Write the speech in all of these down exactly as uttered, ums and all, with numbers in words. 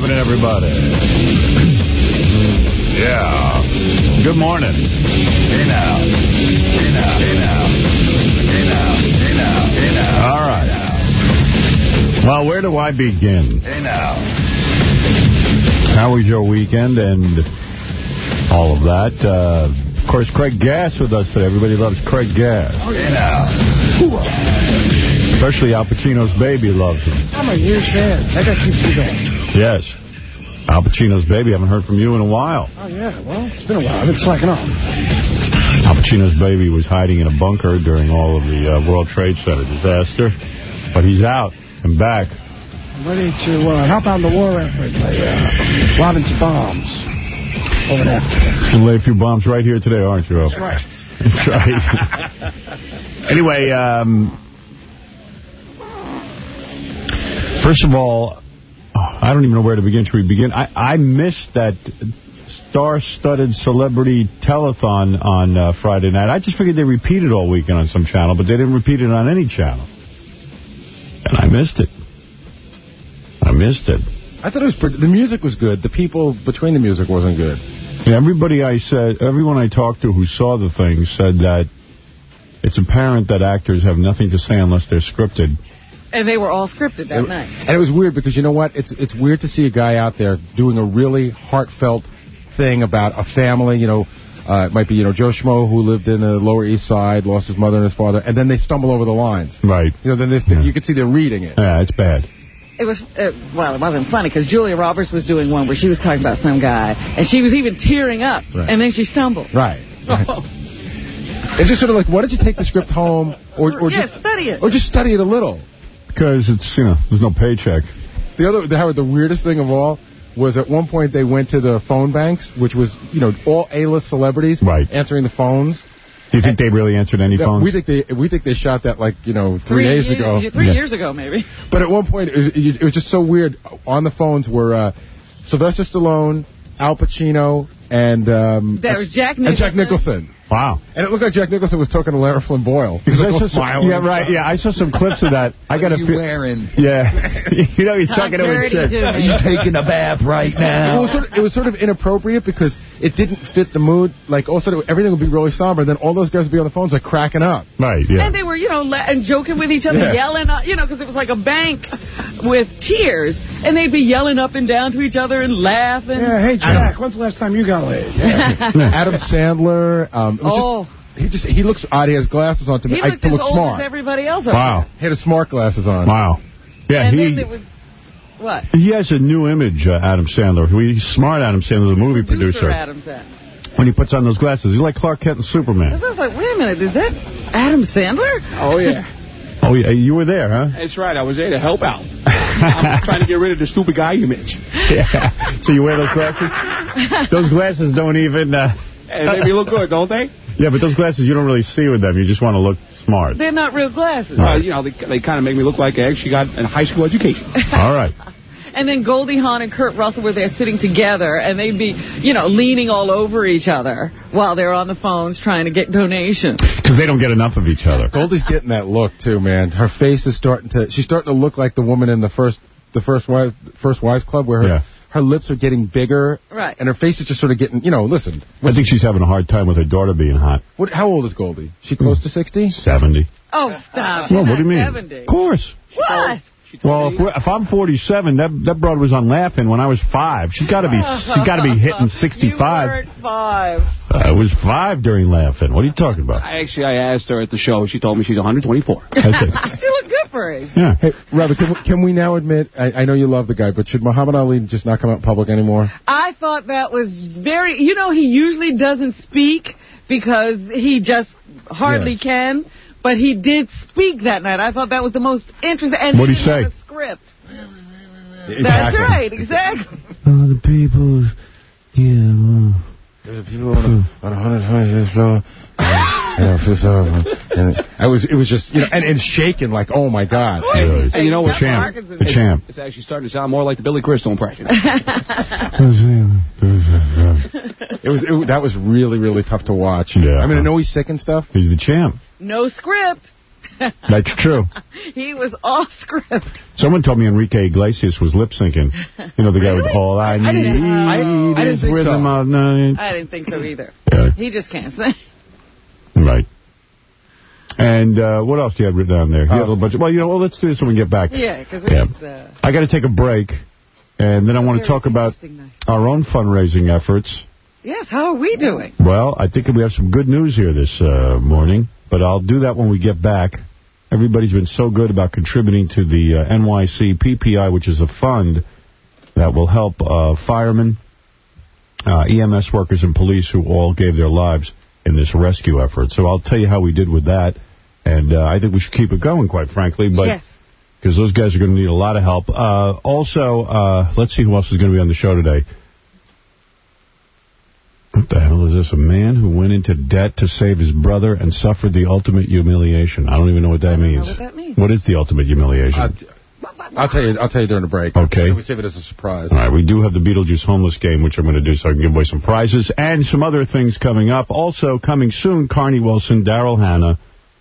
happening, everybody? Yeah. Good morning. Hey now. Hey now. Hey now. Hey now. Hey now. Hey now. All right. Well, where do I begin? Hey now. How was your weekend and all of that? Uh, of course, Craig Gass with us today. Everybody loves Craig Gass. Hey now. Especially Al Pacino's baby loves him. I'm a huge fan. That guy keeps you going. Yes. Al Pacino's baby. Haven't heard from you in a while. Oh, yeah. Well, it's been a while. I've been slacking off. Al Pacino's baby was hiding in a bunker during all of the uh, World Trade Center disaster. But he's out and back. I'm ready to uh, help out in the war effort by uh, lobbing some bombs over there. You're going to lay a few bombs right here today, aren't you, Al? That's right. That's right. Anyway, um... first of all, oh, I don't even know where to begin. Should we begin? I, I missed that star-studded celebrity telethon on uh, Friday night. I just figured they repeated all weekend on some channel, but they didn't repeat it on any channel. And I missed it. I missed it. I thought it was pretty, the music was good. The people between the music wasn't good. And everybody I said, everyone I talked to who saw the thing said that it's apparent that actors have nothing to say unless they're scripted. And they were all scripted that it, night. And it was weird because, you know what? It's it's weird to see a guy out there doing a really heartfelt thing about a family. You know, uh, it might be, you know, Joe Schmo who lived in the Lower East Side, lost his mother and his father, and then they stumble over the lines. Right. You know, then they, yeah. you could see they're reading it. Yeah, it's bad. It was, uh, well, it wasn't funny because Julia Roberts was doing one where she was talking about some guy, and she was even tearing up, right. and then she stumbled. Right. right. It's just sort of like, why don't you take the script home, or, or yeah, just study it, or just study it a little. Because it's, you know, there's no paycheck. The other, the, Howard, the weirdest thing of all was at one point they went to the phone banks, which was, you know, all A-list celebrities right. answering the phones. Do you think and, they really answered any no, phones? We think they we think they shot that like, you know, three, three days years, ago. Three yeah. years ago, maybe. But at one point, it was, it was just so weird. On the phones were uh, Sylvester Stallone, Al Pacino, and... Um, there was Jack Nicholson. And Jack Nicholson. Wow. And it looked like Jack Nicholson was talking to Lara Flynn Boyle. He was like, some, smiling. Yeah, right. Yeah, I saw some clips of that. I got What are you wearing? Yeah. You know, he's talking to a chick. Are you taking a bath right now? It was, sort of, it was sort of inappropriate because it didn't fit the mood. Like, also, everything would be really somber, and then all those guys would be on the phones, like, cracking up. Right, yeah. And they were, you know, la and joking with each other, yeah. yelling, uh, you know, because it was like a bank with tears, and they'd be yelling up and down to each other and laughing. Yeah, hey, Jack, when's the last time you got laid? Yeah. Adam Sandler. Um, it was oh. Just, He just he looks odd. He has glasses on to, he I, looked to as look old smart. as everybody else. Wow. He had his smart glasses on. Wow. Yeah, and he, then there was, what? He has a new image, uh, Adam Sandler. He's smart, Adam Sandler, the movie producer. producer. Adam Sandler. When he puts on those glasses, he's like Clark Kent and Superman. I was like, wait a minute, is that Adam Sandler? Oh, yeah. Oh, yeah, you were there, huh? That's right. I was there to help out. I'm trying to get rid of the stupid guy image. Yeah. So you wear those glasses? Those glasses don't even... Uh, and they make me look good, don't they? Yeah, but those glasses, you don't really see with them. You just want to look smart. They're not real glasses. Uh, you know, they, they kind of make me look like I actually got a high school education. All right. And then Goldie Hawn and Kurt Russell were there sitting together, and they'd be, you know, leaning all over each other while they're on the phones trying to get donations. Because they don't get enough of each other. Goldie's getting that look, too, man. Her face is starting to... She's starting to look like the woman in the first the first Wives, first Wives Club, where her... Yeah. Her lips are getting bigger, right? And her face is just sort of getting, you know, listen. I think she's having a hard time with her daughter being hot. What? How old is Goldie? She close mm. to sixty? seventy. Oh, stop. Well, what do you mean? seventy. Of course. What? Well, if, if I'm forty-seven, that that broad was on Laughing when I was five. She's got to be she's got to be hitting sixty-five. You weren't five. Uh, I was five during Laughing. What are you talking about? I actually, I asked her at the show. She told me she's one hundred twenty-four. She looked good for her age. Yeah. Hey, Robert, can, can we now admit, I, I know you love the guy, but should Muhammad Ali just not come out in public anymore? I thought that was very, you know, he usually doesn't speak because he just hardly yeah. can. But he did speak that night. I thought that was the most interesting. And what did he say? A script. Exactly. That's right, exactly. Oh, the people, yeah. There's people on one hundred twenty-sixth floor. And I feel sorry. And I was, it was just, you know, and, and shaking like, oh my God. Really. And you know what? The champ. The it's, champ. It's actually starting to sound more like the Billy Crystal impression. It was, it, that was really, really tough to watch. Yeah. I mean, I know he's sick and stuff. He's the champ. No script. That's true. He was off script. Someone told me Enrique Iglesias was lip-syncing. You know, the guy with all I need I didn't, I, I is rhythm so. of night. I didn't think so either. Yeah. He just can't sing. Right. And uh, what else do you have written down there? You have a bunch of, well, you know, well, let's do this when we get back. Yeah, because yeah. uh, I got to take a break, and then I want to talk about night. our own fundraising efforts. Yes, how are we doing? Well, I think we have some good news here this uh, morning, but I'll do that when we get back. Everybody's been so good about contributing to the uh, N Y C P P I, which is a fund that will help uh, firemen, uh, E M S workers, and police who all gave their lives in this rescue effort. So I'll tell you how we did with that, and uh, I think we should keep it going, quite frankly. But yes. Because those guys are going to need a lot of help. Uh, also, uh, let's see who else is going to be on the show today. What the hell is this? A man who went into debt to save his brother and suffered the ultimate humiliation. I don't even know what that, means. Know what that means. What is the ultimate humiliation? Uh, I'll tell you. I'll tell you during the break. Okay. We save it as a surprise. All right. We do have the Beetlejuice homeless game, which I'm going to do so I can give away some prizes and some other things coming up. Also coming soon, Carney Wilson, Daryl Hannah.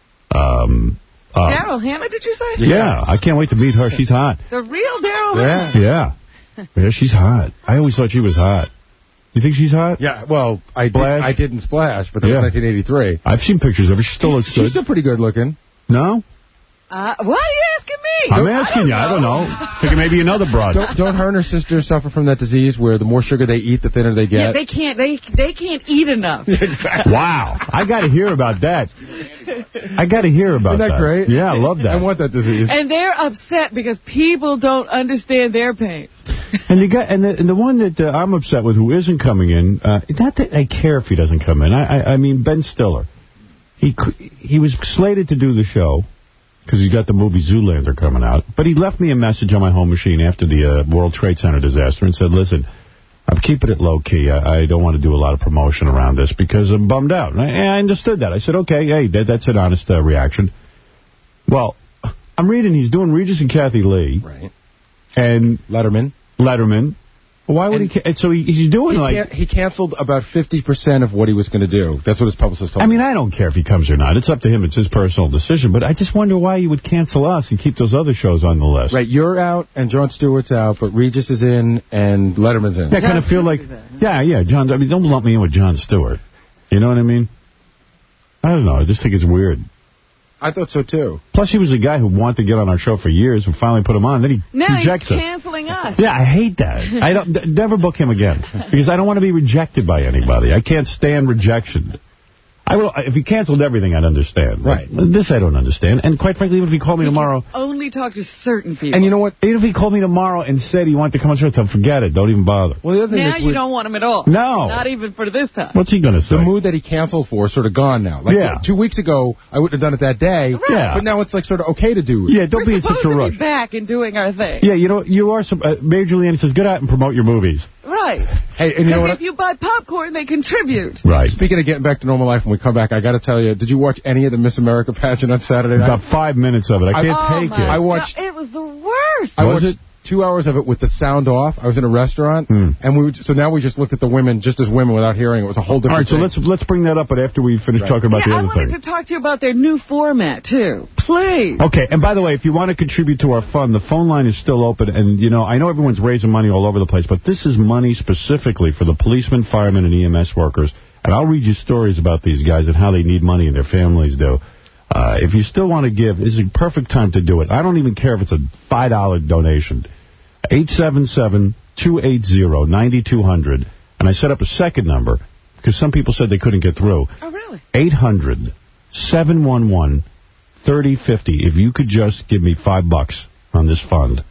Um, uh, Daryl Hannah, did you say? Yeah. I can't wait to meet her. She's hot. The real Daryl yeah. Hannah? Yeah. Yeah, she's hot. I always thought she was hot. You think she's hot? Yeah, well, I, did, I didn't Splash, but that yeah. was nineteen eighty-three. I've seen pictures of her. She still looks she's good. She's still pretty good looking. No? Uh, why are you asking me? I'm asking I you. Know. I don't know. Thinking maybe another broad. Don't, don't her and her sister suffer from that disease where the more sugar they eat, the thinner they get? Yeah, they can't. They they can't eat enough. Exactly. Wow. I got to hear about that. I got to hear about that. Isn't that great? Yeah, I love that. I want that disease. And they're upset because people don't understand their pain. And the guy, and the, and the one that uh, I'm upset with, who isn't coming in, uh, not that I care if he doesn't come in. I, I, I mean, Ben Stiller. He he was slated to do the show because he's got the movie Zoolander coming out. But he left me a message on my home machine after the uh, World Trade Center disaster and said, listen, I'm keeping it low-key. I, I don't want to do a lot of promotion around this because I'm bummed out. And I, and I understood that. I said, okay, hey, that, that's an honest uh, reaction. Well, I'm reading he's doing Regis and Kathy Lee. Right. And Letterman. Letterman. Why would and he... So he, he's doing he like... He canceled about fifty percent of what he was going to do. That's what his publicist told me. I mean, me. I don't care if he comes or not. It's up to him. It's his personal decision. But I just wonder why he would cancel us and keep those other shows on the list. Right. You're out and Jon Stewart's out, but Regis is in and Letterman's in. Yeah, I kind of feel like... Yeah, yeah. John. I mean, don't lump me in with Jon Stewart. You know what I mean? I don't know. I just think it's weird. I thought so, too. Plus, he was a guy who wanted to get on our show for years and finally put him on. Then he now rejects he's canceling it. us. Yeah, I hate that. I don't d never book him again because I don't want to be rejected by anybody. I can't stand rejection. I will, if he canceled everything, I'd understand. Right. This I don't understand. And quite frankly, even if he called me he tomorrow... only talk to certain people. And you know what? Even if he called me tomorrow and said he wanted to come on the show, forget it. Don't even bother. Well, the other thing now is you don't want him at all. No. Not even for this time. What's he going to say? The mood that he canceled for is sort of gone now. Like yeah. Two weeks ago, I wouldn't have done it that day. Right. Yeah. But now it's like sort of okay to do it. Yeah, don't We're be in such a rush. supposed to be back and doing our thing. Yeah, you know, you are... Some, uh, Mayor Giuliani says, get out and promote your movies. Right. Hey, and you know what? Because if you buy popcorn, they contribute. Right. Speaking of getting back to normal life when we come back, I got to tell you, did you watch any of the Miss America pageant on Saturday night? About five minutes of it. I can't oh take it. I watched. God, it was the worst. I was watched it? two hours of it with the sound off. I was in a restaurant, hmm. and we were, so now we just looked at the women just as women without hearing. It was a whole different. All right, so thing. let's let's bring that up, but after we finish right. talking about yeah, the other I wanted thing. to talk to you about their new format too. Please. Okay, and by the way, if you want to contribute to our fund, the phone line is still open. And, you know, I know everyone's raising money all over the place, but this is money specifically for the policemen, firemen, and E M S workers. And I'll read you stories about these guys and how they need money and their families do. Uh, if you still want to give, this is a perfect time to do it. I don't even care if it's a five dollar donation. eight seven seven, two eight zero, nine two zero zero. And I set up a second number because some people said they couldn't get through. Oh, really? eight hundred, seven one one, thirty fifty. If you could just give me five bucks on this fund,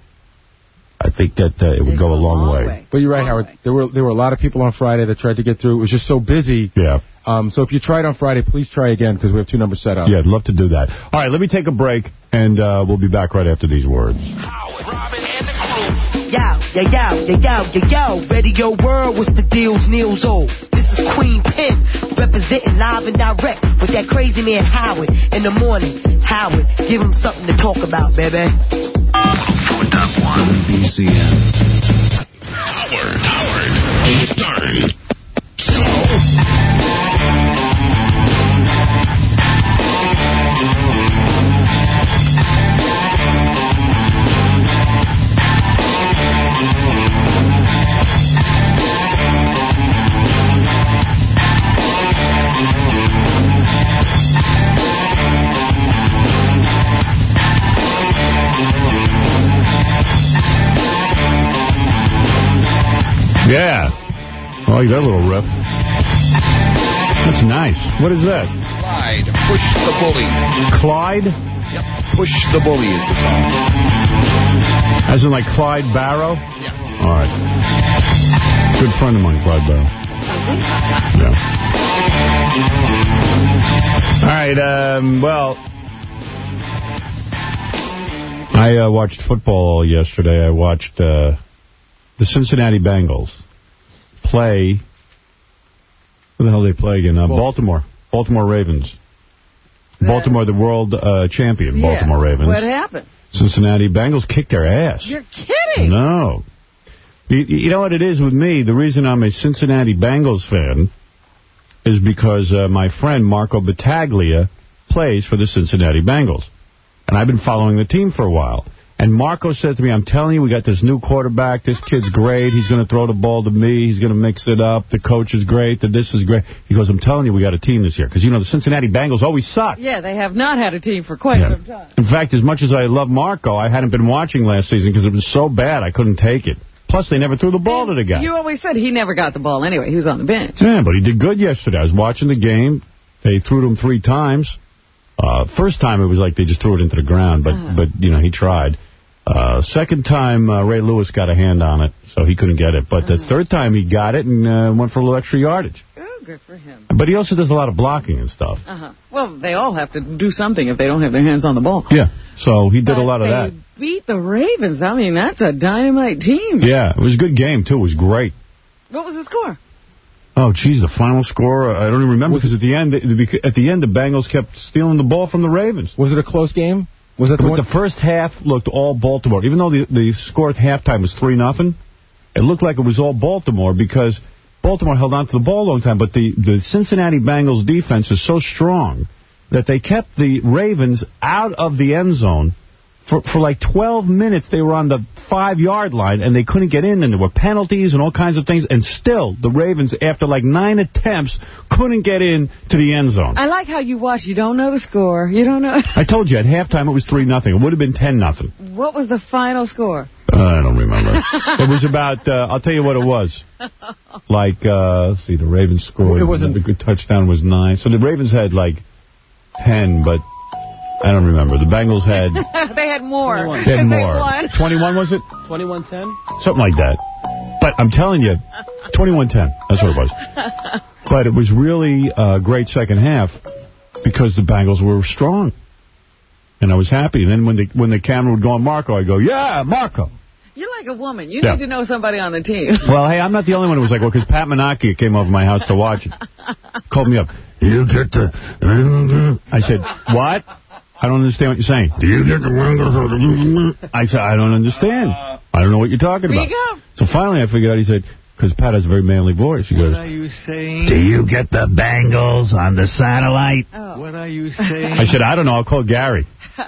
I think that uh, it would go a long, long way. way. But you're right, long Howard. Way. There were there were a lot of people on Friday that tried to get through. It was just so busy. Yeah. Um, so if you tried on Friday, please try again because we have two numbers set up. Yeah, I'd love to do that. All right, let me take a break, and uh, we'll be back right after these words. Howard, Robin, and the crew. Yo, yo, yo, yo, yo, yo, yo. Radio World, what's the deals, Neil's old. This is Queen Pen, representing live and direct with that crazy man Howard in the morning. Howard, give him something to talk about, baby. From top one, W B C M. Howard, Howard, Stern. Yeah. I like that little riff. That's nice. What is that? Clyde, Push the Bully. Clyde? Yep, Push the Bully is the song. As in like Clyde Barrow? Yeah. All right. Good friend of mine, Clyde Barrow. Yeah. All right, um, well, I uh, watched football yesterday. I watched uh, the Cincinnati Bengals play. Who the hell did they play again? Uh, Baltimore. Baltimore Ravens. Baltimore, the world uh, champion, yeah. Baltimore Ravens. What happened? Cincinnati Bengals kicked their ass. You're kidding. No. You, you know what it is with me? The reason I'm a Cincinnati Bengals fan is because uh, my friend Marco Battaglia plays for the Cincinnati Bengals. And I've been following the team for a while. And Marco said to me, I'm telling you, we got this new quarterback. This kid's great. He's going to throw the ball to me. He's going to mix it up. The coach is great. The this is great. He goes, I'm telling you, we got a team this year. Because, you know, the Cincinnati Bengals always suck. Yeah, they have not had a team for quite Yeah. some time. In fact, as much as I love Marco, I hadn't been watching last season because it was so bad I couldn't take it. Plus, they never threw the ball and to the guy. You always said he never got the ball anyway. He was on the bench. Yeah, but he did good yesterday. I was watching the game. They threw to him three times. Uh, first time, it was like they just threw it into the ground, but, uh-huh. but you know, he tried. Uh, second time, uh, Ray Lewis got a hand on it, so he couldn't get it. But uh-huh. the third time, he got it and uh, went for a little extra yardage. Oh, good for him. But he also does a lot of blocking and stuff. Uh-huh. Well, they all have to do something if they don't have their hands on the ball. Yeah, so he did but a lot of that. They beat the Ravens. I mean, that's a dynamite team. Yeah, it was a good game, too. It was great. What was the score? Oh, geez, the final score, I don't even remember, because at the end, at the end, the Bengals kept stealing the ball from the Ravens. Was it a close game? Was it the, but the first half looked all Baltimore. Even though the, the score at halftime was three nothing, it looked like it was all Baltimore because Baltimore held on to the ball a long time. But the, the Cincinnati Bengals defense is so strong that they kept the Ravens out of the end zone. For, for like twelve minutes, they were on the five-yard line, and they couldn't get in, and there were penalties and all kinds of things. And still, the Ravens, after like nine attempts, couldn't get in to the end zone. I like how you watch. You don't know the score. You don't know. I told you, at halftime, it was three nothing. It would have been ten nothing. What was the final score? Uh, I don't remember. It was about, uh, I'll tell you what it was. Like, uh, let's see, the Ravens scored. It wasn't a good touchdown, was nine. So the Ravens had like ten, but I don't remember. The Bengals had... they had more. twenty-one. They had more. twenty-one, was it? twenty-one ten? Something like that. But I'm telling you, twenty-one ten. That's what it was. But it was really a great second half because the Bengals were strong. And I was happy. And then when the, when the camera would go on Marco, I'd go, yeah, Marco. You're like a woman. You yeah. need to know somebody on the team. Well, hey, I'm not the only one who was like, well, because Pat Menachie came over my house to watch it. Called me up. You get the... I said, what? I don't understand what you're saying. Do you get the... I said, I don't understand. I don't know what you're talking Speak about. up. So finally I figured out, he said, because Pat has a very manly voice. He goes, what are you saying? Do you get the Bengals on the satellite? Oh. What are you saying? I said, I don't know. I'll call Gary.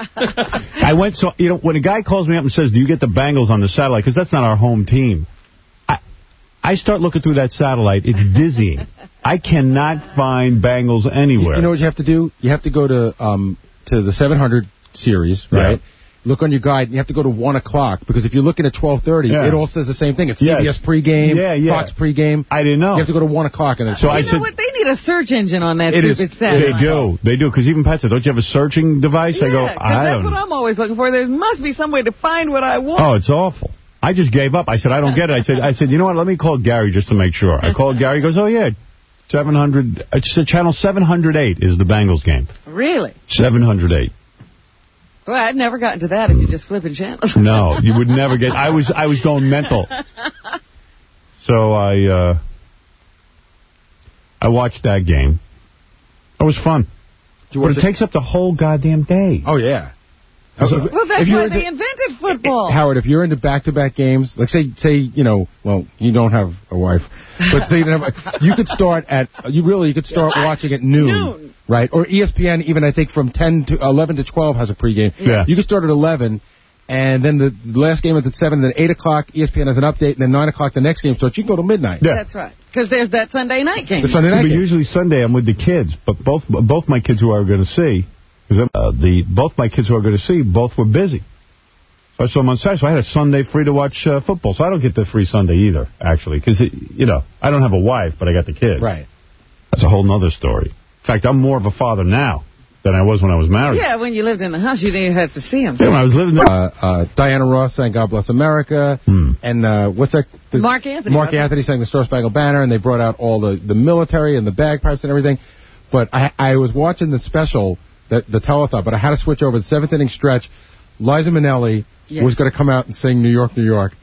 I went, so, you know, when a guy calls me up and says, do you get the Bengals on the satellite? Because that's not our home team. I, I start looking through that satellite. It's dizzying. I cannot find Bengals anywhere. You know what you have to do? You have to go to um to the seven hundred series, right? Yeah. Look on your guide. You have to go to one o'clock because if you're looking at twelve thirty, yeah. it all says the same thing. It's yes. C B S pregame, yeah, yeah. Fox pregame. I didn't know. You have to go to one o'clock. And so you I know said, what? They need a search engine on that it stupid is, satellite. They do. They do. Because even Pat said, don't you have a searching device? Yeah, I go, I that's don't. what I'm always looking for. There must be some way to find what I want. Oh, it's awful. I just gave up. I said, I don't get it. I said, I said, you know what? Let me call Gary just to make sure. I called Gary. He goes, oh, yeah. seven hundred. It's uh, channel seven hundred eight is the Bengals game. Really? seven hundred eight. Well, I'd never gotten to that if you're just flipping channels. No, you would never get... I was I was going mental. So I uh, I watched that game. It was fun. But it, it takes up the whole goddamn day. Oh, yeah. So, well, that's why they invented football. Howard, if you're into back-to-back games, like say, say, you know, well, you don't have a wife, but say you don't have, you could start at, you really, you could start watching at noon, noon, right? Or E S P N, even I think from ten to eleven to twelve has a pregame. Yeah. You could start at eleven, and then the last game is at seven, and then eight o'clock, E S P N has an update, and then nine o'clock the next game starts. You can go to midnight. Yeah. That's right. Because there's that Sunday night game. The Sunday night See, game. But usually Sunday I'm with the kids, but both both my kids who I were going to see, Uh, the both my kids who are going to see, both were busy. So I saw him on Saturday. So I had a Sunday free to watch uh, football. So I don't get the free Sunday either, actually. Because, you know, I don't have a wife, but I got the kids. Right. That's a whole nother story. In fact, I'm more of a father now than I was when I was married. Yeah, when you lived in the house, you didn't have to see him. Yeah, when I was living there. Uh, uh, Diana Ross sang God Bless America. Hmm. And uh, what's that? The, Mark Anthony. Mark Anthony sang the Star Spangled Banner, and they brought out all the, the military and the bagpipes and everything. But I, I was watching the special, the, the telethon, but I had to switch over the seventh inning stretch. Liza Minnelli yes. was going to come out and sing New York, New York.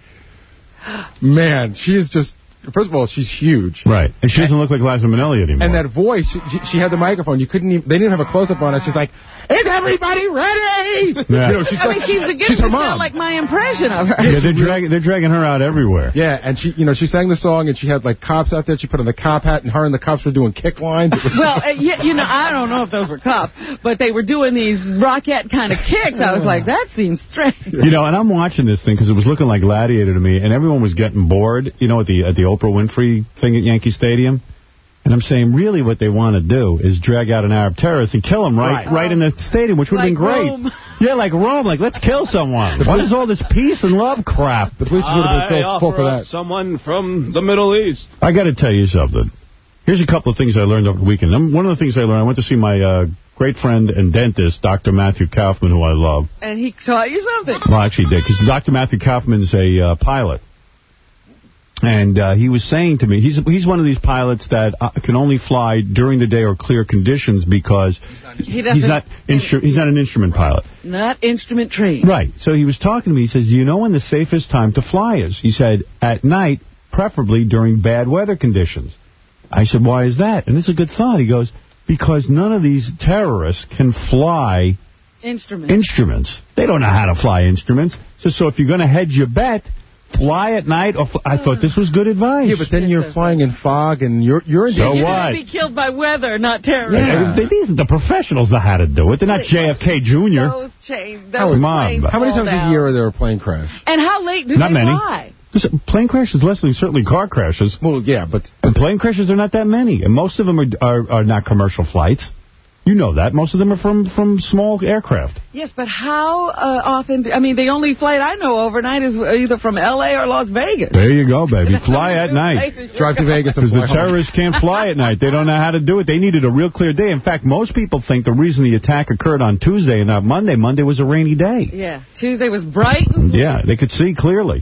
Man, she is just... First of all, she's huge. Right. And she doesn't look like Liza Minnelli anymore. And that voice, she, she had the microphone. You couldn't even, they didn't have a close-up on her. She's like, is everybody ready? Yeah. You know, she's I like, mean, she's beginning she's to her mom. sound like my impression of her. Yeah, they're dragging, they're dragging her out everywhere. Yeah, and she, you know, she sang the song, and she had, like, cops out there. She put on the cop hat, and her and the cops were doing kick lines. It was well, uh, yeah, you know, I don't know if those were cops, but they were doing these Rockette kind of kicks. I was like, that seems strange. You know, and I'm watching this thing because it was looking like Gladiator to me, and everyone was getting bored, you know, at the at the Oprah Winfrey thing at Yankee Stadium. And I'm saying, really, what they want to do is drag out an Arab terrorist and kill him right, right, right in the stadium, which would have like been great. Rome. Yeah, like Rome. Like, let's kill someone. What is all this peace and love crap? The bleachers would have been full, full for that. Someone from the Middle East. I got to tell you something. Here's a couple of things I learned over the weekend. One of the things I learned, I went to see my uh, great friend and dentist, Doctor Matthew Kaufman, who I love. And he taught you something. Well, actually, he did, because Doctor Matthew Kaufman is a uh, pilot. And uh, he was saying to me, he's he's one of these pilots that uh, can only fly during the day or clear conditions because he he's not instru he's not an instrument pilot. Not instrument trained. Right. So he was talking to me. He says, do you know when the safest time to fly is? He said, at night, preferably during bad weather conditions. I said, why is that? And this is a good thought. He goes, because none of these terrorists can fly instruments. instruments. They don't know how to fly instruments. So, so if you're going to hedge your bet, fly at night. Or fl I thought this was good advice. Yeah, but then you're so flying in fog, and you're you're in so danger. You're what? going to be killed by weather, not terrorists. Yeah. They, these are the professionals that how to do it. They're not J F K Junior Those chains, those oh, Mom. How many times down. a year are there a plane crash? And how late do not they many. fly? Listen, plane crashes, Leslie, certainly car crashes. Well, yeah, but... And plane crashes are not that many. And most of them are, are, are not commercial flights. You know that. Most of them are from, from small aircraft. Yes, but how uh, often... I mean, the only flight I know overnight is either from L A or Las Vegas. There you go, baby. Fly at night. Drive to Vegas and Because fly the home. terrorists can't fly at night. They don't know how to do it. They needed a real clear day. In fact, most people think the reason the attack occurred on Tuesday and not Monday, Monday was a rainy day. Yeah, Tuesday was bright. And yeah, they could see clearly.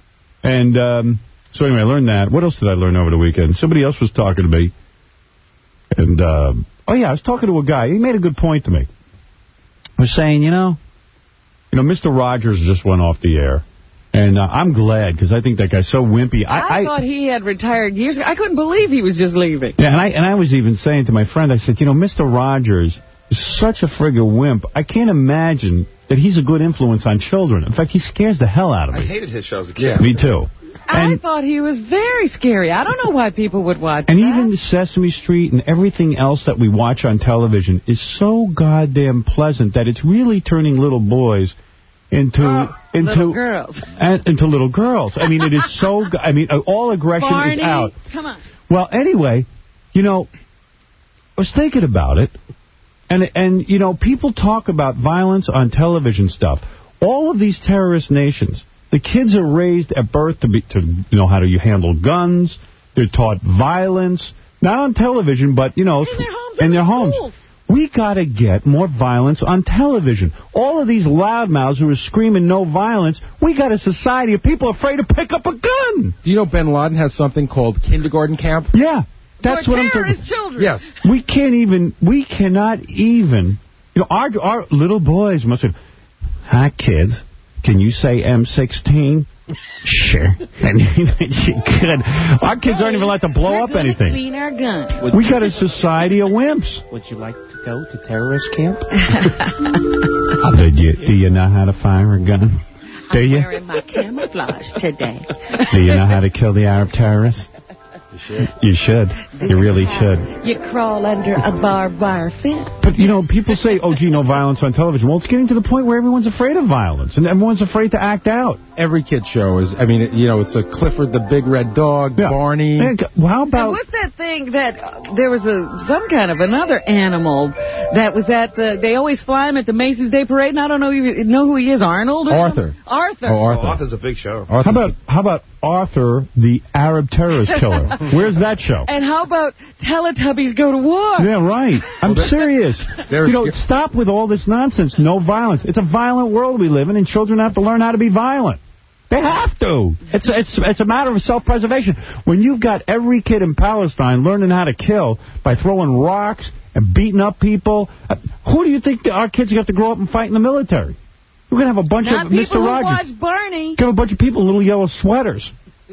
And um, so anyway, I learned that. What else did I learn over the weekend? Somebody else was talking to me. And, uh, oh, yeah, I was talking to a guy. He made a good point to me. I was saying, you know, you know, Mister Rogers just went off the air. And uh, I'm glad, because I think that guy's so wimpy. I, I, I thought he had retired years ago. I couldn't believe he was just leaving. Yeah, and I, and I was even saying to my friend, I said, you know, Mister Rogers is such a friggin' wimp. I can't imagine that he's a good influence on children. In fact, he scares the hell out of me. I hated his show as a kid. Yeah. Me too. I And, thought he was very scary. I don't know why people would watch and that. even Sesame Street and everything else that we watch on television is so goddamn pleasant that it's really turning little boys into oh, into little girls. And, into little girls. I mean, it is so. I mean, all aggression Barney, is out. Come on. Well, anyway, you know, I was thinking about it, and and you know, people talk about violence on television stuff. All of these terrorist nations. The kids are raised at birth to be to know how to handle guns. They're taught violence, not on television, but, you know, in their homes. In their homes. Schools. We got to get more violence on television. All of these loudmouths who are screaming no violence, we got a society of people afraid to pick up a gun. Do you know Bin Laden has something called kindergarten camp? Yeah. That's For what I'm talking terrorist children. Yes. We can't even, we cannot even, you know, our, our little boys must have, hi, kids. Can you say M sixteen? Sure. And she could. Our kids aren't even allowed to blow We're up anything. Clean our guns. We got a society of wimps. Would you like to go to terrorist camp? uh, do, you, do you know how to fire a gun? Do I'm you? wearing my camouflage today. Do you know how to kill the Arab terrorists? You should. You should. You really should. You crawl under a barbed wire fence. But, you know, people say, oh, gee, no violence on television. Well, it's getting to the point where everyone's afraid of violence, and everyone's afraid to act out. Every kid show is, I mean, you know, it's a Clifford the Big Red Dog, yeah. Barney. Hey, well, how about... And what's that thing that uh, there was a some kind of another animal that was at the... They always fly him at the Macy's Day Parade, and I don't know, you know who he is, Arnold? Or Arthur. Something? Arthur. Oh, Arthur. Oh, Arthur's a big show. Arthur's how about how about Arthur, the Arab terrorist killer? Where's that show? And how about Teletubbies Go to War? Yeah, right. I'm well, serious. You know, stop with all this nonsense. No violence. It's a violent world we live in, and children have to learn how to be violent. They have to. It's it's it's a matter of self-preservation. When you've got every kid in Palestine learning how to kill by throwing rocks and beating up people, who do you think our kids have to grow up and fight in the military? We're going to have a bunch Not of Mister Rogers. Not people who watch Barney. Have a bunch of people in little yellow sweaters.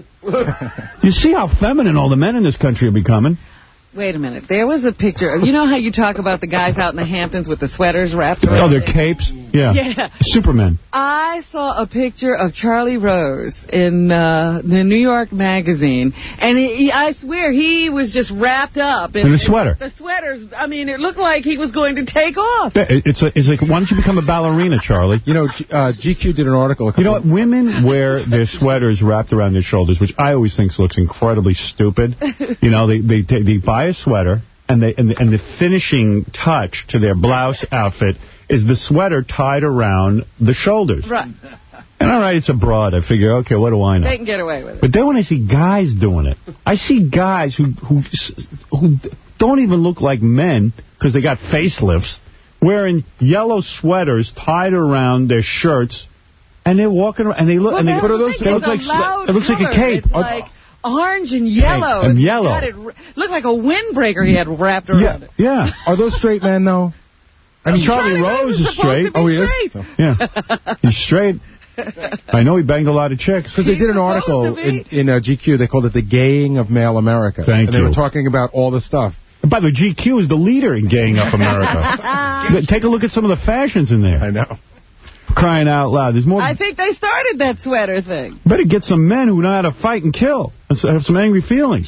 You see how feminine all the men in this country are becoming. Wait a minute. There was a picture. You know how you talk about the guys out in the Hamptons with the sweaters wrapped around? Oh, their capes? Yeah. Yeah. Superman. I saw a picture of Charlie Rose in uh, the New York Magazine, and he, I swear he was just wrapped up. In, in a sweater. The sweaters, I mean, it looked like he was going to take off. Yeah, it's, a, it's like, why don't you become a ballerina, Charlie? You know, uh, G Q did an article. You know what? Women wear their sweaters wrapped around their shoulders, which I always think looks incredibly stupid. You know, they, they, they buy a sweater, and, they, and, the, and the finishing touch to their blouse outfit is the sweater tied around the shoulders. Right. And all right, it's a broad. I figure, okay, what do I know? They can get away with it. But then when I see guys doing it, I see guys who who who don't even look like men because they got facelifts, wearing yellow sweaters tied around their shirts, and they're walking around, and they look, well, and they, what are those? They look like it looks color. like a cape. It's like orange and yellow. And yellow. Got it, looked like a windbreaker he had wrapped around yeah, it. Yeah. Are those straight men, though? I mean, Charlie, Charlie Rose is straight. Oh, he is? Yeah. He's straight. I know he banged a lot of chicks. Because they did an article in, in uh, G Q. They called it The Gaying of Male America. Thank and you. And they were talking about all the stuff. And by the way, G Q is the leader in gaying up America. Take a look at some of the fashions in there. I know. Crying out loud. There's more. I think they started that sweater thing. Better get some men who know how to fight and kill. And have some angry feelings.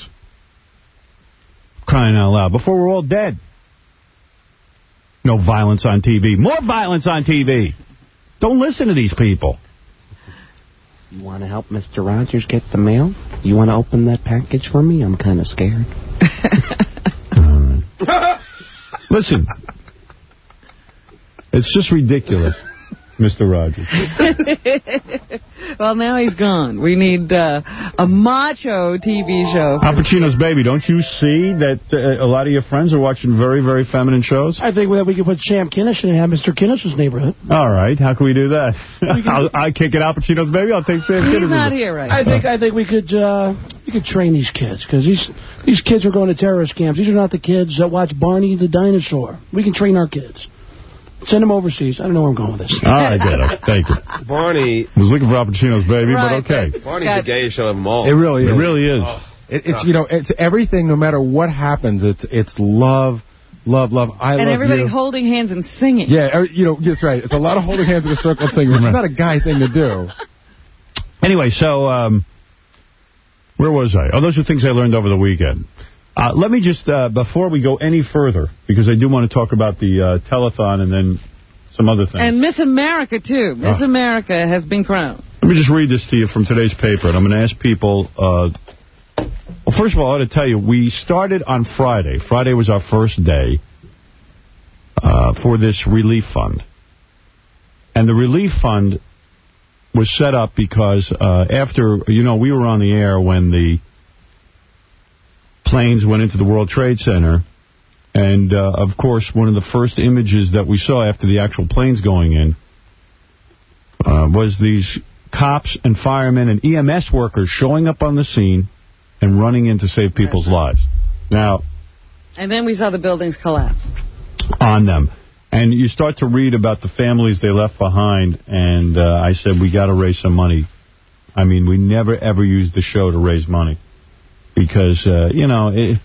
Crying out loud. Before we're all dead. No violence on T V. More violence on T V. Don't listen to these people. You want to help Mister Rogers get the mail? You want to open that package for me? I'm kind of scared. Right. Listen. It's just ridiculous, Mister Rogers. Well, now he's gone. We need uh, a macho T V show. Al Pacino's Baby. Don't you see that uh, a lot of your friends are watching very, very feminine shows? I think that we could put Sam Kinnish in and have Mister Kinnish's neighborhood. All right. How can we do that? I'll, I can't get Al Pacino's Baby. I'll take Sam Kinnish. He's not here right I now. think I think we could uh, we could train these kids because these these kids are going to terrorist camps. These are not the kids that watch Barney the dinosaur. We can train our kids. Send them overseas. I don't know where I'm going with this. All right, get it. Thank you. Barney. I was looking for Al Pacino's Baby, right, but okay. Barney's the gayest show of them all. It really is. It really is. Oh, it, it's, you know, it's everything, no matter what happens. It's it's love, love, love. I and love everybody you. holding hands and singing. Yeah, you know, that's right. It's a lot of holding hands in a circle and singing. It's not a guy thing to do. Anyway, so, um, where was I? Oh, those are things I learned over the weekend. Uh, let me just, uh, before we go any further, because I do want to talk about the uh, telethon and then some other things. And Miss America, too. Miss Oh. America has been crowned. Let me just read this to you from today's paper, and I'm going to ask people... Uh, well, first of all, I ought to tell you, we started on Friday. Friday was our first day uh, for this relief fund. And the relief fund was set up because uh, after, you know, we were on the air when the planes went into the World Trade Center. And, uh, of course, one of the first images that we saw after the actual planes going in uh, was these cops and firemen and E M S workers showing up on the scene and running in to save people's lives. Now, and then we saw the buildings collapse. On them. And you start to read about the families they left behind, and uh, I said, we got to raise some money. I mean, we never, ever used the show to raise money. Because, uh, you know... It,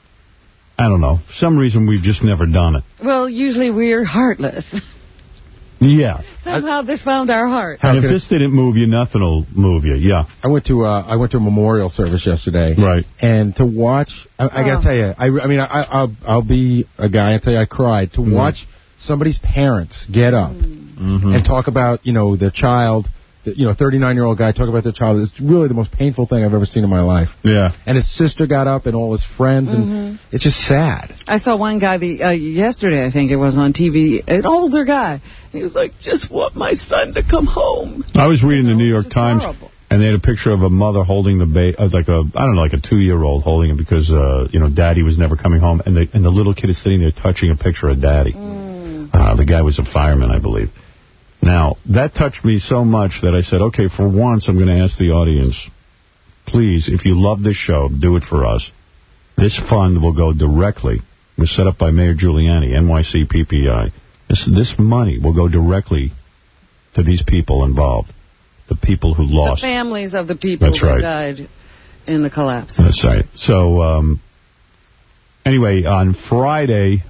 I don't know. For some reason, we've just never done it. Well, usually we're heartless. Yeah. Somehow this found our heart. And if this didn't move you, nothing will move you. Yeah. I went to uh, I went to a memorial service yesterday. Right. And to watch, I, I got to Oh. tell you, I, I mean, I, I'll I'll be a guy and tell you I cried to Mm. watch somebody's parents get up Mm-hmm. and talk about, you know, their child. You know, thirty-nine-year-old guy talk about their child. It's really the most painful thing I've ever seen in my life. Yeah. And his sister got up and all his friends, and Mhm. it's just sad. I saw one guy the uh, yesterday, I think it was on T V, an older guy. He was like, just want my son to come home. I was reading the New York just Times, horrible. and they had a picture of a mother holding the baby, uh, like a, I don't know, like a two-year-old holding it because, uh, you know, daddy was never coming home, and the, and the little kid is sitting there touching a picture of daddy. Mm. Uh, the guy was a fireman, I believe. Now, that touched me so much that I said, okay, for once I'm going to ask the audience, please, if you love this show, do it for us. This fund will go directly, it was set up by Mayor Giuliani, N Y C P P I. This, this money will go directly to these people involved, the people who lost. The families of the people That's that right. died in the collapse. That's right. So, um, anyway, on Friday,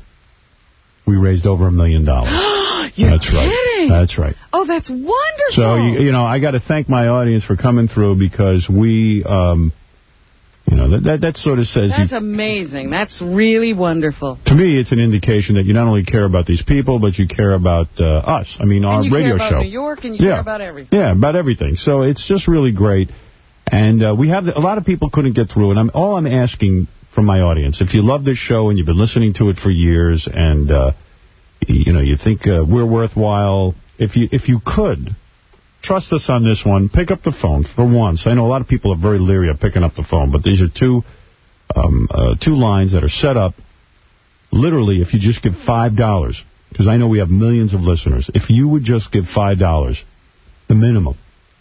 we raised over a million dollars. You're That's right. kidding. That's right. Oh, that's wonderful. So, you, you know, I got to thank my audience for coming through because we, um, you know, that, that, that sort of says... That's you, amazing. That's really wonderful. to me, it's an indication that you not only care about these people, but you care about uh, us. I mean, our and you radio care about show. New York, and you Yeah. care about everything. Yeah, about everything. So it's just really great. And uh, we have a lot of people couldn't get through. And I'm all I'm asking from my audience, if you love this show and you've been listening to it for years and... Uh, You know, you think uh, we're worthwhile. If you if you could, trust us on this one. Pick up the phone for once. I know a lot of people are very leery of picking up the phone, but these are two um, uh, two lines that are set up. Literally, if you just give five dollars, because I know we have millions of listeners. If you would just give five dollars, the minimum.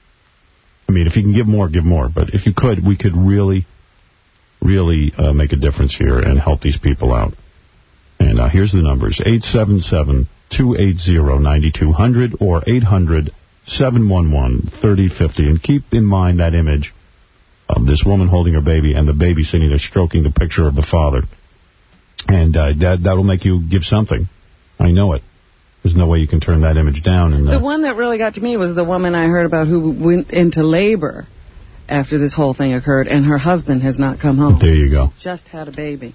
I mean, if you can give more, give more. But if you could, we could really, really uh, make a difference here and help these people out. And uh, here's the numbers, eight seven seven, two eight zero, nine two zero zero or eight hundred, seven one one, three zero five zero. And keep in mind that image of this woman holding her baby and the baby sitting there stroking the picture of the father. And uh, that that'll make you give something. I know it. There's no way you can turn that image down. And uh, The one that really got to me was the woman I heard about who went into labor after this whole thing occurred, and her husband has not come home. There you go. Just had a baby.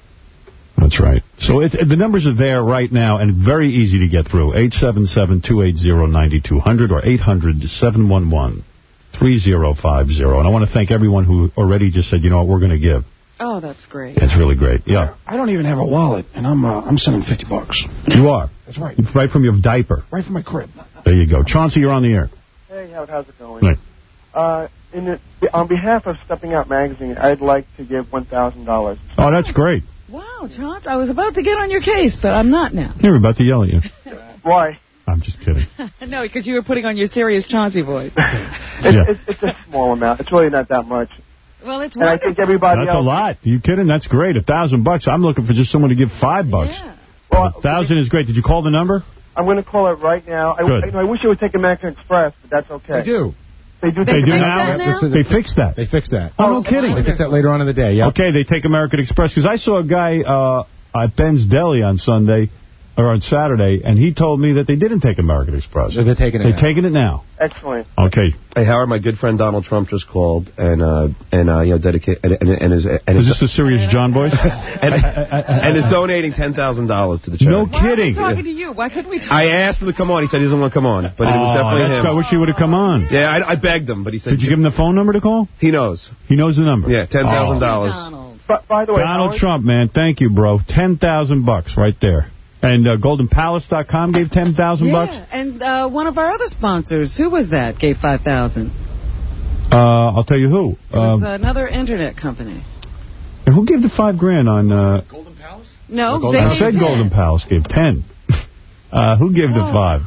That's right. So it's, the numbers are there right now and very easy to get through. eight seven seven, two eight zero, nine two zero zero or eight hundred, seven one one, three zero five zero. And I want to thank everyone who already just said, you know what, we're going to give. Oh, that's great. It's really great. Yeah. I don't even have a wallet, and I'm uh, I'm sending fifty bucks. You are. That's right. Right from your diaper. Right from my crib. There you go. Chauncey, you're on the air. Hey, Howard, how's it going? Right. Uh, in the, on behalf of Stepping Out Magazine, I'd like to give one thousand dollars. Oh, that's great. Wow, Chauncey, I was about to get on your case, but I'm not now. They were about to yell at you. Why? I'm just kidding. No, because you were putting on your serious Chauncey voice. It's, Yeah. it's, it's a small amount. It's really not that much. Well, it's And I wonderful. think everybody That's else... a lot. Are you kidding? That's great. A thousand bucks. I'm looking for just someone to give five bucks. Yeah. Well, A thousand is great. Did you call the number? I'm going to call it right now. I, Good. I, you know, I wish it would take American Express, but that's okay. They do. They do. They take do American now? Express. that now? They fixed that. They fixed that. Oh, no kidding. They fixed that later on in the day, yeah. Okay, they take American Express. Because I saw a guy uh, at Ben's Deli on Sunday, or on Saturday, and he told me that they didn't take American Express. So they're taking it They're now. taking it now. Excellent. Okay. Hey, Howard, my good friend Donald Trump just called and, uh, and uh, you know, dedicate, and, and, and is, and Is is, this the serious John voice? and, and is donating ten thousand dollars to the charity. No Why are we kidding. talking to you? Why couldn't we talk? I asked him to come on. He said he doesn't want to come on, but it was Oh, definitely that's him. good. I wish he would have come on. Yeah, I, I begged him, but he said... Did you give him the phone number to call? He knows. He knows the number. Yeah, ten thousand dollars. Donald. But, by the way, Donald Howard, Trump, man. Thank you, bro. ten thousand bucks right there. And uh, golden palace dot com gave ten thousand bucks. Yeah, and uh, one of our other sponsors, who was that, gave five thousand dollars. Uh, I'll tell you who. It was Um, another internet company. and who gave the five grand on... Uh, No, Golden they I Palace? gave said ten. Golden Palace gave ten. uh, who gave the Oh. five?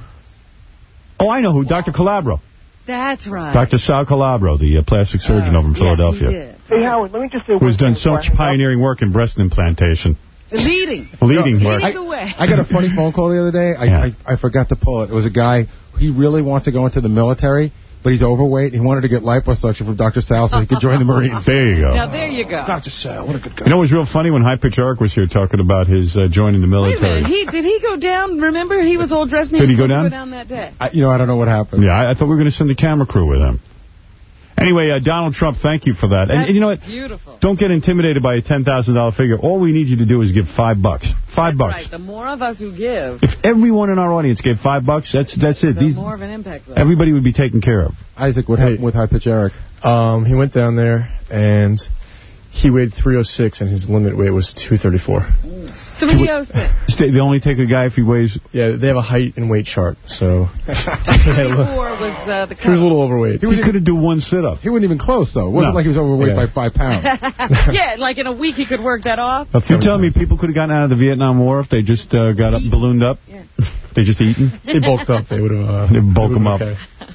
Oh, I know who. Doctor Calabro. That's right. Doctor Sal Calabro, the uh, plastic surgeon Uh, over in Philadelphia. Yes, hey, Howard, let me just say Who's one done thing so before I much hang up. pioneering work in breast implantation. he did. Leading. Leading work. Leading the way. I got a funny phone call the other day. I, Yeah. I I forgot to pull it. It was a guy, he really wants to go into the military, but he's overweight. He wanted to get liposuction from Doctor Sal so he could join the Marines. There you go. Now, there you go. Doctor Sal, what a good guy. You know, it was real funny when High Pitch Eric was here talking about his uh, joining the Wait a military. minute. He, did he go down? Remember, he was all dressed. And Did he go was down? supposed to go down that day. I, you know, I don't know what happened. Yeah, I, I thought we were going to send the camera crew with him. Anyway, uh, Donald Trump, thank you for that. And, and you know what? Beautiful. Don't get intimidated by a ten thousand dollar figure. All we need you to do is give five bucks. Five That's bucks. right. The more of us who give, If everyone in our audience gave five bucks, that's that's it. the These, more of an impact. Though. everybody would be taken care of. Isaac, what happened with High Pitch Eric? Um, he went down there, and he weighed three oh six, and his limit weight was two thirty-four. three oh six. They only take a guy if he weighs... Yeah, they have a height and weight chart, so... two thirty-four was uh, the He was a little overweight. He, he couldn't do one sit-up. He wasn't even close, though. It wasn't No. like he was overweight Yeah. by five pounds. Yeah, like in a week he could work that off. You're telling me people could have gotten out of the Vietnam War if they just uh, got up, ballooned up? Yeah. They just eaten? They bulked up. They would have... Uh, They bulk them up. Okay.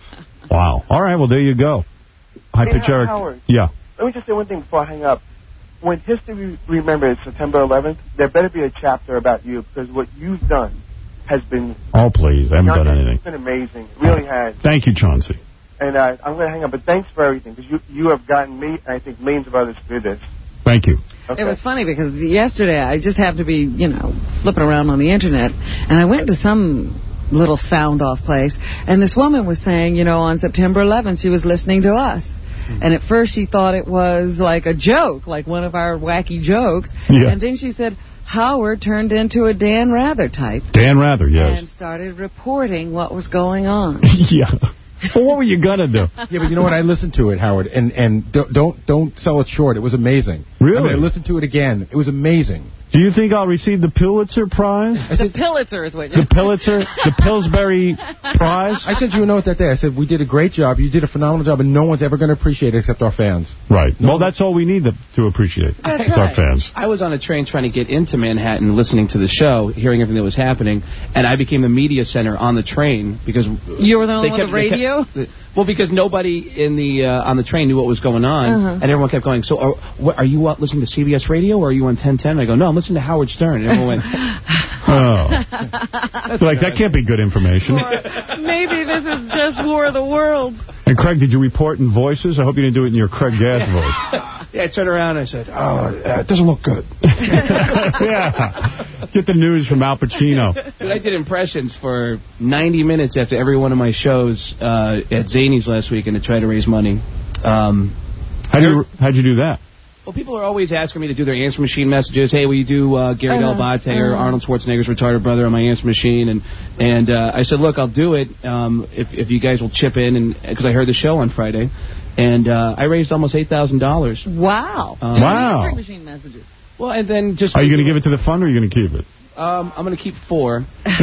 Wow. All right, well, there you go. High Hey, Pitch Eric. Howard. Yeah. Let me just say one thing before I hang up. When history remembers September eleventh, there better be a chapter about you, because what you've done has been... Oh, please. I haven't done anything. It's been amazing. It really has. Thank you, Chauncey. And uh, I'm going to hang up, but thanks for everything, because you, you have gotten me, and I think millions of others through this. Thank you. Okay. It was funny because yesterday I just happened to be, you know, flipping around on the Internet, and I went to some little sound-off place, and this woman was saying, you know, on September eleventh she was listening to us. And at first she thought it was like a joke, like one of our wacky jokes. Yeah. And then she said, Howard turned into a Dan Rather type. Dan Rather, yes. And started reporting what was going on. Yeah. Well, what were you going to do? Yeah, but you know what? I listened to it, Howard, and, and don't, don't don't sell it short. It was amazing. Really? I mean, I listened to it again. It was amazing. Do you think I'll receive the Pulitzer Prize? The Pulitzer is what you The Pulitzer? The Pillsbury Prize? I sent you a note that day. I said, we did a great job. You did a phenomenal job, and no one's ever going to appreciate it except our fans. Right. No. Well, that's all we need to, to appreciate. That's It's our right. fans. I was on a train trying to get into Manhattan, listening to the show, hearing everything that was happening, and I became the media center on the train because You were the only they one kept, with the radio? they kept- well, because nobody in the uh, on the train knew what was going on, Uh-huh. and everyone kept going. So, are, what, are you uh, listening to C B S Radio or are you on ten ten? And I go, no, I'm listening to Howard Stern. And everyone went, Oh. Like, that can't be good information. Or maybe this is just War of the Worlds. And, Craig, did you report in voices? I hope you didn't do it in your Craig Gass voice. yeah, I turned around and I said, Oh, uh, it doesn't look good. Yeah. Get the news from Al Pacino. Dude, I did impressions for ninety minutes after every one of my shows uh, at Zany's last week, and to try to raise money. Um, How'd you, how'd you do that? Well, people are always asking me to do their answer machine messages. Hey, will you do uh, Gary Uh-huh, Del Bate or uh-huh. Arnold Schwarzenegger's retarded brother on my answer machine? And and uh, I said, look, I'll do it um, if if you guys will chip in, and because I heard the show on Friday, and uh, I raised almost eight thousand dollars. Wow. Um, Doing Wow. answering machine messages. Well, and then just Are you going to give it to the fund or are you going to keep it? Um, I'm going to keep four.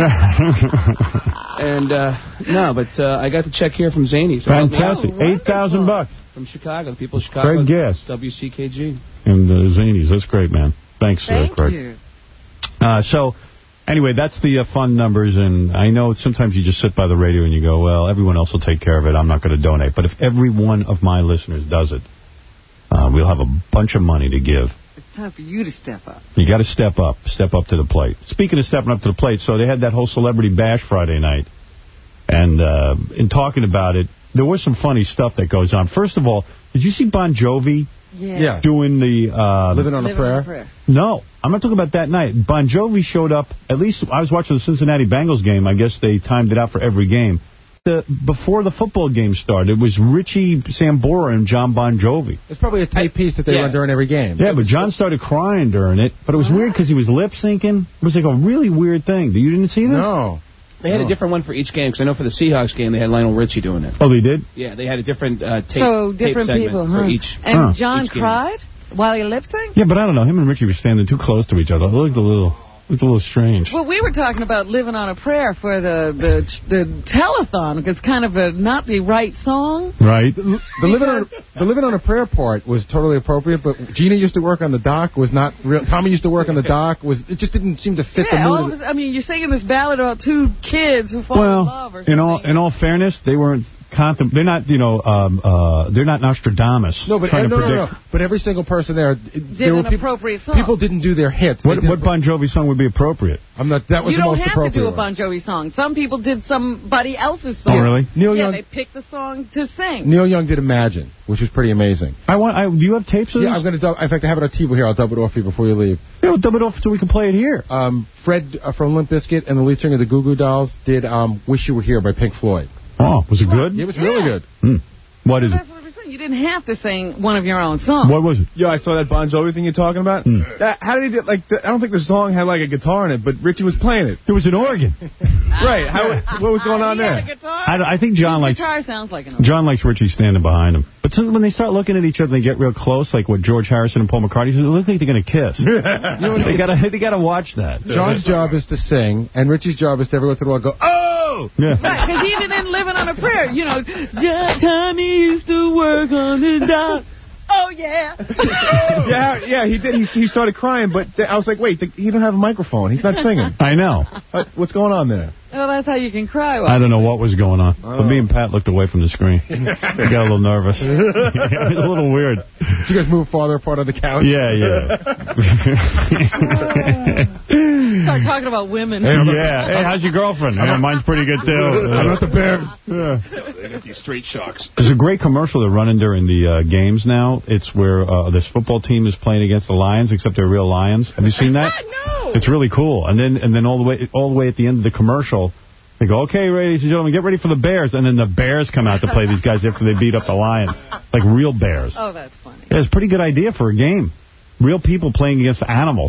And uh, no, but uh, I got the check here from Zany's. Fantastic. Oh, Eight thousand bucks. From Chicago, the people of Chicago. Craig Gass. W C K G. And uh, Zanies. That's great, man. Thanks, Thank uh, Craig. you. Uh, so, anyway, that's the uh, fund numbers, and I know sometimes you just sit by the radio and you go, well, everyone else will take care of it. I'm not going to donate. But if every one of my listeners does it, uh, we'll have a bunch of money to give. It's time for you to step up. You got to step up, step up to the plate. Speaking of stepping up to the plate, so they had that whole celebrity bash Friday night, and uh, in talking about it, there was some funny stuff that goes on. First of all, did you see Bon Jovi Yeah. Yeah. doing the... Uh, Living on a Living prayer. on a prayer. No, I'm not talking about that night. Bon Jovi showed up, at least I was watching the Cincinnati Bengals game. I guess they timed it out for every game. The, before the football game started, it was Richie Sambora and John Bon Jovi. It's probably a tape piece that they yeah. run during every game. Yeah, but John started crying during it. But it was weird because he was lip-syncing. It was like a really weird thing. You didn't see this? No. They had Oh. a different one for each game, because I know for the Seahawks game, they had Lionel Richie doing it. Oh, they did? Yeah, they had a different uh, tape, So tape different segment people, for huh? each. And Huh. John Each game. cried while he lip synced? Yeah, but I don't know. Him and Richie were standing too close to each other. It looked a little, looked a little strange. Well, we were talking about Living on a Prayer for the the, the telethon, because it's kind of a not the right song. Right? The living on the living on a prayer part was totally appropriate, but Gina used to work on the dock was not real. Tommy used to work on the dock was it just didn't seem to fit Yeah, the all mood. of us, I mean, you're singing this ballad about two kids who fall in Well, love or in something. all in all fairness, they weren't contem they're not, you know, um, uh, they're not Nostradamus. No, but trying no, to no, predict. no, no. But every single person there, Did there an were people, appropriate song. people didn't do their hits. What, They what did- Bon Jovi song would be appropriate? I'm not. That was You the don't most have to appropriate do a one. Bon Jovi song. Some people did somebody else's song. Oh, really? Neil yeah, Young. they picked the song to sing. Neil Young did Imagine, which was pretty amazing. I want. I, do you have tapes of this? Yeah, I'm going to. In fact, I have it on T V here. I'll dub it off for you before you leave. Yeah, we'll dub it off so we can play it here. Um, Fred uh, from Limp Bizkit and the lead singer of the Goo Goo Dolls did um, "Wish You Were Here" by Pink Floyd. Oh, was it good? It was really good. Hmm. What is it? That's what we're saying. You didn't have to sing one of your own songs. What was it? Yo, I saw that Bon Jovi thing you're talking about. Hmm. That, how did he do, like, the, I don't think the song had, like, a guitar in it, but Richie was playing it. There was an organ. Right. How, what was going on He there? had a guitar. I, I think John His likes. guitar sounds like an organ. John likes Richie standing behind him. But some, when they start looking at each other, they get real close, like what George Harrison and Paul McCartney said. It looks like they're going to kiss. you know, they gotta they gotta watch that. John's job is to sing, and Richie's job is to every once in a while go, "Oh!" Yeah. Right, because even in Living on a Prayer, you know, just time he used to work on the dock. Oh, yeah. yeah, yeah, he did. He, he started crying, but th- I was like, wait, th- he don't have a microphone. He's not singing. I know. What, what's going on there? Well, that's how you can cry. I don't know what was going on. But me and Pat looked away from the screen. We got a little nervous. It was a little weird. Did you guys move farther apart on the couch? Yeah, yeah. Start talking about women. Yeah. Hey, how's your girlfriend? Yeah, mine's pretty good, too. I'm not the Bears. Yeah. They got these straight shocks. There's a great commercial they're running during the uh, games now. It's where uh, this football team is playing against the Lions, except they're real lions. Have you seen that? No. It's really cool. And then and then all the way all the way at the end of the commercial, they go, okay, ladies and gentlemen, get ready for the Bears. And then the Bears come out to play these guys after they beat up the Lions. Like real bears. Oh, that's funny. Yeah, it's a pretty good idea for a game. Real people playing against animals.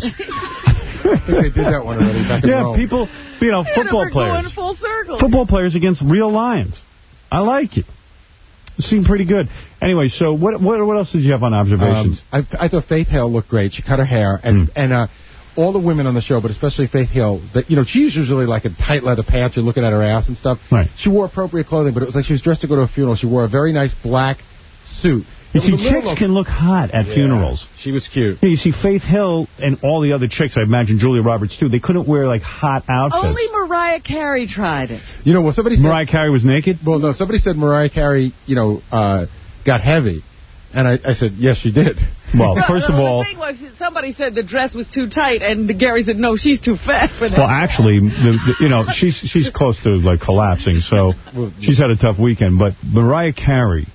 I think they did that one already back in Yeah, Rome. people, you know, Yeah, football we're players. going full circle. Football players against real lions. I like it. It seemed pretty good. Anyway, so what what what else did you have on observations? Um, I, I thought Faith Hill looked great. She cut her hair, and Mm. and uh, all the women on the show, but especially Faith Hill, that you know, she's usually like in tight leather pants. You're looking at her ass and stuff. Right. She wore appropriate clothing, but it was like she was dressed to go to a funeral. She wore a very nice black suit. You It see, was a little chicks of- can look hot at Yeah. funerals. She was cute. Yeah, you see, Faith Hill and all the other chicks, I imagine Julia Roberts too, they couldn't wear like hot outfits. Only Mariah Carey tried it. You know, well, somebody said, Mariah Carey was naked? well, no, somebody said Mariah Carey, you know, uh, got heavy, and I, I said, yes, she did. Well, No, first no, of all, the thing was, somebody said the dress was too tight, and Gary said, no, she's too fat for that. well, actually, the, the, you know, she's she's close to like collapsing, so she's had a tough weekend. But Mariah Carey,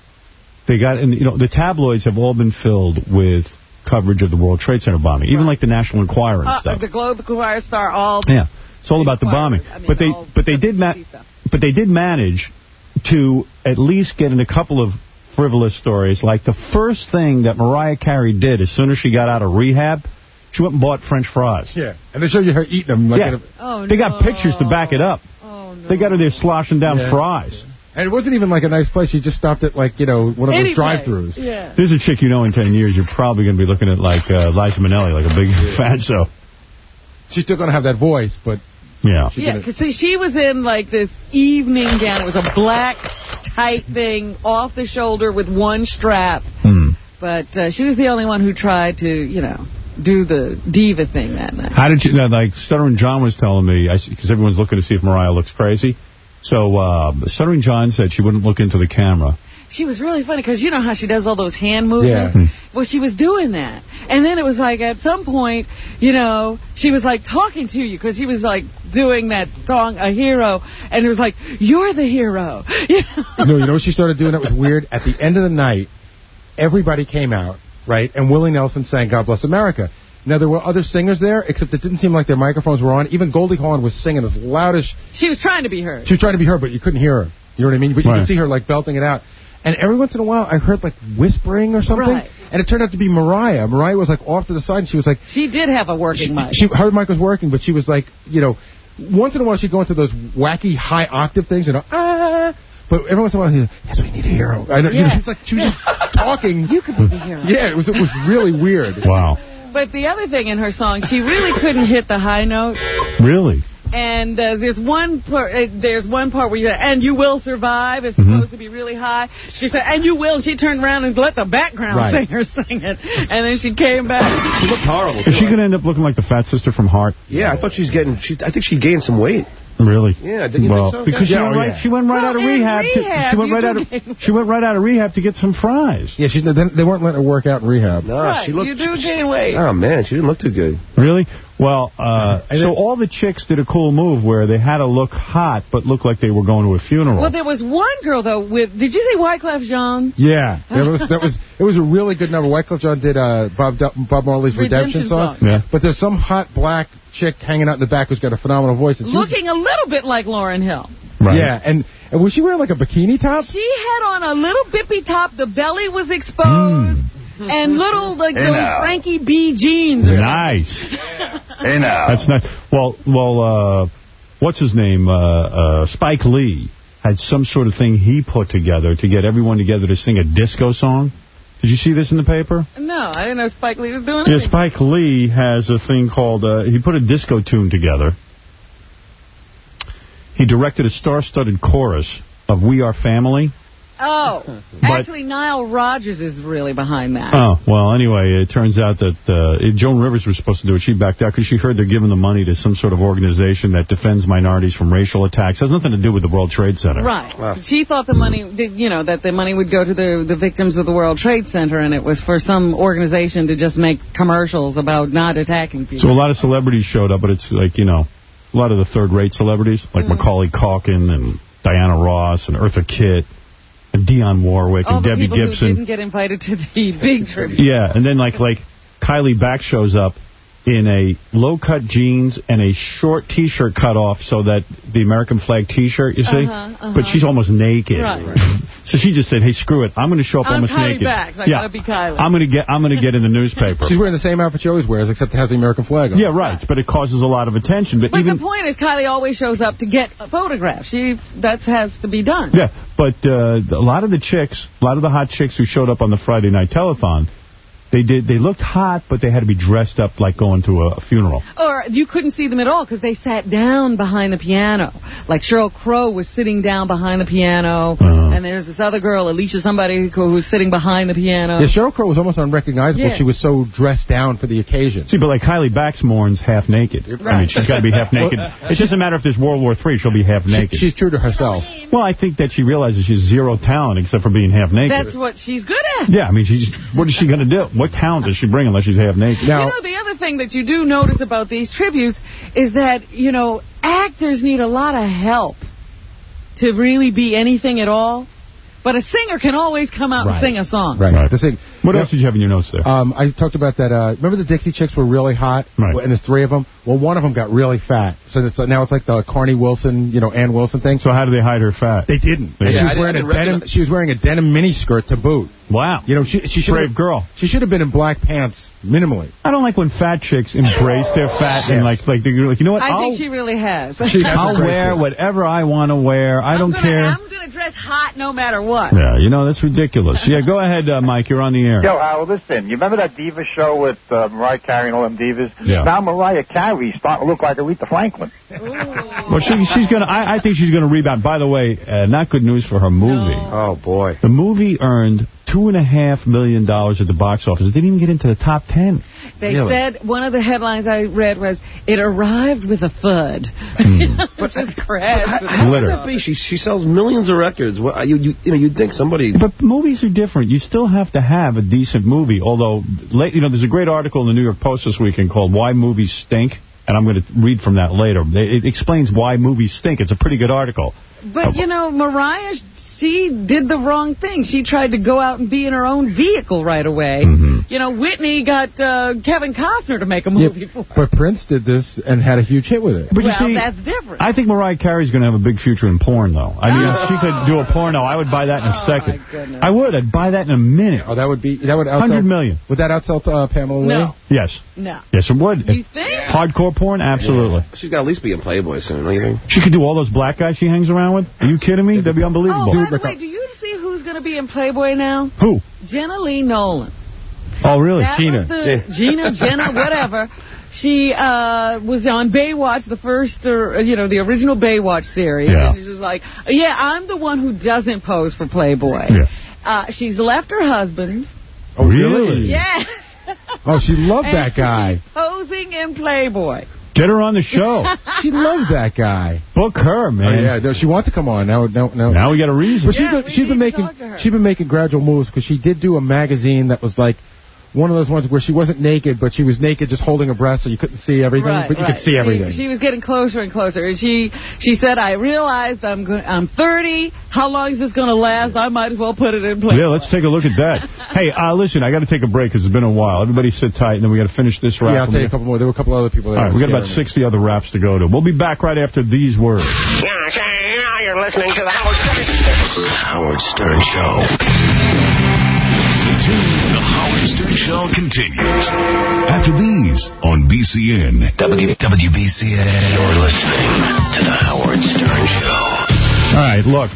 they got, in, you know, the tabloids have all been filled with coverage of the World Trade Center bombing, even like the National Enquirer and Uh, stuff. the Globe, the Choir Star, all. Yeah, it's all about the bombing. I mean, But they all but they did ma- stuff. but they did manage to at least get in a couple of frivolous stories. Like the first thing that Mariah Carey did as soon as she got out of rehab, she went and bought French fries. Yeah, and they show you her eating them. Like Yeah. in a, Oh, They no. got pictures to back it up. Oh, no. They got her there sloshing down Yeah. fries. and it wasn't even like a nice place. She just stopped at like, you know, one of Any those drive-thrus. place. Yeah. There's a chick you know in ten years, you're probably going to be looking at like uh, Liza Minnelli, like a big fat show. She's still going to have that voice, but Yeah. she Yeah, did it. because see, she was in like this evening gown. It was a black, tight thing, off the shoulder with one strap. Hmm. But uh, she was the only one who tried to, you know, do the diva thing that night. How did you, uh, like, Stuttering John was telling me, because everyone's looking to see if Mariah looks crazy. So, uh, Stuttering John said she wouldn't look into the camera. She was really funny because you know how she does all those hand movements? Yeah. Well, she was doing that. And then it was like at some point, you know, she was like talking to you because she was like doing that song, A Hero. And it was like, you're the hero. You know? No, you know what she started doing that was weird? At the end of the night, everybody came out, right? And Willie Nelson sang God Bless America. Now, there were other singers there, except it didn't seem like their microphones were on. Even Goldie Hawn was singing as loud as... She was trying to be heard. She was trying to be heard, but you couldn't hear her. You know what I mean? But you Right. could see her, like, belting it out. And every once in a while, I heard, like, whispering or something. Right. And it turned out to be Mariah. Mariah was, like, off to the side, and she was like... She did have a working She, mic. she, her mic was working, but she was, like, you know... Once in a while, she'd go into those wacky high octave things, you know, ah... But every once in a while, yes, we need a hero. I know, you know, Yeah. she was like, she was just talking. You could be the hero. Yeah, it was it was really weird. Wow. But the other thing in her song, she really couldn't hit the high notes. Really? And uh, there's one part, uh, there's one part where you and you will survive. It's Mhm. supposed to be really high. She said, and you will. She turned around and let the background Right. singer sing it. And then she came back. She looked horrible. Is she going to end up looking like the fat sister from Heart? Yeah, I thought she's getting. She, I think she gained some weight. Really? Yeah, didn't you well, think so? Because she, Yeah, went oh, right, yeah. she went right Well, out of in rehab. rehab, to, she went right out of do she went right out of rehab to get some fries. Yeah, she, they, they weren't letting her work out in rehab. No, Right, she looked. you do gain weight. Oh man, she didn't look too good. Really? Well, uh, And so then- all the chicks did a cool move where they had to look hot but look like they were going to a funeral. Well, there was one girl, though, with... Did you see Wyclef Jean? Yeah, that was that was it was a really good number. Wyclef Jean did uh, Bob Bob Marley's Redemption, Redemption song. song. Yeah. But there's some hot black chick hanging out in the back who's got a phenomenal voice. And she was- Looking a little bit like Lauryn Hill. Right. Yeah, and, and was she wearing like a bikini top? She had on a little bippy top. The belly was exposed. And little, like, Hey, those now. Frankie B jeans. Nice. Hey now. That's nice. Well, well, uh, what's his name? Uh, uh, Spike Lee had some sort of thing he put together to get everyone together to sing a disco song. Did you see this in the paper? No, I didn't know Spike Lee was doing Yeah, anything. Spike Lee has a thing called, uh, he put a disco tune together. He directed a star-studded chorus of We Are Family. Oh, But- actually, Nile Rodgers is really behind that. Oh, well, anyway, it turns out that uh, Joan Rivers was supposed to do it. She backed out because she heard they're giving the money to some sort of organization that defends minorities from racial attacks. It has nothing to do with the World Trade Center. Right. Wow. She thought the money, did- you know, that the money would go to the, the victims of the World Trade Center, and it was for some organization to just make commercials about not attacking people. So a lot of celebrities showed up, but it's like, you know, a lot of the third-rate celebrities, like Mm. Macaulay Culkin and Diana Ross and Eartha Kitt and Dionne Warwick All and the Debbie people Gibson. who didn't get invited to the big tribute. Yeah, and then like like Kylie Back shows up in a low-cut jeans and a short T-shirt cut off so that the American flag T-shirt, you see? Uh-huh, uh-huh. But she's almost naked. Right. So she just said, hey, screw it. I'm going to show up I'm almost Kylie naked. Bax. I yeah, gotta be Kylie. I'm going to get I'm going to get in the newspaper. She's wearing the same outfit she always wears, except it has the American flag on. Yeah, right. But it causes a lot of attention. But, But even the point is, Kylie always shows up to get a photograph. She that has to be done. Yeah, but uh, a lot of the chicks, a lot of the hot chicks who showed up on the Friday night telethon, they did. They looked hot, but they had to be dressed up like going to a, a funeral. Or you couldn't see them at all because they sat down behind the piano. Like Sheryl Crow was sitting down behind the piano, Uh-huh. and there's this other girl, Alicia somebody, who was sitting behind the piano. Yeah, Sheryl Crow was almost unrecognizable. Yeah. She was so dressed down for the occasion. See, but like Kylie Bax mourns half naked. I mean, Right. she's got to be half naked. It doesn't matter if there's World War Three; she'll be half naked. She, she's true to herself. Well, I think that she realizes she's zero talent except for being half naked. That's what she's good at. Yeah, I mean, she's what is she going to do? What talent does she bring unless she's half naked? You know, the other thing that you do notice about these tributes is that, you know, actors need a lot of help to really be anything at all. But a singer can always come out Right. and sing a song. Right. Right. The thing, What yeah, else did you have in your notes there? Um, I talked about that. Uh, remember the Dixie Chicks were really hot, Right. and there's three of them. Well, one of them got really fat, so it's, now it's like the Carney Wilson, you know, Ann Wilson thing. So how do they hide her fat? They didn't. They And she didn't. was I wearing didn't a denim. recognize- She was wearing a denim miniskirt to boot. Wow. You know, she she should Brave have, girl. She should have been in black pants minimally. I don't like when fat chicks embrace their fat and Yes. like like they're like, you know what? I I'll, think she really has. She has I'll embraced wear it. whatever I want to wear. I don't I'm gonna, care. I'm going to dress hot no matter what. Yeah, you know, that's ridiculous. Yeah, go ahead, uh, Mike. You're on the air. Yo, Howard, listen, you remember that Diva show with uh, Mariah Carey and all them divas? Yeah. Now Mariah Carey's starting to look like Aretha Franklin. Well, she, she's gonna. I, I think she's gonna rebound. By the way, uh, not good news for her movie. Oh boy. The movie earned two and a half million dollars at the box office. It didn't even get into the top ten. They Really? said, one of the headlines I read was, it arrived with a thud. Which is crap. How Glitter. could that be? She she sells millions of records. What, you you you know you'd think somebody. But movies are different. You still have to have a decent movie. Although, late, you know, there's a great article in the New York Post this weekend called "Why Movies Stink," and I'm going to read from that later. It explains why movies stink. It's a pretty good article. But, you know, Mariah, she did the wrong thing. She tried to go out and be in her own vehicle right away. Mm-hmm. You know, Whitney got uh, Kevin Costner to make a Yeah, movie for her. but Prince did this and had a huge hit with it. But you Well, see, that's different. I think Mariah Carey's going to have a big future in porn, though. I mean, if she could do a porno, I would buy that in a Oh, second. my goodness. I would. I'd buy that in a minute. Oh, that would be that would outsell. one hundred million. Would that outsell uh, Pamela Lee? No. Yes. No. Yes, it would. You think? Hardcore porn? Absolutely. She's got to at least be in Playboy soon, don't you think? She could do all those black guys she hangs around with? Are you kidding me? That'd be unbelievable. Oh, by the way, do you see who's going to be in Playboy now? Who? Jenna Lee Nolan. Oh, really? That Gina. was the Gina, Jenna, whatever. She uh, was on Baywatch, the first, uh, you know, the original Baywatch series. Yeah. And she was like, yeah, I'm the one who doesn't pose for Playboy. Yeah. Uh, she's left her husband. Oh, really? Yes. Oh, she loved And that guy. She's posing in Playboy. Get her on the show. She loves that guy. Book her, man. Oh, yeah, no, she wants to come on. Now, no, no. Now we got a reason. But she's Yeah, been, we she's been need to making talk to her. she's been making gradual moves because she did do a magazine that was like one of those ones where she wasn't naked, but she was naked just holding her breast so you couldn't see everything, Right, but you right. could see everything. She, she was getting closer and closer. And she she said, I realized I'm go- I'm thirty. How long is this going to last? I might as well put it in place. Yeah, let's take a look at that. Hey, uh, listen, I got to take a break because it's been a while. Everybody sit tight, and then we got to finish this rap. Yeah, I'll tell you a couple more. There were a couple other people there. All right, we got about sixty other raps to go to. We'll be back right after these words. Yeah, now you're listening to the Howard Stern Show. The Howard Stern Show. Stay tuned. The Howard Stern Show continues after these on B C N. W W B C N. You're listening to the Howard Stern Show. All right, look.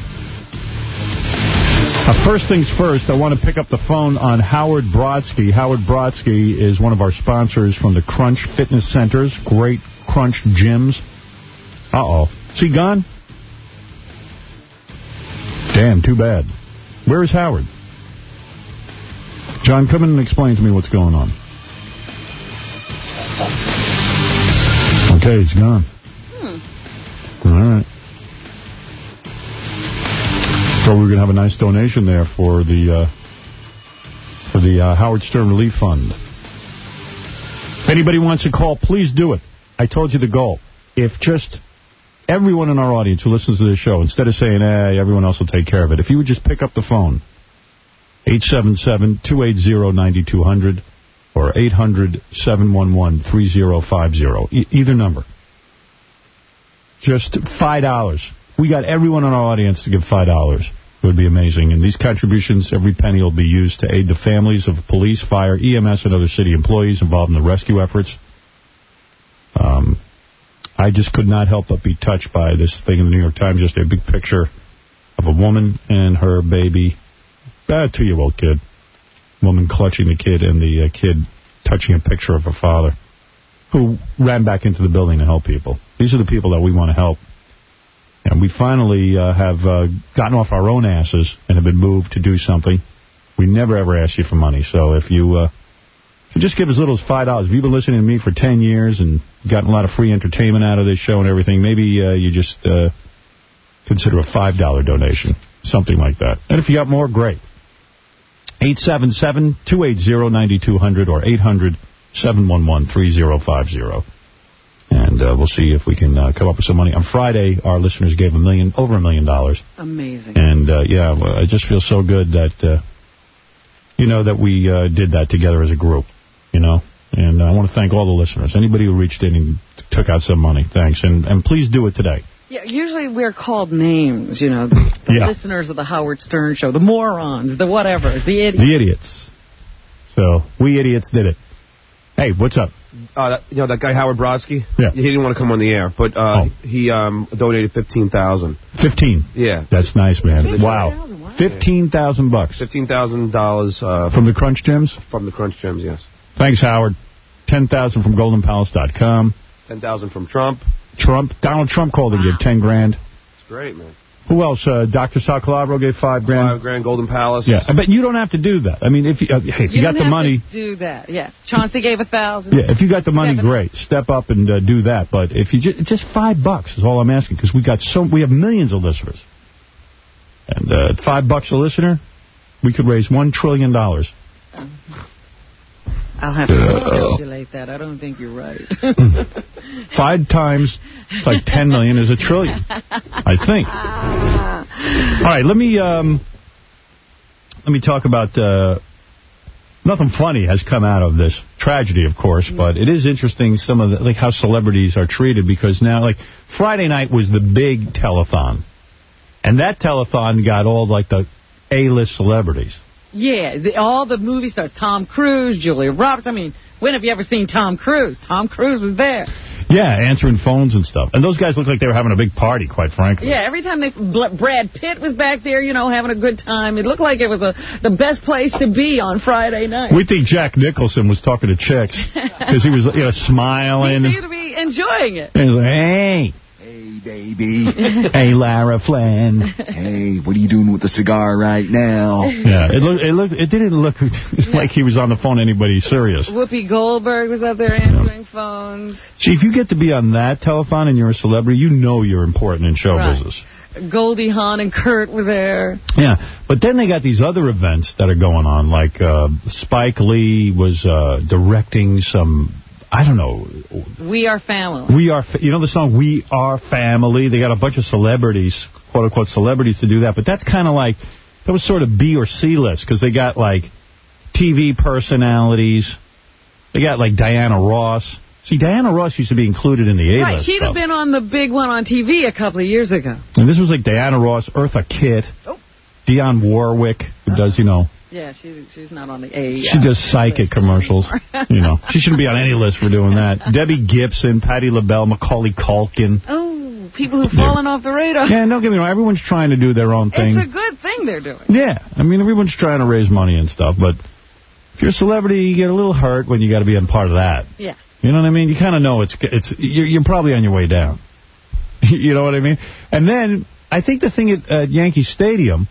Uh, first things first, I want to pick up the phone on Howard Brodsky. Howard Brodsky is one of our sponsors from the Crunch Fitness Centers. Great Crunch gyms. Uh-oh. Is he gone? Damn, too bad. Where is Howard? John, come in and explain to me what's going on. Okay, he's gone. Hmm. All right. So we're going to have a nice donation there for the uh, for the uh, Howard Stern Relief Fund. If anybody wants to call, please do it. I told you the goal. If just everyone in our audience who listens to this show, instead of saying, hey, everyone else will take care of it, if you would just pick up the phone, eight seven seven, two eight zero, nine two zero zero or eight hundred, seven one one, three zero five zero. E- either number. Just five dollars. We got everyone in our audience to give five dollars. It would be amazing. And these contributions, every penny will be used to aid the families of police, fire, E M S, and other city employees involved in the rescue efforts. Um, I just could not help but be touched by this thing in the New York Times. Just a big picture of a woman and her baby. A two-year-old kid. Woman clutching the kid and the uh, kid touching a picture of her father who ran back into the building to help people. These are the people that we want to help. And we finally uh, have uh, gotten off our own asses and have been moved to do something. We never, ever ask you for money. So if you, uh, if you just give as little as five dollars. If you've been listening to me for ten years and gotten a lot of free entertainment out of this show and everything, maybe uh, you just uh, consider a five dollar donation, something like that. And if you got more, great. eight seven seven, two eight zero, nine two zero zero or eight hundred, seven one one, three zero five zero. And uh, we'll see if we can uh, come up with some money. On Friday, our listeners gave a million, over a million dollars. Amazing. And, uh, yeah, well, I just feel so good that, uh, you know, that we uh, did that together as a group, you know. And uh, I want to thank all the listeners. Anybody who reached in and took out some money, thanks. And, and please do it today. Yeah, usually we're called names, you know, the, the Yeah. listeners of the Howard Stern Show, the morons, the whatever, the idiots. The idiots. So, we idiots did it. Hey, what's up? Uh, that, you know, that guy Howard Brodsky? Yeah. He didn't want to come on the air, but uh, oh. he um, donated fifteen thousand dollars. fifteen? Yeah. That's nice, man. Wow. fifteen thousand bucks. fifteen thousand dollars. Uh, from the Crunch Gyms? From the Crunch Gyms, yes. Thanks, Howard. ten thousand from golden palace dot com. ten thousand from Trump. Trump. Donald Trump called and gave ten grand. It's great, man. Who else? Uh, Doctor Sal Calabro gave five grand. Five grand, Golden Palace. Yeah, but you don't have to do that. I mean, if you, uh, hey, if you, you got the money, to do that. Yes, Chauncey gave a thousand. Yeah, if you got the money, Seven. great. Step up and uh, do that. But if you just, just five bucks is all I'm asking because we got so we have millions of listeners, and uh, at five bucks a listener, we could raise one trillion dollars. I'll have to calculate that. I don't think you're right. Five times like ten million is a trillion, I think. All right, let me um, let me talk about. Uh, nothing funny has come out of this tragedy, of course, but it is interesting some of the, like how celebrities are treated because now, like Friday night was the big telethon, and that telethon got all like the A-list celebrities. Yeah, the, all the movie stars. Tom Cruise, Julia Roberts. I mean, when have you ever seen Tom Cruise? Tom Cruise was there. Yeah, answering phones and stuff. And those guys looked like they were having a big party, quite frankly. Yeah, every time they... Brad Pitt was back there, you know, having a good time. It looked like it was a, the best place to be on Friday night. We think Jack Nicholson was talking to chicks because he was, you know, smiling. He seemed to be enjoying it. And he was like, hey. Hey, baby. Hey, Lara Flynn. Hey, what are you doing with the cigar right now? Yeah, it looked, it looked, it didn't look like he was on the phone to anybody serious. Whoopi Goldberg was up there answering yeah. phones. See, if you get to be on that telethon and you're a celebrity, you know you're important in show right. business. Goldie Hawn and Kurt were there. Yeah, but then they got these other events that are going on, like uh, Spike Lee was uh, directing some, I don't know. We Are Family. We are, you know the song We Are Family? They got a bunch of celebrities, quote-unquote celebrities, to do that, but that's kind of like, that was sort of B or C list, because they got like T V personalities. They got like Diana Ross. See, Diana Ross used to be included in the A-list Right, she'd stuff. have been on the big one on T V a couple of years ago. And this was like Diana Ross, Eartha Kitt, oh. Dionne Warwick, who uh-huh. does, you know. Yeah, she's, she's not on the A. She uh, does psychic commercials. You know, she shouldn't be on any list for doing that. Debbie Gibson, Patti LaBelle, Macaulay Culkin. Oh, people who've fallen yeah. off the radar. Yeah, don't get me wrong. Everyone's trying to do their own thing. It's a good thing they're doing. Yeah, I mean, everyone's trying to raise money and stuff, but if you're a celebrity, you get a little hurt when you got to be on part of that. Yeah. You know what I mean? You kind of know it's it's you're, you're probably on your way down. You know what I mean? And then I think the thing at uh, Yankee Stadium,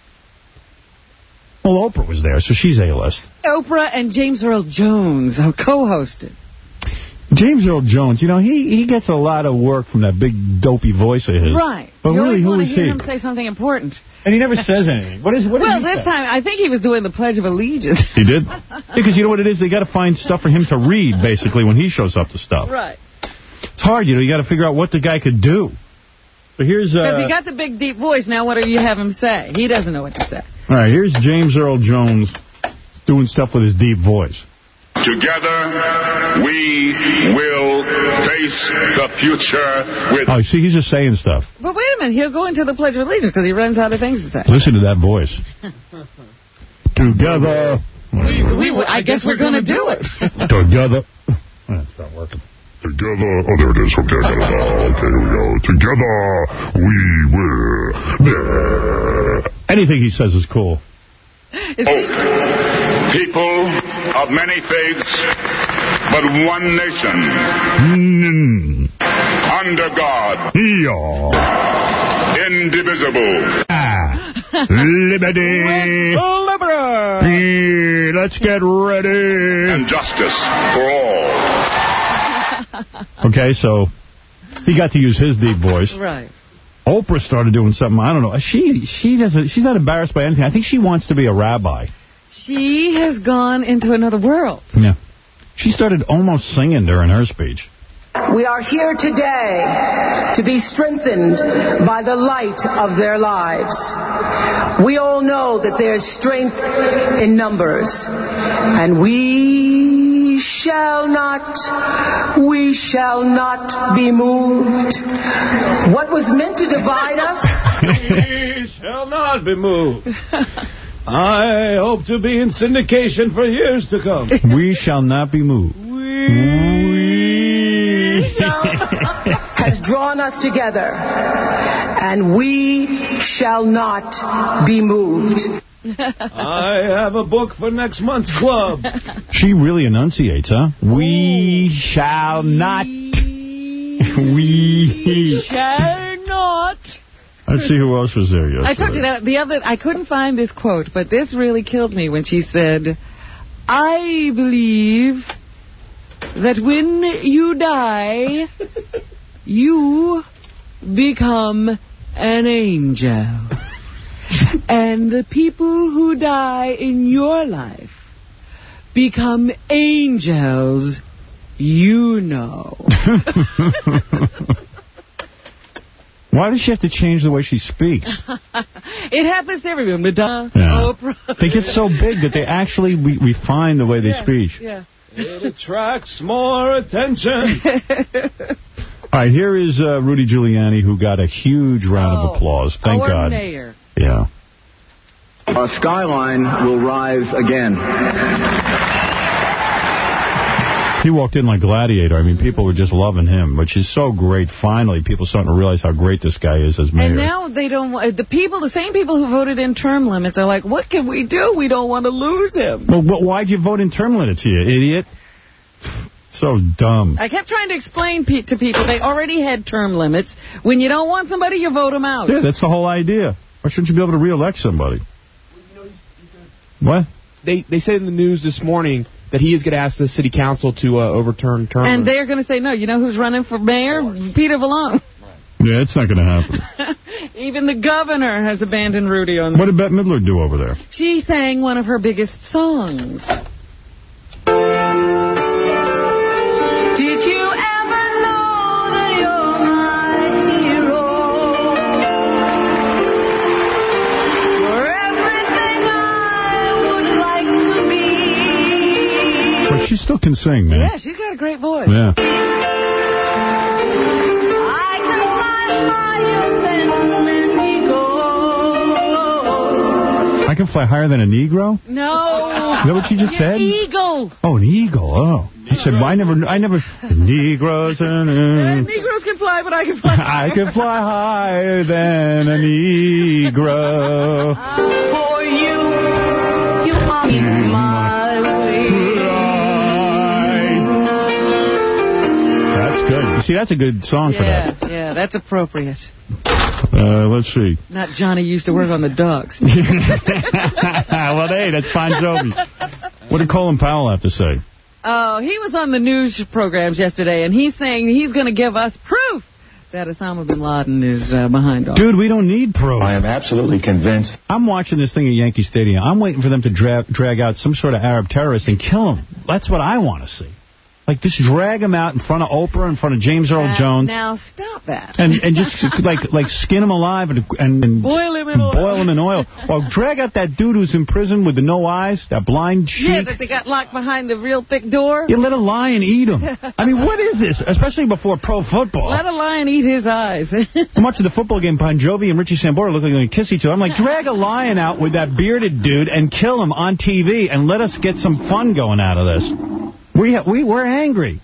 well, Oprah was there, so she's A-list. Oprah and James Earl Jones co-hosted. James Earl Jones, you know, he, he gets a lot of work from that big dopey voice of his. Right. But you really, always who is want to hear he? him say something important. And he never says anything. What is what Well, did he this say? time, I think he was doing the Pledge of Allegiance. He did? Because you know what it is? They got to find stuff for him to read, basically, when he shows up to stuff. Right. It's hard, you know. You got to figure out what the guy could do. So here's... Because uh, he got the big, deep voice. Now what do you have him say? He doesn't know what to say. All right, here's James Earl Jones doing stuff with his deep voice. Together, we will face the future with... Oh, see, he's just saying stuff. But wait a minute. He'll go into the Pledge of Allegiance because he runs out of things to say. Listen to that voice. Together... We, we, I, I guess, guess we're, we're going to do it. Together... Oh, it's not working. Together... Oh, there it is. Okay, I got it now. Okay, here we go. Together, we will... Anything he says is cool. Oh, people of many faiths, but one nation. Mm. Under God. Yeah. Indivisible. Ah. Liberty. Liberty. Let's get ready. And justice for all. Okay, so he got to use his deep voice. Right. Oprah started doing something, I don't know. She she doesn't. She's not embarrassed by anything. I think she wants to be a rabbi. She has gone into another world. Yeah. She started almost singing during her speech. We are here today to be strengthened by the light of their lives. We all know that there's strength in numbers, and we shall not, we shall not be moved. What was meant to divide us? We shall not be moved. I hope to be in syndication for years to come. We shall not be moved. We has drawn us together, and we shall not be moved. I have a book for next month's club. She really enunciates, huh? We shall not. We shall not. Let's see who else was there yesterday. I told you that the other. I couldn't find this quote, but this really killed me when she said, "I believe that when you die, you become an angel. And the people who die in your life become angels, you know." Why does she have to change the way she speaks? It happens to everyone. Madonna, yeah. Oprah. They get so big that they actually re refine the way they yeah, speak. Yeah. It attracts more attention. All right, here is uh, Rudy Giuliani, who got a huge round oh, of applause. Thank our God. mayor. Yeah. Our skyline will rise again. He walked in like Gladiator. I mean, people were just loving him, which is so great. Finally, people starting to realize how great this guy is as mayor. And now they don't want, the people, the same people who voted in term limits are like, what can we do? We don't want to lose him. Well, but why'd you vote in term limits, you idiot? So dumb. I kept trying to explain pe to people they already had term limits. When you don't want somebody, you vote them out. Yeah, that's the whole idea. Why shouldn't you be able to re-elect somebody? What? They they said in the news this morning that he is going to ask the city council to uh, overturn term And limits. they're going to say no. You know who's running for mayor? Peter Vallone. Yeah, it's not going to happen. Even the governor has abandoned Rudy on. What did Bette Midler do over there? She sang one of her biggest songs. Did you ever know that you're my hero? You're everything I would like to be. Well, she still can sing, man. Yeah, she's got a great voice. Yeah. I can fly higher than an eagle. I can fly higher than a Negro? No. Is that what you just said? Eagle. Oh, an eagle. Oh. He said, well, I never, I never, the Negroes and... Uh, Negroes can fly, but I can fly higher. I can fly higher than a Negro. For you, you are my way. That's good. You see, that's a good song yeah, for that. Yeah, that's appropriate. Uh, let's see. Not Johnny used to work on the Dogs. Well, hey, that's Bon Jovi. What did Colin Powell have to say? Oh, he was on the news programs yesterday, and he's saying he's going to give us proof that Osama bin Laden is uh, behind all. Dude, we don't need proof. I am absolutely convinced. I'm watching this thing at Yankee Stadium. I'm waiting for them to dra drag out some sort of Arab terrorist and kill him. That's what I want to see. Like, just drag him out in front of Oprah, in front of James Earl Uh, Jones. Now, stop that. And and just, like, like skin him alive and, and, and boil him in oil. Boil him in oil. Or drag out that dude who's in prison with the no eyes, that blind sheep. Yeah, that they got locked behind the real thick door. You let a lion eat him. I mean, what is this? Especially before pro football. Let a lion eat his eyes. I'm watching the football game. Bon Jovi and Richie Sambora look like they're going to kiss each other. I'm like, drag a lion out with that bearded dude and kill him on T V and let us get some fun going out of this. We ha we we're angry.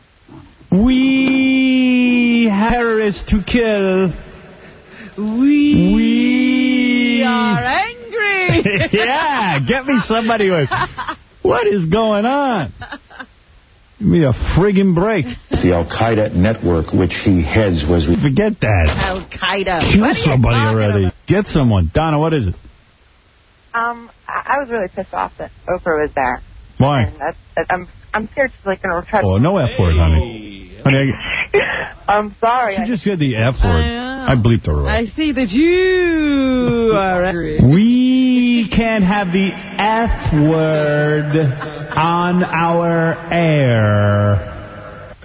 We have terrorists to kill. We, we are angry. Yeah, get me somebody with, what is going on? Give me a friggin' break. The Al-Qaeda network which he heads was... Forget that. Al-Qaeda. Kill somebody already. About? Get someone. Donna, what is it? Um, I was really pissed off that Oprah was there. Why? And that's, that I'm I'm scared she's like going to try to... Oh, no F word, honey. honey I'm sorry. She just said the F word. I, I bleeped her. I see that you are angry. We can't have the F word on our air.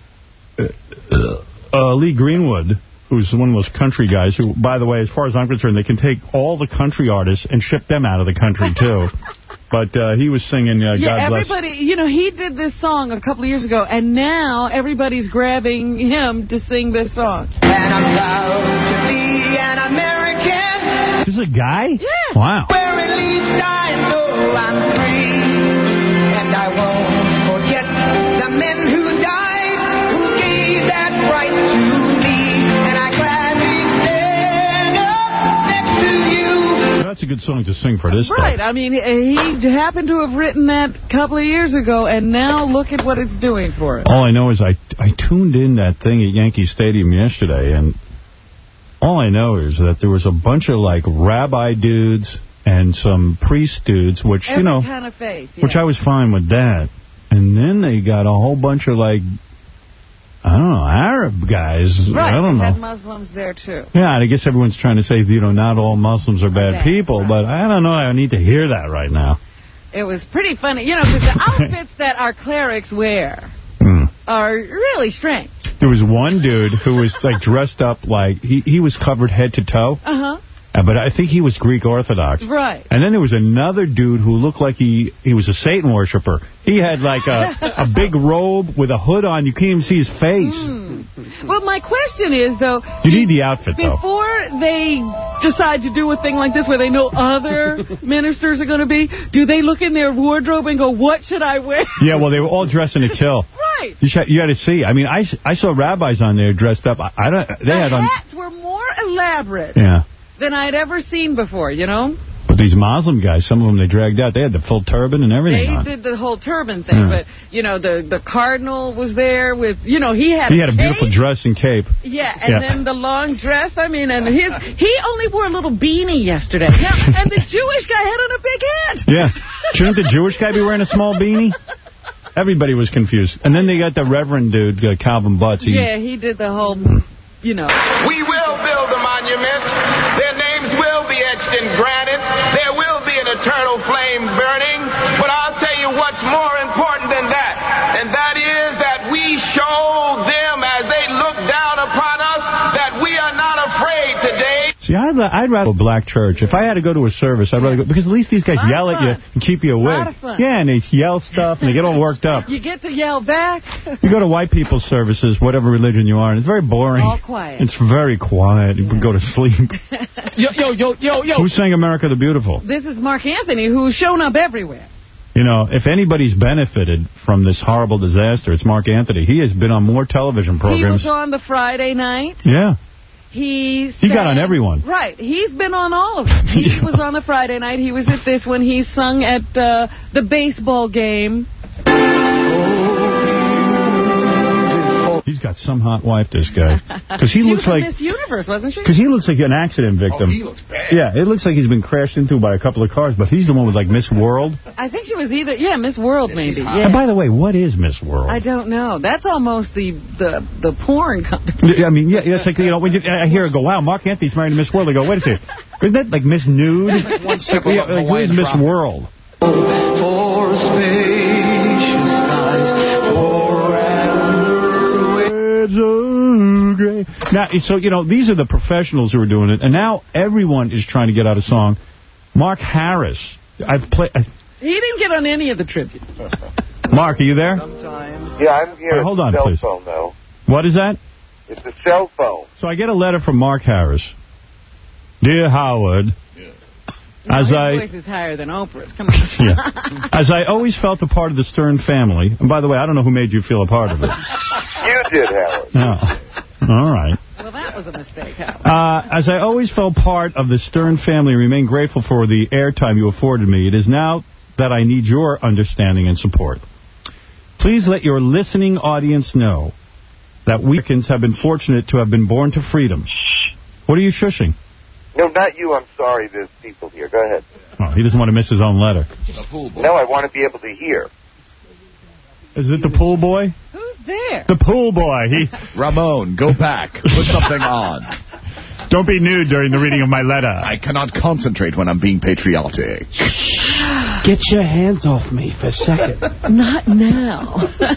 Uh, Lee Greenwood, who's one of those country guys, who, by the way, as far as I'm concerned, they can take all the country artists and ship them out of the country, too. But uh, he was singing uh, yeah, God Bless. everybody, you know, he did this song a couple of years ago, and now everybody's grabbing him to sing this song. And I'm proud to be an American. This is a guy? Yeah. Wow. Where at least I know I'm free. And I won't forget the men who died, who gave that right to me. And I gladly stand up next to you. That's a good song to sing for this Right. stuff. I mean, he happened to have written that a couple of years ago, and now look at what it's doing for it. All I know is I, I tuned in that thing at Yankee Stadium yesterday, and all I know is that there was a bunch of, like, rabbi dudes and some priest dudes, which, Every you know, kind of faith, yeah. which I was fine with that. And then they got a whole bunch of, like, I don't know, Arab guys. Right, I don't they know. had Muslims there, too. Yeah, I guess everyone's trying to say, you know, not all Muslims are bad Bad, people, right. but I don't know. I need to hear that right now. It was pretty funny, you know, because the outfits that our clerics wear Mm. are really strange. There was one dude who was, like, dressed up like, he, he was covered head to toe. Uh-huh. Uh, but I think he was Greek Orthodox. Right. And then there was another dude who looked like he, he was a Satan worshiper. He had like a, a big robe with a hood on. You can't even see his face. Mm. Well, my question is, though... You need the outfit, though. Before they decide to do a thing like this where they know other ministers are going to be, do they look in their wardrobe and go, what should I wear? Yeah, well, they were all dressing to kill. Right. You, sh you got to see. I mean, I, I saw rabbis on there dressed up. I, I don't. They the had on. hats were more elaborate. Yeah. Than I'd ever seen before, you know? But these Muslim guys, some of them they dragged out. They had the full turban and everything They on. did the whole turban thing, Yeah. but, you know, the, the cardinal was there with, you know, he had He a had a cape. beautiful dress and cape. Yeah, and Yeah. then the long dress, I mean, and his he only wore a little beanie yesterday. Now, and the Jewish guy had on a big hat. Yeah. Shouldn't the Jewish guy be wearing a small beanie? Everybody was confused. And then they got the Reverend dude, uh, Calvin Butts. He, Yeah, he did the whole, you know. We will build a monument. Their names will be etched in granite. There will be an eternal flame burning. But I'll tell you what's more important than that. And that is that we show them as they look down upon us that we are not afraid today. See, I'd, I'd rather go to a black church. If I had to go to a service, I'd rather go, because at least these guys yell at you and keep you awake. Lot of fun. Yeah, and they yell stuff, and they get all worked up. You get to yell back. You go to white people's services, whatever religion you are, and it's very boring. All quiet. It's very quiet. You can go to sleep. Yo, yo, yo, yo, yo. Who sang America the Beautiful? This is Mark Anthony, who's shown up everywhere. You know, if anybody's benefited from this horrible disaster, it's Mark Anthony. He has been on more television He programs. was on the Friday night. Yeah. He He got sang- on everyone. Right. He's been on all of them. He Yeah. was on the Friday night. He was at this one. He sung at uh, the baseball game. He's got some hot wife, this guy. Because he she looks was like... Miss Universe, wasn't she? Because he looks like an accident victim. Oh, he looks bad. Yeah, it looks like he's been crashed into by a couple of cars, but he's the one with, like, Miss World. I think she was either, yeah, Miss World, maybe. And Yeah. by the way, what is Miss World? I don't know. That's almost the the, the porn company. Yeah, I mean, yeah, it's like, you know, when you, I hear it go, wow, Mark Anthony's married to Miss World. I go, wait a second. Isn't that like Miss Nude? Like one step yeah, above like, who is Hawaiian Miss tropic. World? For spacious skies, for It's so great. Now, so, you know, these are the professionals who are doing it, and now everyone is trying to get out a song. Mark Harris. I've played... He didn't get on any of the tribute. Mark, are you there? Yeah, I'm here. All right, hold on, cell please. phone, though. What is that? It's a cell phone. So I get a letter from Mark Harris. Dear Howard, No, as his I... voice is higher than Oprah's. Come on. Yeah. As I always felt a part of the Stern family, and by the way, I don't know who made you feel a part of it. You did, Howard. No. All right. Well, that was a mistake, Howard. Uh, as I always felt part of the Stern family and remain grateful for the airtime you afforded me, it is now that I need your understanding and support. Please let your listening audience know that we Americans have been fortunate to have been born to freedom. What are you shushing? No, not you. I'm sorry. There's people here. Go ahead. Oh, he doesn't want to miss his own letter. No, I want to be able to hear. Is it the pool boy? Who's there? The pool boy. He Ramon, go back. Put something on. Don't be nude during the reading of my letter. I cannot concentrate when I'm being patriotic. Get your hands off me for a second. Not now.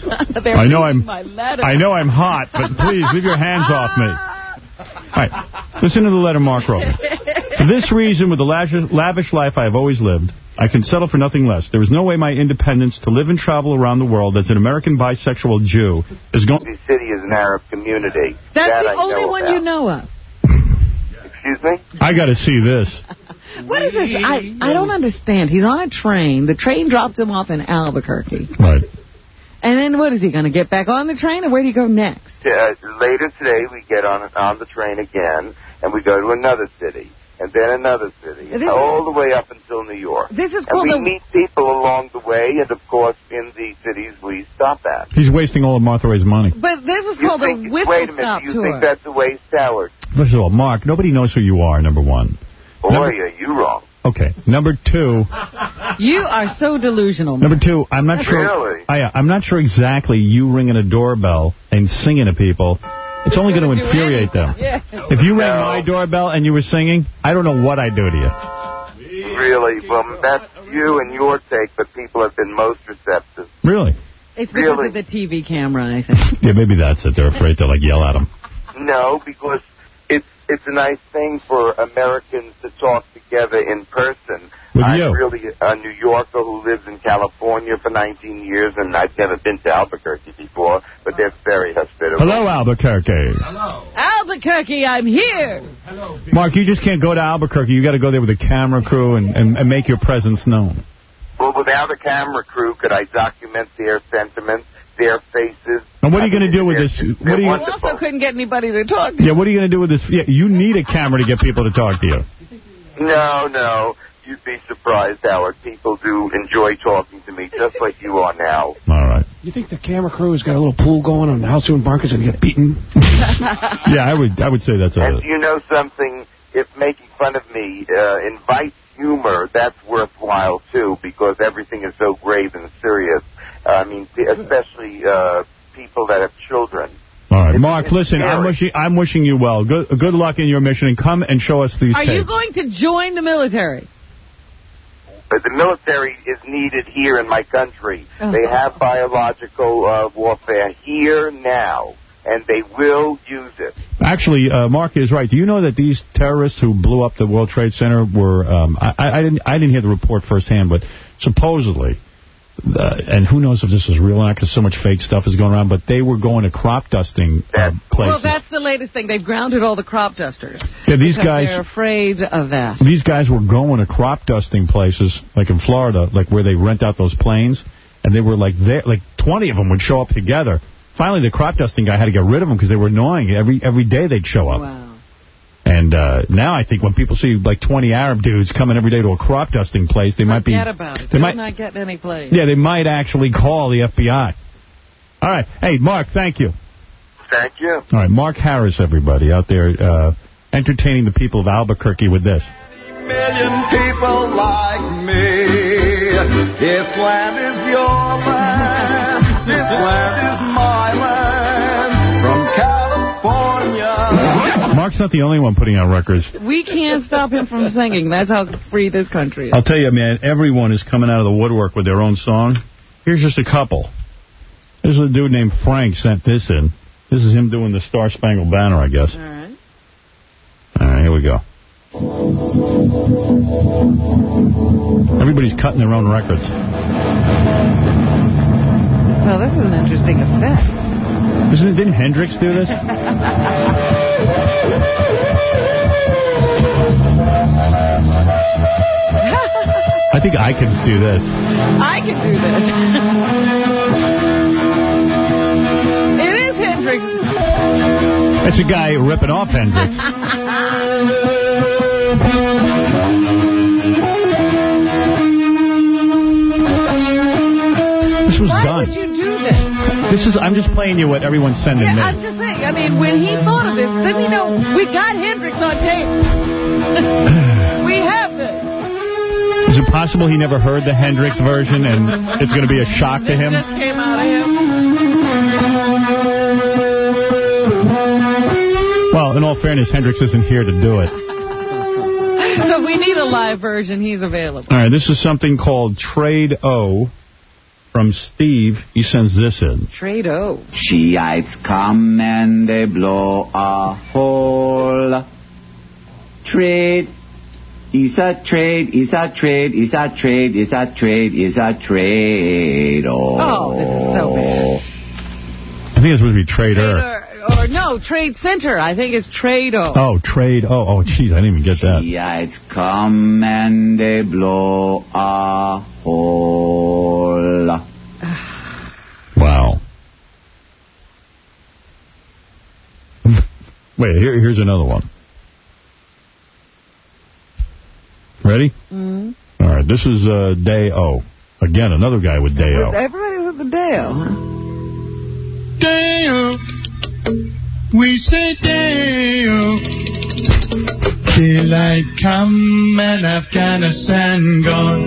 I know I'm my letter. I know I'm hot, but please leave your hands off me. All right, listen to the letter Mark wrote me. For this reason, with the lavish, lavish life I have always lived, I can settle for nothing less. There is no way my independence to live and travel around the world as an American bisexual Jew is going... The city is an Arab community. That's that the I only know one about. you know of. Excuse me? I got to see this. What is this? I, I don't understand. He's on a train. The train dropped him off in Albuquerque. Right. And then what is he going to get back on the train, or where do you go next? Uh, later today, we get on on the train again, and we go to another city, and then another city, This all is- the way up until New York. This is and called we the- meet people along the way, and of course, in the cities we stop at. He's wasting all of Martha Ray's money. But this is You called think- a whistle wait a minute, stop do you tour. think that's a waste, Howard? First of all, Mark, nobody knows who you are, number one. Boy, Number- are you wrong. Okay. Number two, You are so delusional. number two, I'm not sure... Really? I, I'm not sure exactly you ringing a doorbell and singing to people. It's only going to do infuriate them. Yeah. If you rang No. my doorbell and you were singing, I don't know what I'd do to you. Really? Well, that's you and your take, but people have been most receptive. Really? It's because Really? of the T V camera, I think. Yeah, maybe that's it. They're afraid to, like, yell at him. No, because it's it's a nice thing for Americans to talk together in person. With I'm you. really a New Yorker who lives in California for nineteen years, and I've never been to Albuquerque before, but they're very hospitable. Hello, Albuquerque. Albuquerque, I'm here. Mark, you just can't go to Albuquerque. You got to go there with a camera crew and, and, and make your presence known. Well, without a camera crew, could I document their sentiments, their faces? And what are you going to do with this? What are you? You also couldn't get anybody to talk to. Yeah, what are you going to do with this? Yeah, you need a camera to get people to talk to you. No, no. you'd be surprised, Howard. People do enjoy talking to me, just like you are now. All right. You think the camera crew has got a little pool going on how soon Barker's going to get beaten? Yeah, I would I would say that's a... And you know something? If making fun of me uh, invites humor, that's worthwhile, too, because everything is so grave and serious. Uh, I mean, especially uh, people that have children. All right, It's- Mark, it's listen, I'm scary. wishing, I'm wishing you well. Good, good luck in your mission, and come and show us these Are tapes. you going to join the military? But the military is needed here in my country. Oh. They have biological uh, warfare here now, and they will use it. Actually, uh, Mark is right. Do you know that these terrorists who blew up the World Trade Center were, um, I, I, didn't I didn't hear the report firsthand, but supposedly, uh, and who knows if this is real or not because so much fake stuff is going around, but they were going to crop dusting uh, Well, places. that's the latest thing. They've grounded all the crop dusters. Yeah, these because guys- they're afraid of that. These guys were going to crop dusting places, like in Florida, like where they rent out those planes, and they were like there, like twenty of them would show up together. Finally, the crop dusting guy had to get rid of them because they were annoying. Every every day they'd show up. Wow. And uh, now I think when people see like twenty Arab dudes coming every day to a crop dusting place, they might be... Forget about it. They They're might, not getting any play. yeah, they might actually call the F B I. All right. Hey, Mark, thank you. Thank you. All right, Mark Harris, everybody, out there uh, entertaining the people of Albuquerque with this. Million people like me. This land is your land. This land is my land. From California. Mark's not the only one putting out records. We can't stop him from singing. That's how free this country is. I'll tell you, man, everyone is coming out of the woodwork with their own song. Here's just a couple. There's a dude named Frank sent this in. This is him doing the Star Spangled Banner, I guess. All right. All right, here we go. Everybody's cutting their own records. Well, this is an interesting effect. Isn't it, didn't Hendrix do this? I think I could do this. I can do this. It is Hendrix. It's a guy ripping off Hendrix. This was Why done. would you do this? This is. I'm just playing you what everyone's sending Yeah, me. I'm just saying. I mean, when he thought of this, didn't he know we got Hendrix on tape? We have this. Is it possible he never heard the Hendrix version and it's going to be a shock to This him? just came out of him. Well, in all fairness, Hendrix isn't here to do it. So if we need a live version, he's available. All right, this is something called Trade O from Steve. He sends this in. Trade-O. Shiites come and they blow a hole. Trade is a trade, is a trade, is a trade, is a trade, is a trade. Oh, Oh, this is so bad. I think it's supposed to be Trader. Or, or no, Trade Center. I think it's Trade-O. Oh, Trade O. Oh, jeez, I didn't even get that. Shiites come and they blow a hole. Wow. Wait, here, here's another one. Ready? Mm-hmm. All right, this is uh, Day O. Again, another guy with Day O. Everybody's at the Day-O, huh? Day-o. We say day-o. Daylight come and Afghanistan gone.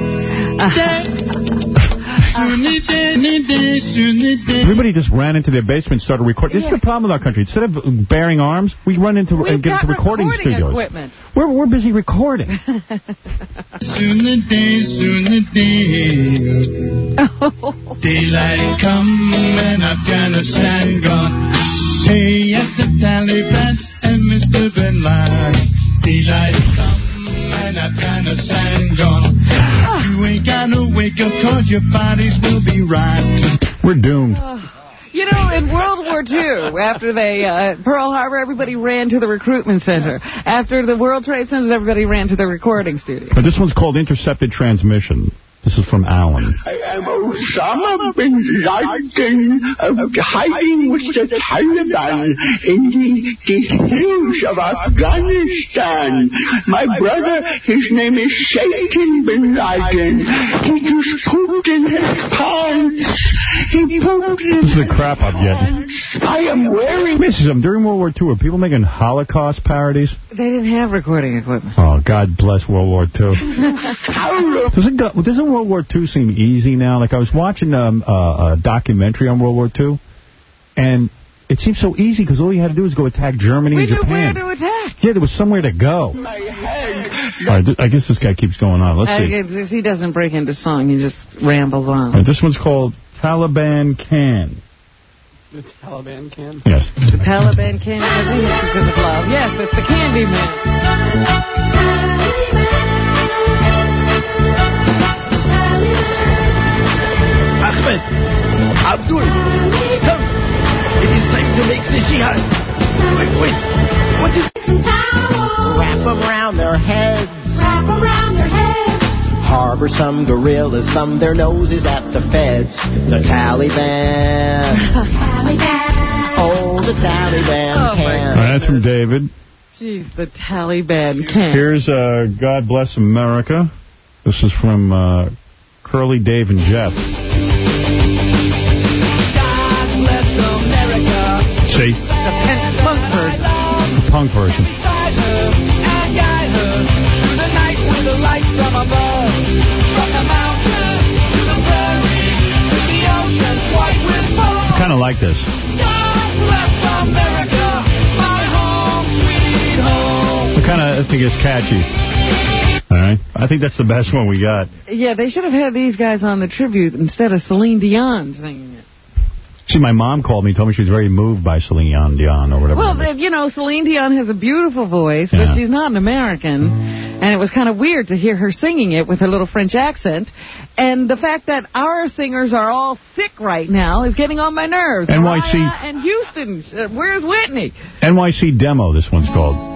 Everybody just ran into their basement and started recording. This is the problem with our country. Instead of bearing arms, we run into We've and get got into recording, recording studios. equipment. We're, we're busy recording. Soon the day, soon the day. Daylight come and Afghanistan gone. Hey, at the Taliban and Mister Bin Laden. Daylight come and Afghanistan gone. You ain't gotta wake up cause your bodies will be right. We're doomed. You know, in World War Two, after they, uh, Pearl Harbor, everybody ran to the recruitment center. After the World Trade Centers, everybody ran to the recording studio. But this one's called Intercepted Transmission. This is from Alan. I am Osama bin Laden of hiding with the Taliban in the, the hills of Afghanistan. My brother, his name is Satan bin Laden. He just pooped in his pants. He pooped in This is the crap I'm getting. I am wearing... Missus Um, during World War Two, were people making Holocaust parodies? They didn't have recording equipment. Oh, God bless World War Two. doesn't, go, doesn't World War Two seem easy now? Like, I was watching um, uh, a documentary on World War Two, and it seems so easy because all you had to do was go attack Germany we and Japan. We knew where to attack. Yeah, there was somewhere to go. All right, th I guess this guy keeps going on. Let's see. Uh, he doesn't break into song. He just rambles on. All right, this one's called Taliban Can. The Taliban can? Yes. The Taliban can has the hisses of love. Yes, it's the Candy Man. Ahmed, Abdul, come. It is time to make the jihad. Wait, wait. What is... Wrap them around their heads. Wrap around their heads. Harbor some gorillas, thumb their noses at the feds. The Taliban. Taliban. Oh, the Taliban Oh, can. All right, that's from David. Jeez, the Taliban can. Here's uh, God Bless America. This is from uh, Curly, Dave, and Jeff. God bless America. See? The punk version. The punk version. Guide her and guide her through the night with the light from above. From the mountain to the prairie to the ocean white with foam. I kind of like this. God bless America, my home, sweet home. I kind of think it's catchy. All right. I think that's the best one we got. Yeah, they should have had these guys on the tribute instead of Celine Dion singing it. See, my mom called me, told me she was very moved by Celine Dion or whatever. Well, you know, Celine Dion has a beautiful voice, Yeah. but she's not an American. And it was kind of weird to hear her singing it with her little French accent. And the fact that our singers are all sick right now is getting on my nerves. N Y C Mariah and Houston. Uh, Where's Whitney? N Y C Demo, this one's called.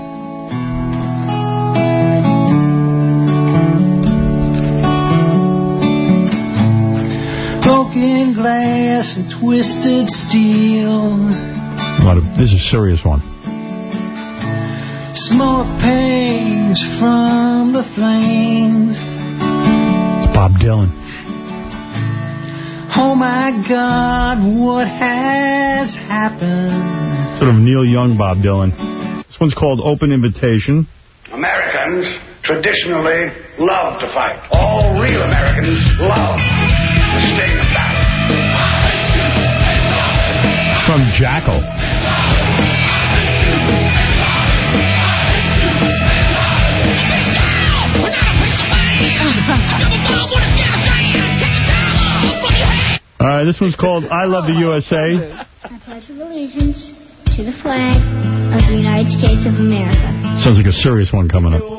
Broken glass and twisted steel. A lot of, this is a serious one. Smoke pangs from the flames. It's Bob Dylan. Oh my God, what has happened? Sort of Neil Young Bob Dylan. This one's called Open Invitation. Americans traditionally love to fight. All real Americans love to stay in battle. From Jackal. All right, this one's called I Love the U S A. I pledge allegiance to the flag of the United States of America. Sounds like a serious one coming up.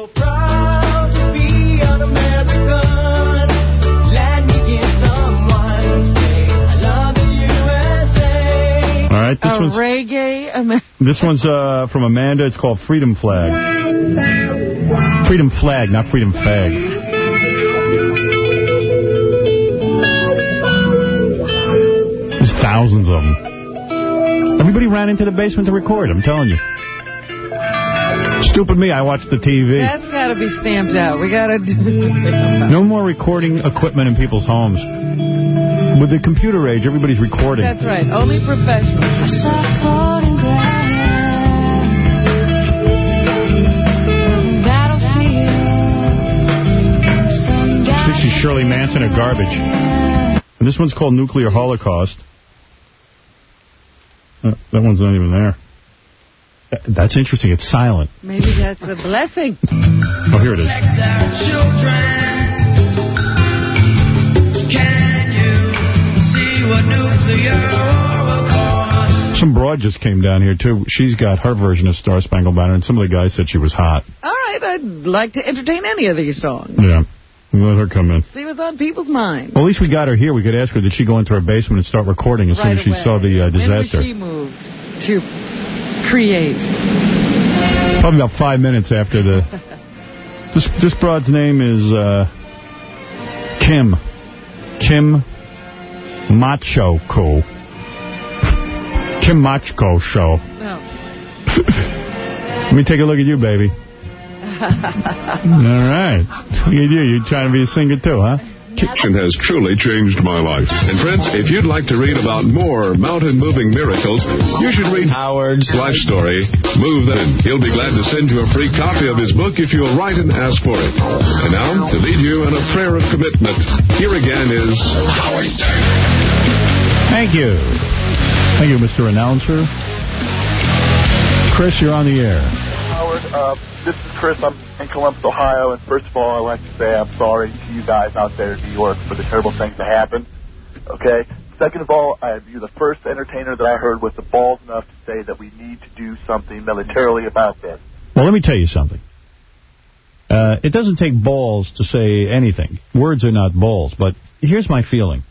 All right, this a one's reggae Amer this one's uh, from Amanda. It's called Freedom Flag. Freedom Flag, not Freedom Fag. There's thousands of them. Everybody ran into the basement to record, I'm telling you. Stupid me, I watched the T V. That's got to be stamped out. We got to do something. No more recording equipment in people's homes. With the computer age, everybody's recording. That's right. Only professionals. sixty Shirley Manson are garbage. And this one's called Nuclear Holocaust. Uh, that one's not even there. That's interesting. It's silent. Maybe that's a blessing. Oh, here it is. Some broad just came down here, too. She's got her version of Star Spangled Banner, and some of the guys said she was hot. All right, I'd like to entertain any of these songs. Yeah. Let her come in. See what's on people's minds. Well, at least we got her here. We could ask her, did she go into her basement and start recording as Right soon as she away. saw the uh, disaster? When was she moved to create? Probably about five minutes after the... This, this broad's name is uh, Kim. Kim Machko. Kim Machko show. No. Let me take a look at you, baby. All right. Look at you. You're trying to be a singer, too, huh? Kitchen has truly changed my life. And friends, if you'd like to read about more mountain-moving miracles, you should read Howard's life story, Move Then. He'll be glad to send you a free copy of his book if you'll write and ask for it. And now, to lead you in a prayer of commitment, here again is Howard Stern. Thank you. Thank you, Mister Announcer. Chris, you're on the air. Howard, uh, this is Chris. I'm in Columbus, Ohio, and first of all, I'd like to say I'm sorry to you guys out there in New York for the terrible things that happened, okay? Second of all, I you're the first entertainer that I heard with the balls enough to say that we need to do something militarily about this. Well, let me tell you something. Uh, it doesn't take balls to say anything. Words are not balls, but here's my feeling.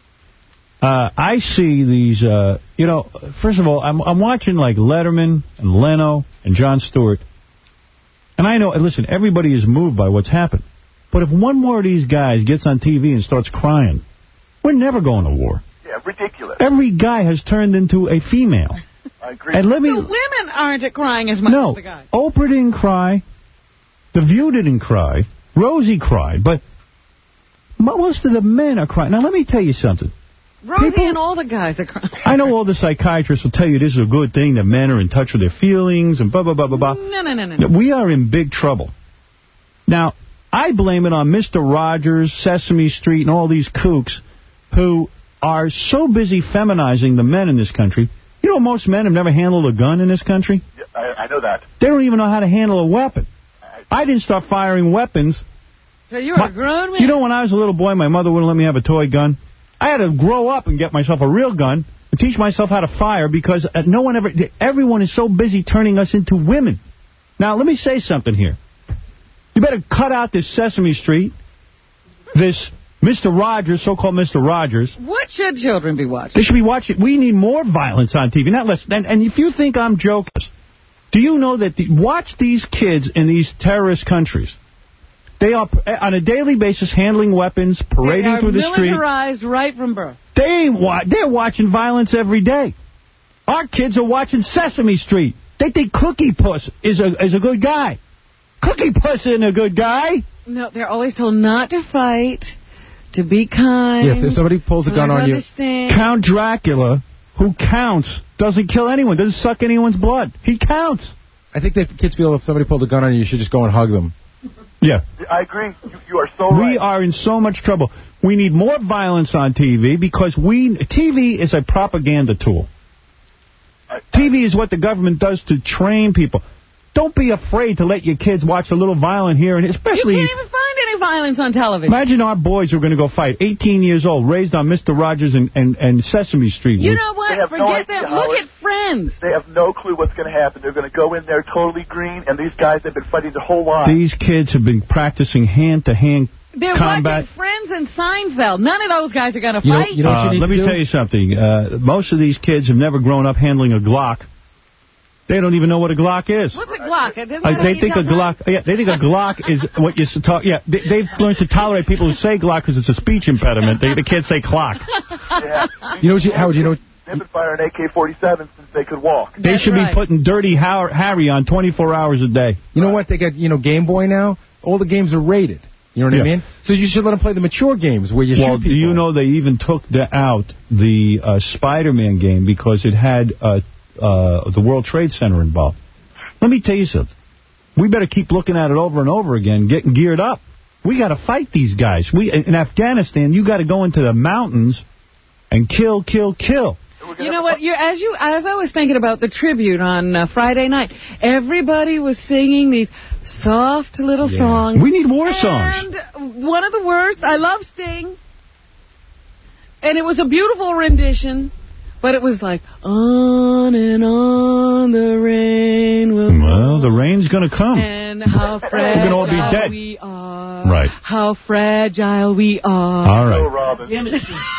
Uh, I see these, uh, you know, first of all, I'm, I'm watching like Letterman and Leno and Jon Stewart. And I know, listen, everybody is moved by what's happened. But if one more of these guys gets on T V and starts crying, we're never going to war. Yeah, ridiculous. Every guy has turned into a female. I agree. And let me, the women aren't crying as much no, as the guys. Oprah didn't cry. The View didn't cry. Rosie cried. But most of the men are crying. Now, let me tell you something. Rosie People, and all the guys are crying. I know all the psychiatrists will tell you this is a good thing, that men are in touch with their feelings and blah, blah, blah, blah, blah. No, no, no, no, no. We are in big trouble. Now, I blame it on Mister Rogers, Sesame Street, and all these kooks who are so busy feminizing the men in this country. You know, most men have never handled a gun in this country. Yeah, I, I know that. They don't even know how to handle a weapon. I didn't start firing weapons. So you're my, a grown man? You know, when I was a little boy, my mother wouldn't let me have a toy gun. I had to grow up and get myself a real gun and teach myself how to fire because uh, no one ever, everyone is so busy turning us into women. Now, let me say something here. You better cut out this Sesame Street, this Mister Rogers, so-called Mister Rogers. What should children be watching? They should be watching. We need more violence on T V, not less. And, and if you think I'm joking, do you know that the, watch these kids in these terrorist countries? They are, on a daily basis, handling weapons, parading through the street. They are militarized right from birth. They wa they're watching violence every day. Our kids are watching Sesame Street. They think Cookie Puss is a is a good guy. Cookie Puss isn't a good guy. No, they're always told not to fight, to be kind. Yes, if somebody pulls a gun on you. Count Dracula, who counts, doesn't kill anyone, doesn't suck anyone's blood. He counts. I think that kids feel if somebody pulled a gun on you, you should just go and hug them. Yeah. I agree. You, you are so right. We are in so much trouble. We need more violence on T V because we T V is a propaganda tool. I, T V is what the government does to train people. Don't be afraid to let your kids watch a little violent here, and especially... You can't even find any violence on television. Imagine our boys who are going to go fight, eighteen years old, raised on Mister Rogers and, and, and Sesame Street. You know what? Forget no that. Idea, Look Howard. at Friends. They have no clue what's going to happen. They're going to go in there totally green, and these guys have been fighting their whole lives. These kids have been practicing hand-to-hand They're combat. watching Friends and Seinfeld. None of those guys are going to you fight. Know, you know uh, let me do? tell you something. Uh, most of these kids have never grown up handling a Glock. They don't even know what a Glock is. What's a Glock? Isn't uh, they think a Glock. Yeah, they think a Glock is what you talk. Yeah, they, they've learned to tolerate people who say Glock because it's a speech impediment. They, they can't say clock. Yeah. You know, Howard. You know. They've been firing A K forty-sevens since they could walk. They That's should right. be putting Dirty Harry on twenty-four hours a day. You know what? They got, you know, Game Boy now. All the games are rated. You know what yeah. I mean? So you should let them play the mature games where you well, shoot people. Do you know they even took the, out the uh, Spider-Man game because it had uh, uh, the World Trade Center involved? Let me tell you something. We better keep looking at it over and over again, getting geared up. We got to fight these guys. We in Afghanistan, you got to go into the mountains and kill, kill, kill. You know what? You as you as I was thinking about the tribute on uh, Friday night, everybody was singing these soft little yeah. songs. We need war songs. And one of the worst, I love Sting, and it was a beautiful rendition. But it was like, on and on the rain will Well, the rain's going to come. And how We're going to all be dead. We are. Right. how fragile we are. All right. Go, Robin. Thank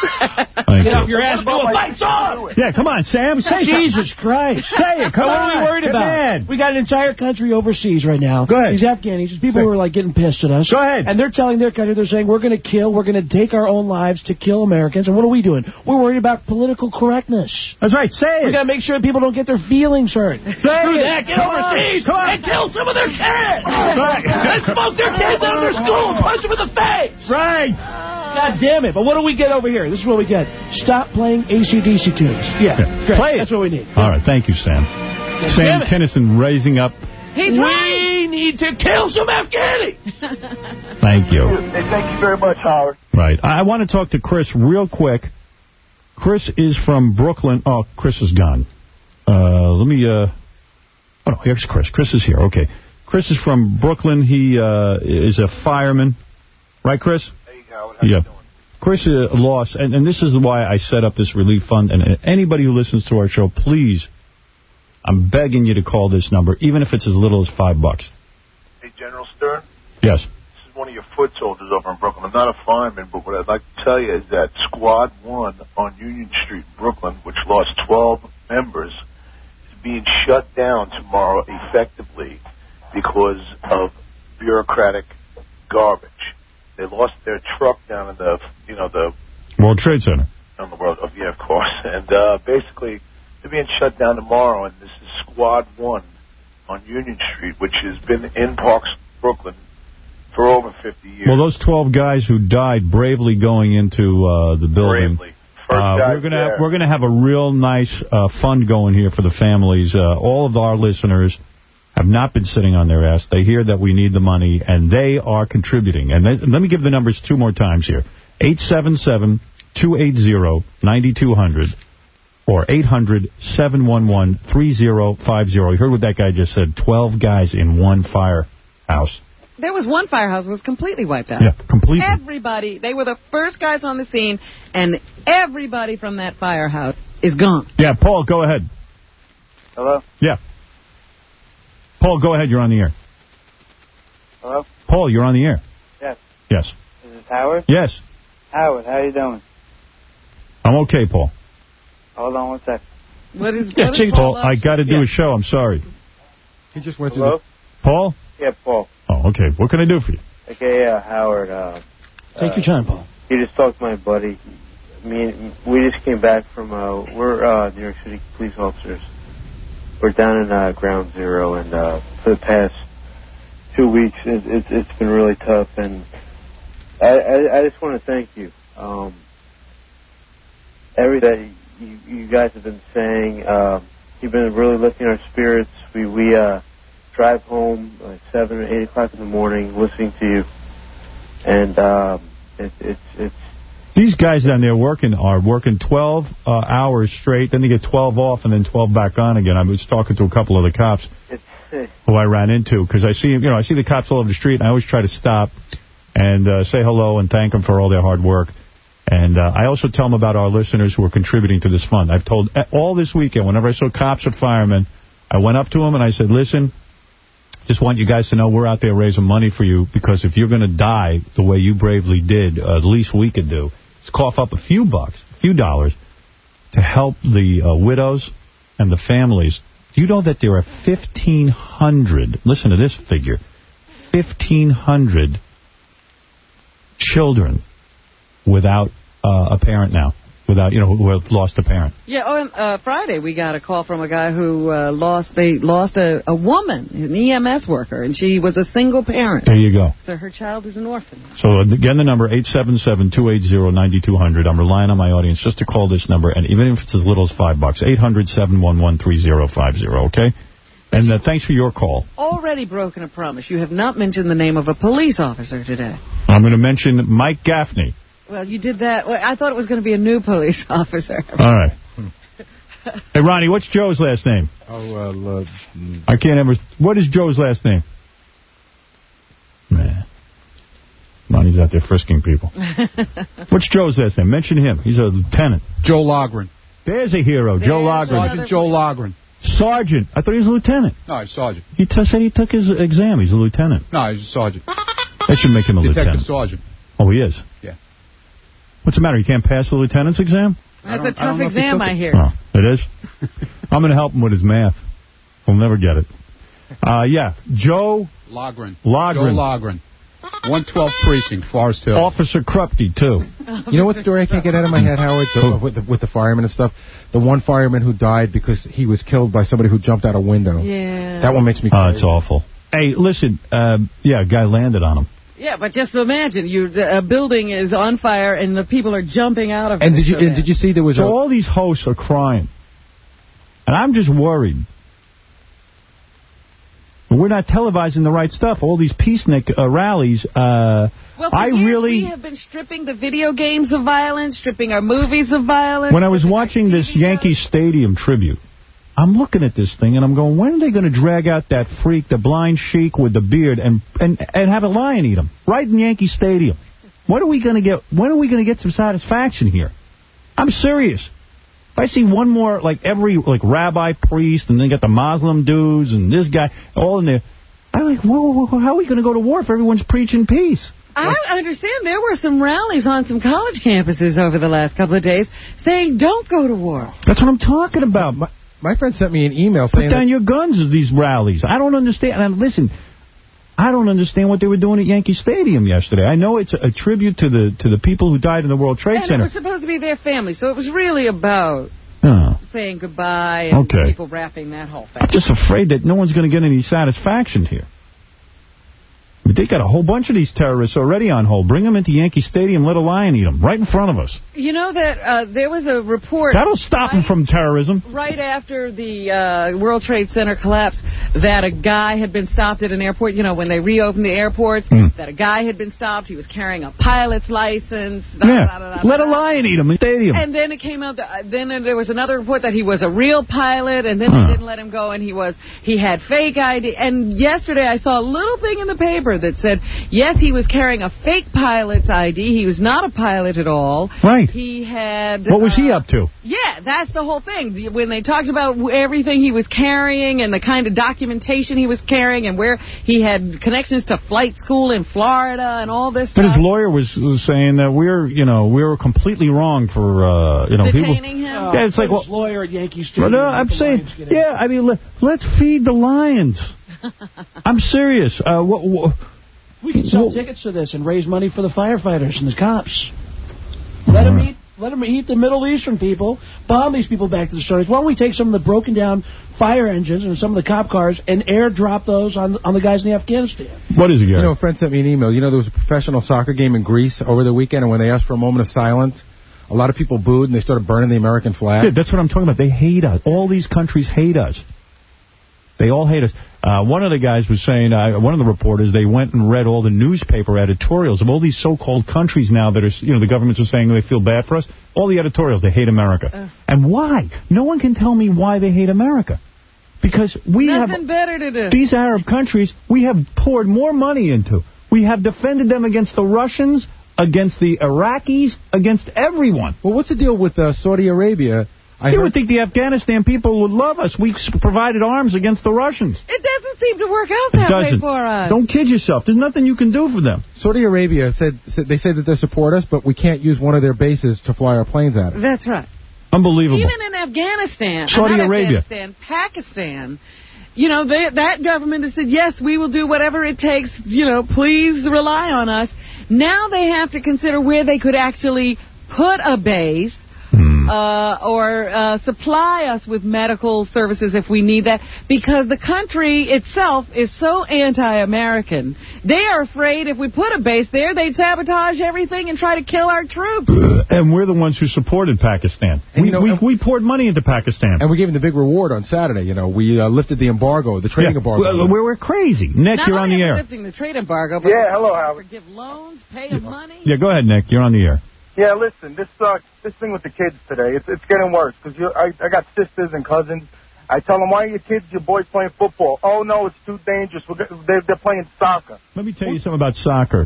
Get you. off your ass and do a lights off! Yeah, come on, Sam. Say Jesus Christ. Say it. Come what on. are we worried Get about? mad. We got an entire country overseas right now. Go ahead. These Afghanis, these people who are like getting pissed at us. Go ahead. And they're telling their country, they're saying, we're going to kill, we're going to take our own lives to kill Americans. And what are we doing? We're worried about political correctness. That's right. Say it. We got to make sure people don't get their feelings hurt. Say Screw it. that. Get Come overseas on. Come on. and kill some of their kids. Right. And smoke their kids out of their school and punch them in the face. Right. God damn it. But what do we get over here? This is what we get. Stop playing A C D C tunes. Yeah. Yeah. Great. Play it. That's what we need. All right. Thank you, Sam. God Sam damn it. Kinison raising up. He's we right. need to kill some Afghanis. Thank you. Hey, thank you very much, Howard. Right. I want to talk to Chris real quick. Chris is from Brooklyn. Oh, Chris is gone. Uh, let me... Uh, oh, no, here's Chris. Chris is here. Okay. Chris is from Brooklyn. He uh, is a fireman. Right, Chris? Hey, Howard. How Yeah. you doing? Chris uh, lost, and, and this is why I set up this relief fund. And uh, anybody who listens to our show, please, I'm begging you to call this number, even if it's as little as five bucks. Hey, General Stern. Yes. This is one of your foot soldiers over in Brooklyn. I'm not a fireman, but what I'd like to tell you is that Squad one on Union Street, Brooklyn, which lost twelve members, is being shut down tomorrow effectively because of bureaucratic garbage. They lost their truck down in the, you know, the... World Trade Center. On the world, oh, yeah, of course. And uh, basically, they're being shut down tomorrow, and this is Squad one on Union Street, which has been in Parks, Brooklyn, for over fifty years. Well, those twelve guys who died bravely going into uh, the building. Bravely. First Uh, guys we're gonna there. we're gonna have a real nice uh, fund going here for the families. Uh, all of our listeners have not been sitting on their ass. They hear that we need the money, and they are contributing. And they, let me give the numbers two more times here: eight seven seven, two eight zero, nine two zero zero or eight hundred, seven one one, three zero five zero. You heard what that guy just said: twelve guys in one firehouse. There was one firehouse that was completely wiped out. Yeah, completely. Everybody, they were the first guys on the scene, and everybody from that firehouse is gone. Yeah, Paul, go ahead. Hello? Yeah. Paul, go ahead. You're on the air. Hello? Paul, you're on the air. Yes. Yes. Is this Howard? Yes. Howard, how you doing? I'm okay, Paul. Hold on one sec. What is, Yeah, what is Paul, Paul I got to do Yeah. a show. I'm sorry. He just went Hello? to Paul? Yeah, Paul. Oh, okay. What can I do for you? Okay, yeah, Howard. Uh, Take uh, your time, Paul. You just talked to my buddy. Me and we just came back from. Uh, we're uh, New York City police officers. We're down in uh, Ground Zero, and uh, for the past two weeks, it, it, it's been really tough. And I, I, I just want to thank you. Um, everything you, you guys have been saying, uh, you've been really lifting our spirits. We we uh, drive home at seven or eight o'clock in the morning, listening to you, and um, it, it's it's. These guys down there working are working twelve uh, hours straight, then they get twelve off and then twelve back on again. I was talking to a couple of the cops It's, who I ran into because I see, you know, I see the cops all over the street, and I always try to stop and uh, say hello and thank them for all their hard work. And uh, I also tell them about our listeners who are contributing to this fund. I've told all this weekend, whenever I saw cops or firemen, I went up to them and I said, listen, just want you guys to know we're out there raising money for you, because if you're going to die the way you bravely did, uh, the least we could do is cough up a few bucks, a few dollars, to help the uh, widows and the families. Do you know that there are fifteen hundred, listen to this figure, fifteen hundred children without uh, a parent now, without, you know, who have lost a parent? Yeah, oh, and, uh, Friday we got a call from a guy who uh, lost, they lost a, a woman, an E M S worker, and she was a single parent. There you go. So her child is an orphan. So again, the number, eight seven seven, two eight zero, nine two zero zero. I'm relying on my audience just to call this number, and even if it's as little as five bucks, eight hundred, seven one one, three zero five zero, okay? And uh, thanks for your call. Already broken a promise. You have not mentioned the name of a police officer today. I'm going to mention Mike Gaffney. Well, you did that. Well, I thought it was going to be a new police officer. All right. Hey, Ronnie, what's Joe's last name? Oh, uh, uh, I can't ever... What is Joe's last name? Man. Ronnie's out there frisking people. What's Joe's last name? Mention him. He's a lieutenant. Joe Logren. There's a hero, There's Joe Logren. Sergeant Joe Logren. Sergeant. I thought he was a lieutenant. No, he's sergeant. He t- said he took his exam. He's a lieutenant. No, he's a sergeant. They should make him a Detective lieutenant. Sergeant. Oh, he is? Yeah. What's the matter? You can't pass the lieutenant's exam? That's a tough exam, I hear. Oh, it is? I'm going to help him with his math. We'll never get it. Uh, yeah, Joe... Logren. Logren. Joe Logren. one twelfth Precinct, Forest Hill. Officer Krupke, too. You know what story I can't get out of my head, Howard, the, with, the, with the firemen and stuff? The one fireman who died because he was killed by somebody who jumped out a window. Yeah. That one makes me crazy. crazy. Oh, it's awful. Hey, listen, uh, yeah, a guy landed on him. Yeah, but just imagine, you a building is on fire and the people are jumping out of it. And did you so and did you see there was so a... all these hosts are crying. And I'm just worried. We're not televising the right stuff. All these peacenik uh, rallies, uh, well, for I years really... we have been stripping the video games of violence, stripping our movies of violence. When I was watching this Yankee Stadium tribute, I'm looking at this thing and I'm going, when are they going to drag out that freak, the blind sheik with the beard, and and, and have a lion eat him right in Yankee Stadium? When are we going to get? When are we going to get some satisfaction here? I'm serious. If I see one more, like every like rabbi, priest, and then got the Muslim dudes and this guy all in there, I'm like, whoa, whoa, whoa, how are we going to go to war if everyone's preaching peace? I understand there were some rallies on some college campuses over the last couple of days saying don't go to war. That's what I'm talking about. My, my friend sent me an email saying... Put down that your guns at these rallies. I don't understand. And listen, I don't understand what they were doing at Yankee Stadium yesterday. I know it's a, a tribute to the to the people who died in the World Trade and Center. And it was supposed to be their family, so it was really about oh. saying goodbye and okay. people wrapping that whole thing. I'm just afraid that no one's going to get any satisfaction here. But they got a whole bunch of these terrorists already on hold. Bring them into Yankee Stadium, let a lion eat them right in front of us. You know that uh, there was a report... That'll stop right, them from terrorism. Right after the uh, World Trade Center collapse, that a guy had been stopped at an airport. You know, when they reopened the airports, mm. that a guy had been stopped. He was carrying a pilot's license. Yeah, da, da, da, let da, a lion eat him in the stadium. And then it came out... That, then there was another report that he was a real pilot, and then huh. they didn't let him go, and he was he had fake I D. And yesterday I saw a little thing in the paper that said... Yes, he was carrying a fake pilot's I D. He was not a pilot at all. Right. He had... What was uh, he up to? Yeah, that's the whole thing. When they talked about everything he was carrying and the kind of documentation he was carrying and where he had connections to flight school in Florida and all this but stuff. But his lawyer was, was saying that we're, you know, we were completely wrong for, uh, you know, detaining people. him? Uh, yeah, it's like... Well, lawyer at Yankee Stadium. Well, no, I'm saying, yeah, I mean, let, let's feed the lions. I'm serious. Uh, what... what We can sell well, tickets to this and raise money for the firefighters and the cops. Let them eat, let them eat the Middle Eastern people, bomb these people back to the shores. Why don't we take some of the broken down fire engines and some of the cop cars and airdrop those on on the guys in Afghanistan? What is it, Gary? You know, a friend sent me an email. You know, there was a professional soccer game in Greece over the weekend, and when they asked for a moment of silence, a lot of people booed and they started burning the American flag. Yeah, that's what I'm talking about. They hate us. All these countries hate us. They all hate us. Uh, one of the guys was saying, uh, one of the reporters, they went and read all the newspaper editorials of all these so-called countries now that are, you know, the governments are saying they feel bad for us. All the editorials, they hate America. Uh, and why? No one can tell me why they hate America. Because we nothing have... Nothing better to do. These Arab countries, we have poured more money into. We have defended them against the Russians, against the Iraqis, against everyone. Well, what's the deal with uh, Saudi Arabia... I you would think the Afghanistan people would love us. We provided arms against the Russians. It doesn't seem to work out that way for us. Don't kid yourself. There's nothing you can do for them. Saudi Arabia said, said they say that they support us, but we can't use one of their bases to fly our planes at it. That's right. Unbelievable. Even in Afghanistan, Saudi not Arabia, Afghanistan, Pakistan, you know, they, that government has said, yes, we will do whatever it takes, you know, please rely on us. Now they have to consider where they could actually put a base. Uh, or uh, supply us with medical services if we need that, because the country itself is so anti-American. They are afraid if we put a base there, they'd sabotage everything and try to kill our troops. And we're the ones who supported Pakistan. And, we, you know, we, we poured money into Pakistan. And we gave them the big reward on Saturday. You know, we uh, lifted the embargo, the trading yeah. embargo. Well, we're, we're crazy. Nick, Not you're on the air. Not lifting the trade embargo, but yeah, hello, Howard. Give loans, pay them money. Yeah, go ahead, Nick. You're on the air. Yeah, listen, this sucks. This thing with the kids today, it's it's getting worse. Because I, I got sisters and cousins. I tell them, why are your kids, your boys playing football? Oh, no, it's too dangerous. We're, they're, they're playing soccer. Let me tell you something about soccer.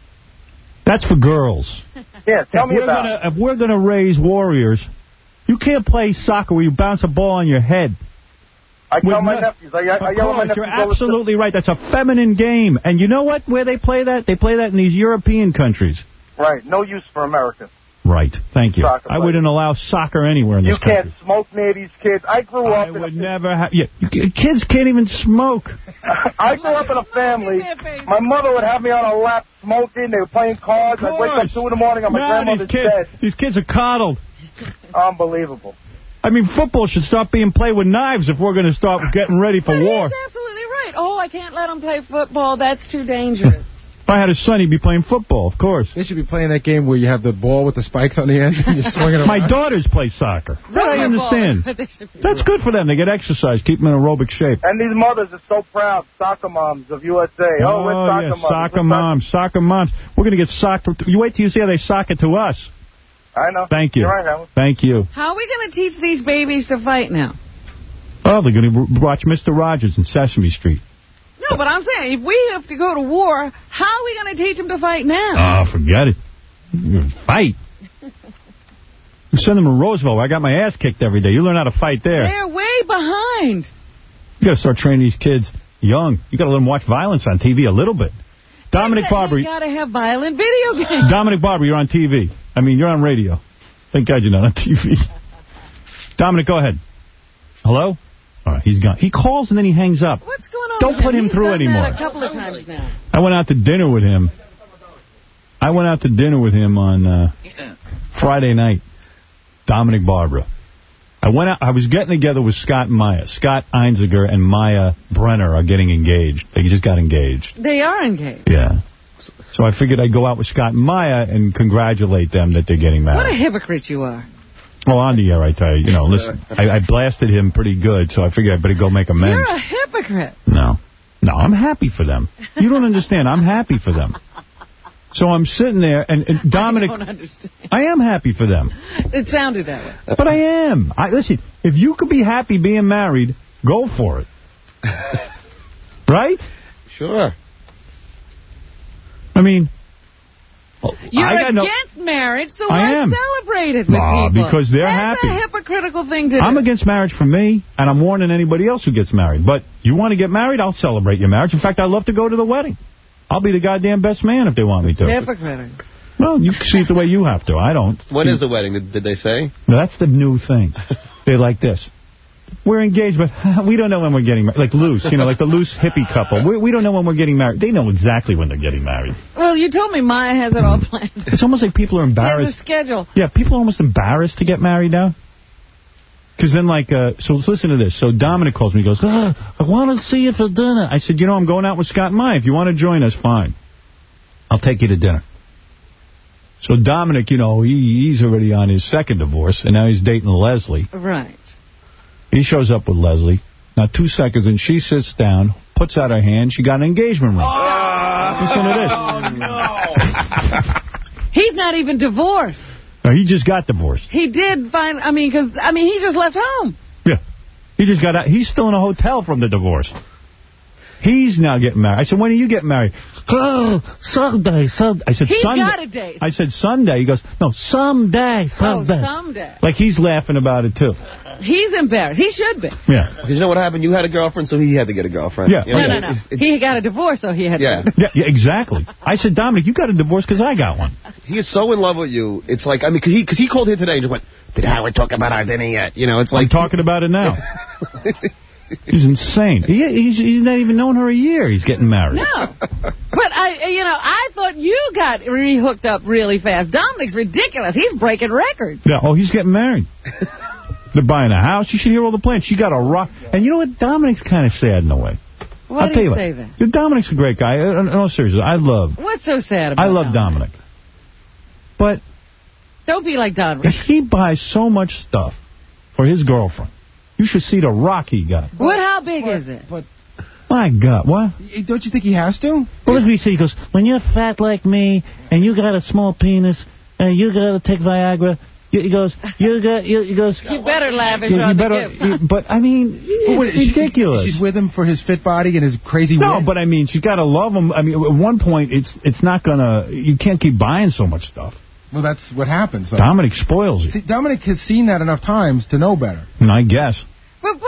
That's for girls. Yeah, tell if me about gonna, it. If we're going to raise warriors, you can't play soccer where you bounce a ball on your head. I tell With my no- nephews. I, I, I Of yell at my course, nephews you're all the time. absolutely right. That's a feminine game. And you know what? Where they play that? They play that in these European countries. Right. No use for Americans. Right. Thank you. Soccer I wouldn't allow soccer anywhere in You this country. can't smoke near these kids. I grew up I in would a, never have... Yeah, you- kids can't even smoke. I grew up in a family. My mother would have me on her lap smoking. They were playing cards. I'd wake up two in the morning on my No, grandmother's these kids, bed. These kids are coddled. Unbelievable. I mean, football should stop being played with knives if we're going to start getting ready for But war. he's absolutely right. Oh, I can't let him play football. That's too dangerous. If I had a son, he'd be playing football, of course. They should be playing that game where you have the ball with the spikes on the end and you're swinging it My around. daughters play soccer. That I understand. That's good for them. They get exercise, keep them in aerobic shape. And these mothers are so proud, soccer moms of U S A. Oh, we're soccer yeah, moms. soccer We're moms, soccer moms. We're going to get soccer. You wait till you see how they sock it to us. I know. Thank you. You're right, Howard. Thank you. How are we going to teach these babies to fight now? Oh, they're going to watch Mister Rogers in Sesame Street. No, but I'm saying, if we have to go to war, how are we going to teach them to fight now? Oh, forget it. You're gonna fight. You send them to Roosevelt. I got my ass kicked every day. You learn how to fight there. They're way behind. You got to start training these kids young. You got to let them watch violence on T V a little bit. Dominic Barber. You got to have violent video games. Dominic Barber, you're on T V. I mean, you're on radio. Thank God you're not on T V. Dominic, go ahead. Hello? All right, he's gone. He calls and then he hangs up. What's going on? Don't with put him He's through done anymore. That a couple of times now. I went out to dinner with him. I went out to dinner with him on uh, Friday night. Dominic Barbara. I went out. I was getting together with Scott and Maya. Scott Einziger and Maya Brenner are getting engaged. They just got engaged. They are engaged. Yeah. So I figured I'd go out with Scott and Maya and congratulate them that they're getting married. What a hypocrite you are. Well, on the air, I tell you, you know, listen, I, I blasted him pretty good, so I figured I better go make amends. You're a hypocrite. No. No, I'm happy for them. You don't understand. I'm happy for them. So I'm sitting there, and, and Dominic... I don't understand. I am happy for them. It sounded that way. But I am. I Listen, if you could be happy being married, go for it. Right? Sure. I mean... You're I got against no, marriage, so I why am. celebrate it with Nah, people? because they're That's happy. That's a hypocritical thing to do. I'm against marriage for me, and I'm warning anybody else who gets married. But you want to get married, I'll celebrate your marriage. In fact, I'd love to go to the wedding. I'll be the goddamn best man if they want me to. Hypocrite. Well, you see it the way you have to. I don't. When is the wedding? Did, did they say? No, that's the new thing. They're like this. We're engaged, but we don't know when we're getting married. Like loose, you know, like the loose hippie couple. We, we don't know when we're getting married. They know exactly when they're getting married. Well, you told me Maya has it all planned. It's almost like people are She has embarrassed. a schedule. Yeah, people are almost embarrassed to get married now. Because then, like, uh, so listen to this. So Dominic calls me. He goes, oh, I want to see you for dinner. I said, you know, I'm going out with Scott and Maya. If you want to join us, fine. I'll take you to dinner. So Dominic, you know, he, he's already on his second divorce, and now he's dating Leslie. Right. He shows up with Leslie. Now, two seconds, and she sits down, puts out her hand. She got an engagement ring. Oh, Listen to this. Oh, no. He's not even divorced. No, he just got divorced. He did find, I mean, because, I mean, he just left home. Yeah. He just got out. He's still in a hotel from the divorce. He's now getting married. I said, when are you getting married? Oh, Sunday, Sunday. I said, He Sunday. got a date. I said, Sunday. He goes, no, someday, someday. Oh, someday. Like he's laughing about it, too. He's embarrassed. He should be. Yeah. Because you know what happened? You had a girlfriend, so he had to get a girlfriend. Yeah. You know, No, no, no. it's- it's- He got a divorce, so he had Yeah. to. Yeah, yeah, exactly. I said, Dominic, you got a divorce because I got one. He is so in love with you. It's like, I mean, because he, cause he called here today and just went, did Howard talk about our dinner yet? You know, it's like... I'm talking about it now. He's insane. He, he's, he's not even known her a year. He's getting married. No. But, I, you know, I thought you got re-hooked up really fast. Dominic's ridiculous. He's breaking records. Yeah, oh, he's getting married. They're buying a house. You should hear all the plans. She got a rock. And you know what? Dominic's kind of sad in a way. Why I'll do tell you you say what. that? Yeah, Dominic's a great guy. In all seriousness, I love. What's so sad about I love Dominic? Dominic. But Don't be like Dominic. if he buys so much stuff for his girlfriend, you should see the rock he got. What? How big is it? But My God, what? don't you think he has to? Well, let me see. He goes, when you're fat like me and you got a small penis and you got to take Viagra, he goes, you got, you, he goes. You better lavish you, you on better, the gifts. you- But I mean, What, it's ridiculous. She's with him for his fit body and his crazy No, wit? but I mean, she's got to love him. I mean, at one point, it's it's not gonna. You can't keep buying so much stuff. Well, that's what happens. Though. Dominic spoils you. See, Dominic has seen that enough times to know better. And I guess. But, but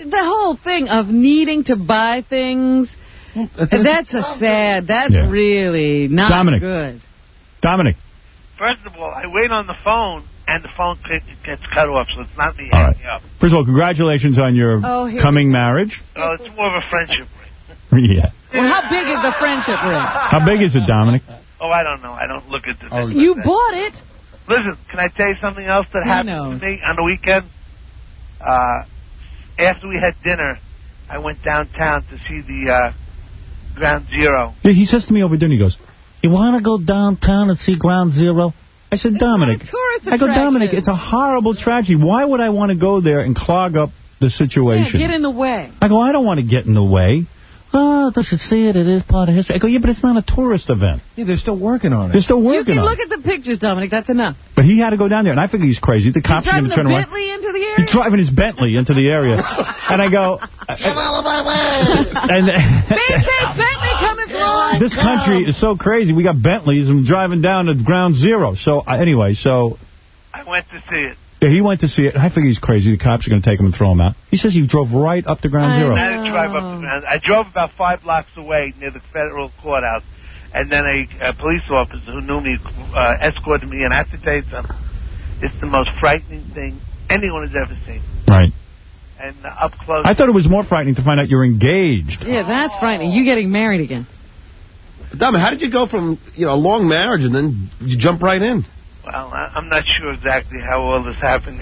the whole thing of needing to buy things, that's, that's a sad, that's yeah. really not Dominic. good. Dominic. First of all, I wait on the phone, and the phone gets cut off, so it's not me hanging right. up. First of all, congratulations on your oh, coming marriage. Oh, it's more of a friendship ring. yeah. Well, how big is the friendship ring? How big is it, Dominic? Oh, I don't know. I don't look at the oh, You like bought it. Listen, can I tell you something else that Who happened knows? to me on the weekend? Uh, after we had dinner, I went downtown to see the uh, Ground Zero. Yeah, he says to me over dinner, he goes, you want to go downtown and see Ground Zero? I said, it's Dominic, I go, Dominic, it's a horrible tragedy. Why would I want to go there and clog up the situation? Yeah, get in the way. I go, I don't want to get in the way. Oh, they should see it. It is part of history. I go, yeah, but it's not a tourist event. Yeah, they're still working on it. They're still working on it. You can look at the pictures, Dominic. That's enough. But he had to go down there, and I think he's crazy. The cops are going to turn around. Bentley into the area? He's driving his Bentley into the area. And I go... Get out of my way! And, big, big Bentley coming through. This country is so crazy. We got Bentleys and driving down to Ground Zero. So, uh, anyway, so... I went to see it. Yeah, he went to see it. I think he's crazy. The cops are going to take him and throw him out. He says he drove right up to Ground I Zero. I didn't drive up to Ground I drove about five blocks away near the federal courthouse. And then a, a police officer who knew me uh, escorted me. And I have to tell you something. It's the most frightening thing anyone has ever seen. Right. And uh, up close. I thought it was more frightening to find out you're engaged. Yeah, that's frightening. You getting married again. Dominic, how did you go from, you know, a long marriage and then you jump right in? Well, I, I'm not sure exactly how all this happened.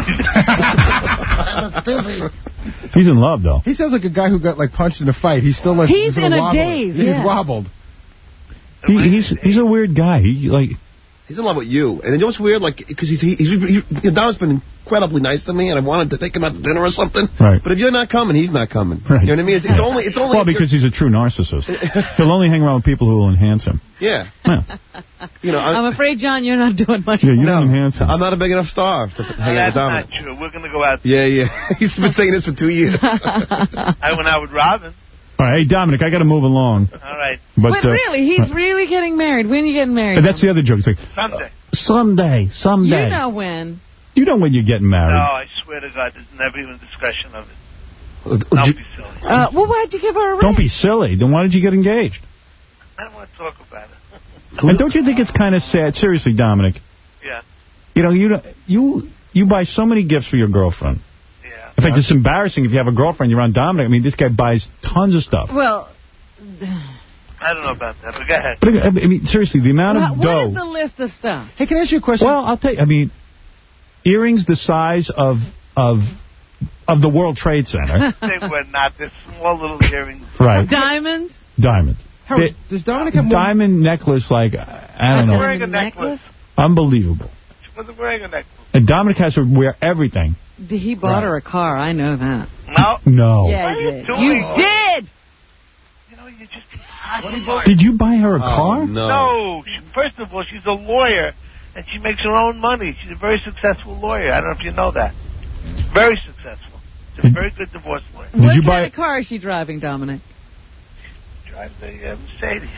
He's in love, though. He sounds like a guy who got, like, punched in a fight. He's still, like... He's in a wobbling. daze, He's yeah. wobbled. He, he's he's a weird guy. He, like... He's in love with you. And you know what's weird? Like, because he's, he's, he's, he, Don's been incredibly nice to me, and I wanted to take him out to dinner or something. Right. But if you're not coming, he's not coming. Right. You know what I mean? It's, it's only... It's only well, because he's a true narcissist. He'll only hang around with people who will enhance him. Yeah. yeah. You know, I'm, I'm afraid, John, you're not doing much. Yeah, you no, don't enhance him. I'm not a big enough star to hang That's out with Dominic. That's not true. We're going to go out. Yeah, yeah. He's been saying this for two years. I went out with Robin. All right, hey, Dominic, I got to move along. All right. But, but uh, really, he's really getting married. When are you getting married? That's the other joke. It's like, Someday. Someday, someday. You know when. You know when you're getting married. No, I swear to God, there's never even a discussion of it. Don't you, be silly. Uh, well, why'd you give her a ring? Don't be silly. Then why did you get engaged? I don't want to talk about it. And don't you think it's kind of sad? Seriously, Dominic. Yeah. You know, you you you buy so many gifts for your girlfriend. Yeah. In fact, it's embarrassing if you have a girlfriend, you're on Dominic. I mean, this guy buys tons of stuff. Well... I don't know about that, but go ahead. But, I mean, seriously, the amount well, of dough... What is the list of stuff? Hey, can I ask you a question? Well, I'll tell you. I mean, earrings the size of of of the World Trade Center. They were not. They're small little earrings. Right. Diamonds? Diamonds. Howard, does Dominic have more... Diamond necklace, like, I don't know. Wearing a necklace? Unbelievable. She wasn't wearing a necklace. And Dominic has to wear everything. He bought right. her a car. I know that. No. No. Yeah, you did. You did! You know, you just... Did you buy her a oh, car? No. No. She, first of all, she's a lawyer, and she makes her own money. She's a very successful lawyer. I don't know if you know that. Very successful. She's a very good divorce lawyer. Did what you kind buy... of car is she driving, Dominic? She drives a uh, Mercedes.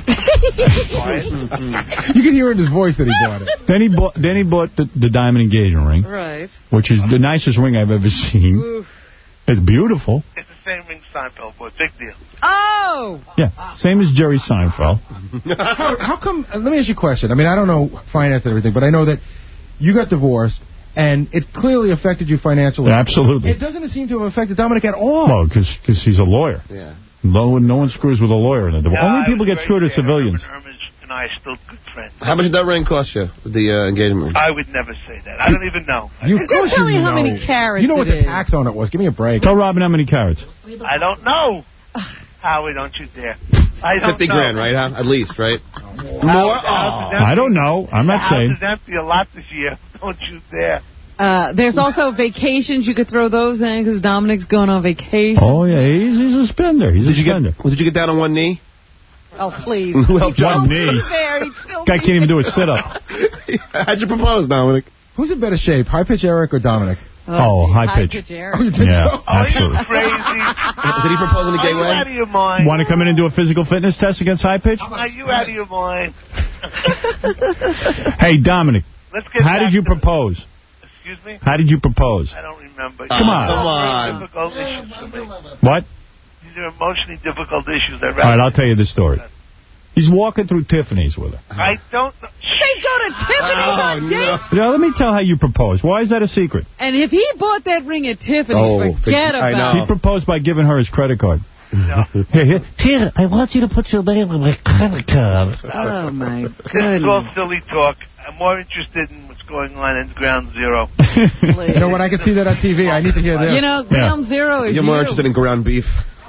You can hear in his voice that he bought it. Then he bought, then he bought the, the diamond engagement ring. Right. Which is the nicest ring I've ever seen. Oof. It's beautiful. It's the same ring Seinfeld bought. Big deal. Oh! Yeah, same as Jerry Seinfeld. how, how come... Uh, let me ask you a question. I mean, I don't know finance and everything, but I know that you got divorced, and it clearly affected you financially. Yeah, absolutely. It doesn't seem to have affected Dominic at all. Well, because he's a lawyer. Yeah. No, no one screws with a lawyer in it. The no, only people get screwed are civilians. Herman and I are still good friends. How much did that ring cost you, the uh, engagement ring? I would never say that. I don't even know. You, Just tell me you how know. many carats You know what it the is. tax on it was. Give me a break. Tell Robin how many carats. I don't know. Howie, don't you dare. I don't Fifty know. grand, right? Huh? At least, right? More? Oh. I don't know. I'm not the saying. house is empty a lot this year. Don't you dare. Uh, there's also vacations. You could throw those in because Dominic's going on vacation. Oh, yeah. He's, he's a spender. He's did a you spender. Get, well, did you get down on one knee? Oh, please. Who helped you? One knee. Guy can't even do a sit-up. How'd you propose, Dominic? Who's in better shape, High Pitch Eric or Dominic? Oh, high, high pitch. pitch Eric. Oh, you think yeah, so? absolutely. Are you crazy? Did he propose in a gay way? Are you out of your mind? Want to come in and do a physical fitness test against high pitch? Are you out of your mind? Hey, Dominic. Let's get how did you propose? Excuse me? How did you propose? I don't remember. Come on. Come on. Difficult issues for me. What? These are emotionally difficult issues. I'd All right, rather I'll tell you this story. He's walking through Tiffany's with her. I don't know. They go to Tiffany's on dates. Now, let me tell how you propose. Why is that a secret? And if he bought that ring at Tiffany's, Oh, forget I about know. it. He proposed by giving her his credit card. Here, here, here, I want you to put your name on my credit card. Oh, my This is all goodness. silly talk. I'm more interested in what's going on in Ground Zero. You know what? I can see that on T V. I need to hear this. You know, Ground Zero is You're more you. interested in ground beef.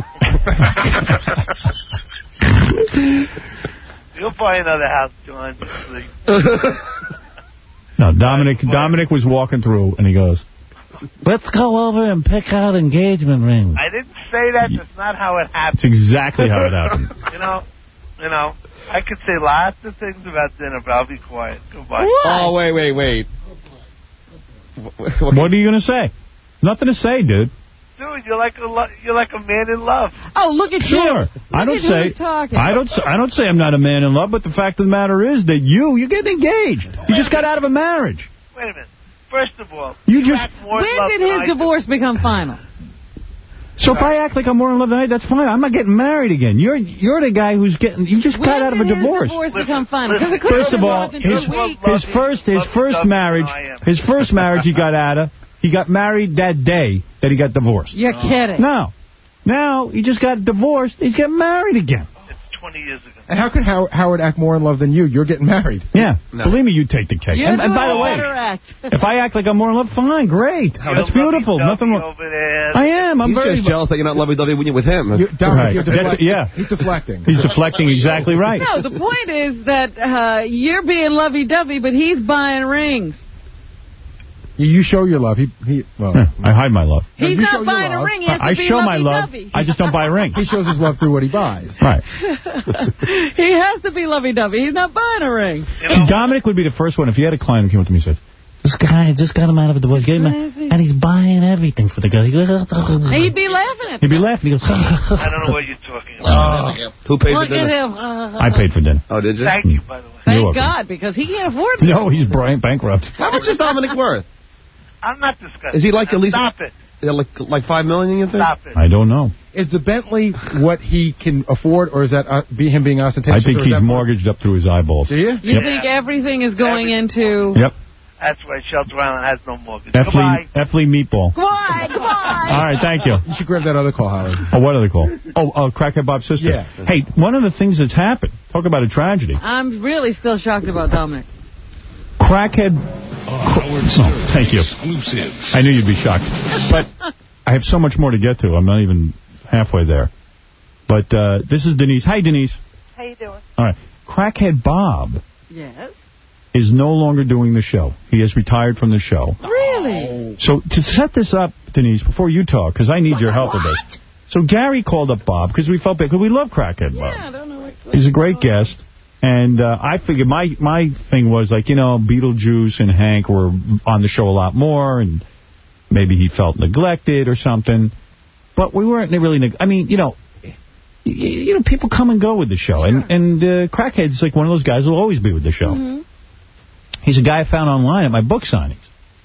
You'll buy another house, John. Just sleep. No, Dominic Dominic was walking through, and he goes, let's go over and pick out engagement rings. I didn't say that. That's not how it happened. That's exactly how it happened. You know, you know, I could say lots of things about dinner, but I'll be quiet. Goodbye. Oh, wait, wait, wait. What are you going to say? Nothing to say, dude. Dude, you're like a lo- you're like a man in love. Oh, look at Sure. you. I don't Look at who's say talking. I don't I don't say I'm not a man in love, but the fact of the matter is that you you're getting engaged. You just got out of a marriage. Wait a minute. First of all, You just act more in When love did than his I do. divorce become final? So if I act like I'm more in love than I, that's fine. I'm not getting married again. You're you're the guy who's getting. You just got out of a When did his divorce. divorce become final? Because it could First have of been all, more than his two weeks. his first his first marriage his first marriage he got out of. He got married that day that he got divorced. You're kidding. No. Now he just got divorced. He's getting married again. twenty years ago. And how could How Howard act more in love than you? You're getting married. Yeah. No. Believe me, you take the cake. You're And, and doing by the a way, better act. if I act like I'm more in love, fine, great. That's beautiful. Nothing wrong. Over there. I am. I'm He's very just jealous that you're not lovey-dovey when you're with him. You, Dominic, Right. you're That's- deflecting. yeah. He's deflecting. He's deflecting exactly right. No, the point is that uh, you're being lovey-dovey, but he's buying rings. You, you show your love. He, he. Well, Yeah, I hide my love. No, He's you not show your buying a love. ring. He has I to be show my love. lovey-dovey. I just don't buy a ring. He shows his love through what he buys. Right. He has to be lovey-dovey. He's not buying a ring. See, Dominic would be the first one if he had a client who came up to me and said, this guy just got him out of a divorce, gave him a- Crazy. and he's buying everything for the guy. He goes, He'd be laughing at He'd be laughing. He goes, I don't know what you're talking about. Who paid Look for at dinner? him. Uh, I paid for dinner. Oh, did you? Thank you, by the way. You're Thank welcome. God, because he can't afford it. No, he's bank bankrupt. How much is Dominic worth? I'm not discussing. Is he like at least Stop it. yeah, like like five million? You think? Stop it. I don't know. Is the Bentley what he can afford, or is that uh, be him being I ostentatious? think or is he's that- mortgaged up through his eyeballs. Do you? You Yep. think everything is going into... Yep. That's why Shelter Island has no mortgage. Effley, Goodbye. Effley Meatball. Goodbye, goodbye. All right, thank you. You should grab that other call, Howard. Oh, what other call? Oh, uh, Crackhead Bob's sister. Yeah. Hey, one of the things that's happened, talk about a tragedy. I'm really still shocked about Dominic. Crackhead... Oh, thank you. I knew you'd be shocked. But I have so much more to get to. I'm not even halfway there. But uh, this is Denise. Hi, Denise. How you doing? All right. Crackhead Bob Yes. is no longer doing the show. He has retired from the show. Really? So to set this up, Denise, before you talk, because I need your help with this. So Gary called up Bob because we felt bad, because we love Crackhead Bob. Yeah, I don't know what's He's a great guest. And uh, I figured my, my thing was, like, you know, Beetlejuice and Hank were on the show a lot more, and maybe he felt neglected or something. But we weren't really... Neg I mean, you know, y you know, people come and go with the show. Sure. And, and uh, Crackhead's like one of those guys who will always be with the show. Mm-hmm. He's a guy I found online at my book signings.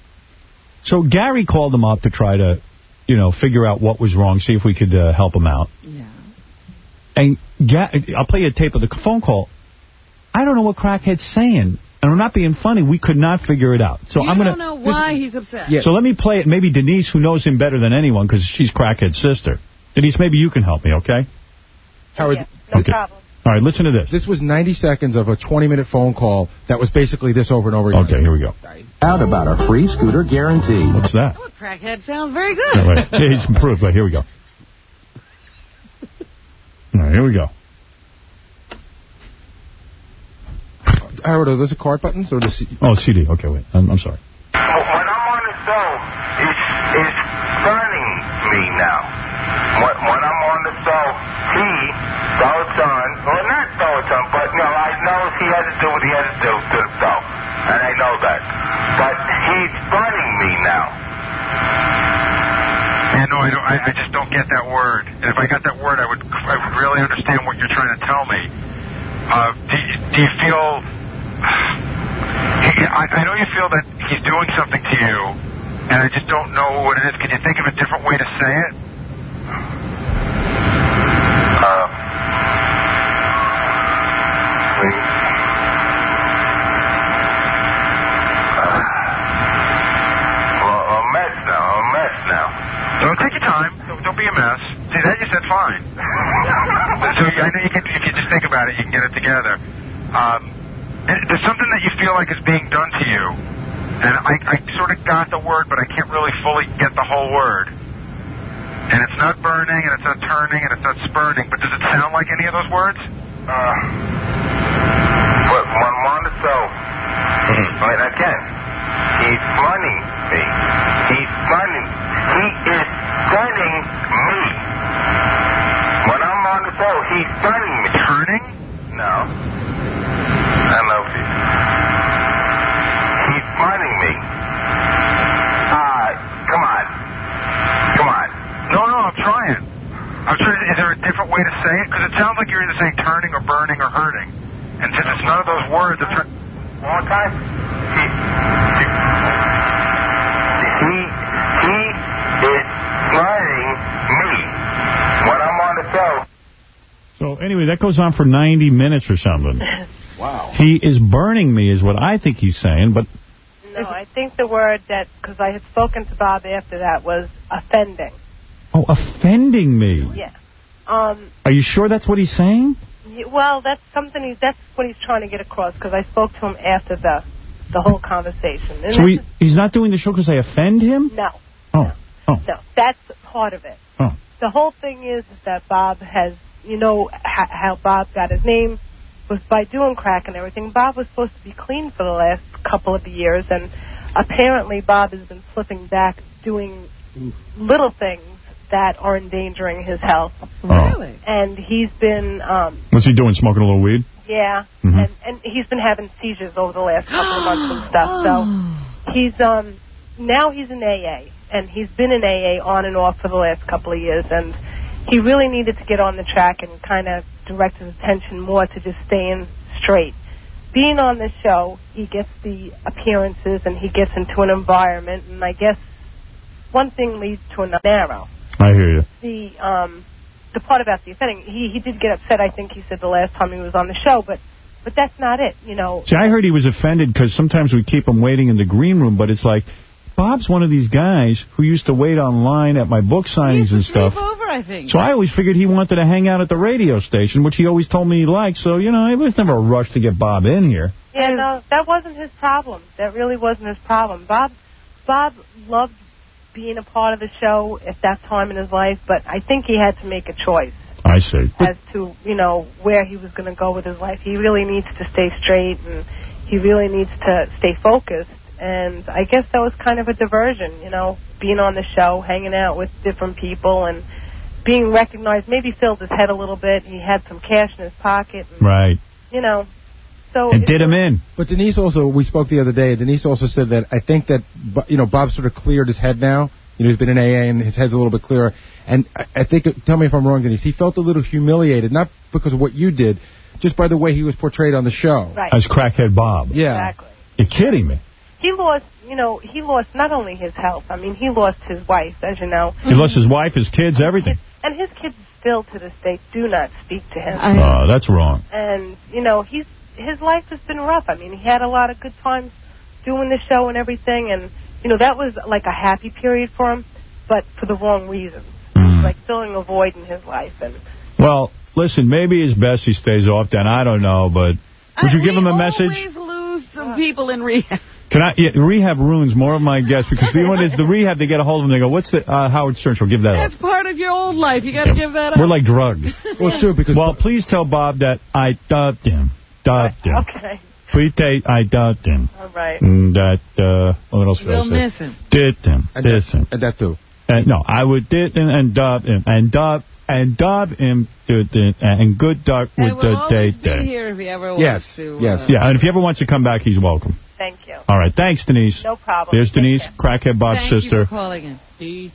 So Gary called him up to try to, you know, figure out what was wrong, see if we could uh, help him out. Yeah. And Ga I'll play you a tape of the phone call. I don't know what Crackhead's saying. And I'm not being funny. We could not figure it out. So you I'm gonna, don't know why he's upset. yeah. So let me play it. Maybe Denise, who knows him better than anyone, because she's Crackhead's sister. Denise, maybe you can help me, okay? Howard, Yeah, no okay. problem. All right, listen to this. This was ninety seconds of a twenty-minute phone call that was basically this over and over again. Okay, here we go. Out about a free scooter guarantee. What's that? Oh, Crackhead sounds very good. No, wait. Yeah, he's improved. Wait, here we go. All right, here we go. Howard, are those the card buttons or the C Oh, C D. Okay, wait. I'm, I'm sorry. When I'm on the show, it's, it's burning me now. When, when I'm on the show, he, Zoltan, or not Zoltan, but no, I know he had to do what he had to do to the show. And I know that. But he's burning me now. Yeah, no, I don't. I, I just don't get that word. And if I got that word, I would, I would really understand what you're trying to tell me. Uh, do, you, do you feel? I, I know you feel that he's doing something to you and I just don't know what it is. Can you think of a different way to say it? Uh, wait. Don't take your time. Don't, don't be a mess. See, that you said fine. So I know you can, if you just think about it, you can get it together. Um, there's something that you feel like is being done to you. And I, I sort of got the word, but I can't really fully get the whole word. And it's not burning, and it's not turning, and it's not spurning. But does it sound like any of those words? Uh, what, one wonder so. Wait, again. He's funny. He's funny. He is stunning me. When I'm on the show, he's stunning me. Turning? No. I love you. He's stunning me. Uh, come on. Come on. No, no, I'm trying. I'm trying. Is there a different way to say it? Because it sounds like you're either saying turning or burning or hurting. And since it's none of those words, it's... One more time? He... He... He... is burning me when I'm on the show. So, anyway, that goes on for ninety minutes or something. Wow. He is burning me is what I think he's saying, but... No, I think the word that, because I had spoken to Bob after that, was offending. Oh, offending me. Yeah. Um, Are you sure that's what he's saying? y- well, that's something, he, that's what he's trying to get across, because I spoke to him after the, the whole conversation. And So he, he's not doing the show because I offend him? No. Oh. Oh. No, that's part of it. Oh. The whole thing is, is that Bob has, you know, ha- how Bob got his name was by doing crack and everything. Bob was supposed to be clean for the last couple of years, and apparently Bob has been slipping back doing little things that are endangering his health. Really? And he's been, um, What's he doing, smoking a little weed? yeah, Mhm. and, and he's been having seizures over the last couple of months and stuff. So he's, um, now he's in A A. And he's been in A A on and off for the last couple of years, and he really needed to get on the track and kind of direct his attention more to just staying straight. Being on this show, he gets the appearances and he gets into an environment, and I guess one thing leads to another. Narrow. I hear you. The um, the part about the offending, he he did get upset. I think he said the last time he was on the show, but but that's not it. You know. See, I heard he was offended because sometimes we keep him waiting in the green room, but it's like, Bob's one of these guys who used to wait online at my book signings and stuff. Over, I think. So I always figured he wanted to hang out at the radio station, which he always told me he liked. So, you know, it was never a rush to get Bob in here. Yeah, no, that wasn't his problem. That really wasn't his problem. Bob, Bob loved being a part of the show at that time in his life, but I think he had to make a choice I see. as to, you know, where he was going to go with his life. He really needs to stay straight, and he really needs to stay focused. And I guess that was kind of a diversion, you know, being on the show, hanging out with different people, and being recognized. Maybe filled his head a little bit. He had some cash in his pocket. And, Right. You know, so... And it did him was- in. But Denise also, we spoke the other day, Denise also said that I think that, you know, Bob sort of cleared his head now. You know, he's been in A A and his head's a little bit clearer. And I, I think, tell me if I'm wrong, Denise, he felt a little humiliated, not because of what you did, just by the way he was portrayed on the show. Right. As Crackhead Bob. Yeah. Exactly. You're kidding me. He lost, you know, he lost not only his health. I mean, he lost his wife, as you know. He lost his wife, his kids, everything. And his kids still, to this day, do not speak to him. Oh, that's wrong. And, you know, he's his life has been rough. I mean, he had a lot of good times doing the show and everything. And, you know, that was like a happy period for him, but for the wrong reasons. Mm. Like filling a void in his life. And Well, listen, maybe it's best he stays off then. I don't know, but would you give him a message? We always lose some people in rehab. Can I? Yeah, rehab ruins more of my guests because the one is the rehab. They get a hold of them. They go, "What's the uh, Howard Stern show? Give that That's up." part of your old life. You got to give that up. We're like drugs. Well, it's true because. Well, please tell Bob that I dubbed him. Dubbed him. Okay. Please say I dubbed him. All right. And that. Uh, what else? We'll should I say? miss him. Did him. And Did that, him. and that too. And no, I would did him and dub him and dub and dub him to the and good duck with And the we'll always day be day. here if he ever Yes. wants to. Yes. Uh, Yeah, and if he ever wants to come back, he's welcome. Thank you. All right, thanks, Denise. No problem. There's Take Denise, care. Crackhead Bob's Thank sister. you for calling in.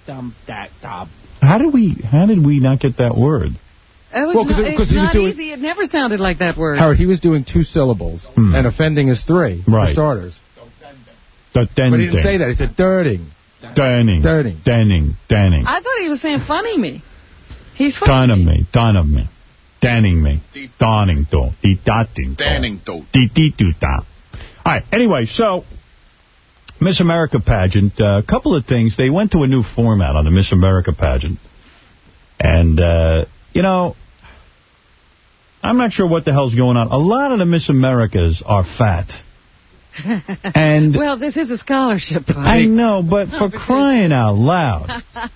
How did we? How did we not get that word? It was Well, 'cause not, it- 'cause it's he was not doing- easy. It never sounded like that word. Howard, he was doing two syllables, Hmm. and offending is three, Right. for starters. The But he didn't say that. He said dirting. Danning. Danning. Danning. Danning. I thought he was saying funny me. He's funny. Don of me. Don of me. Danning me. Donning do. Dee-da-ding do. Danning do. Dee-dee-doo-da. All right. Anyway, so Miss America pageant, a uh, couple of things. They went to a new format on the Miss America pageant. And, uh, you know, I'm not sure what the hell's going on. A lot of the Miss Americas are fat. And well, this is a scholarship. I know, but for crying out loud.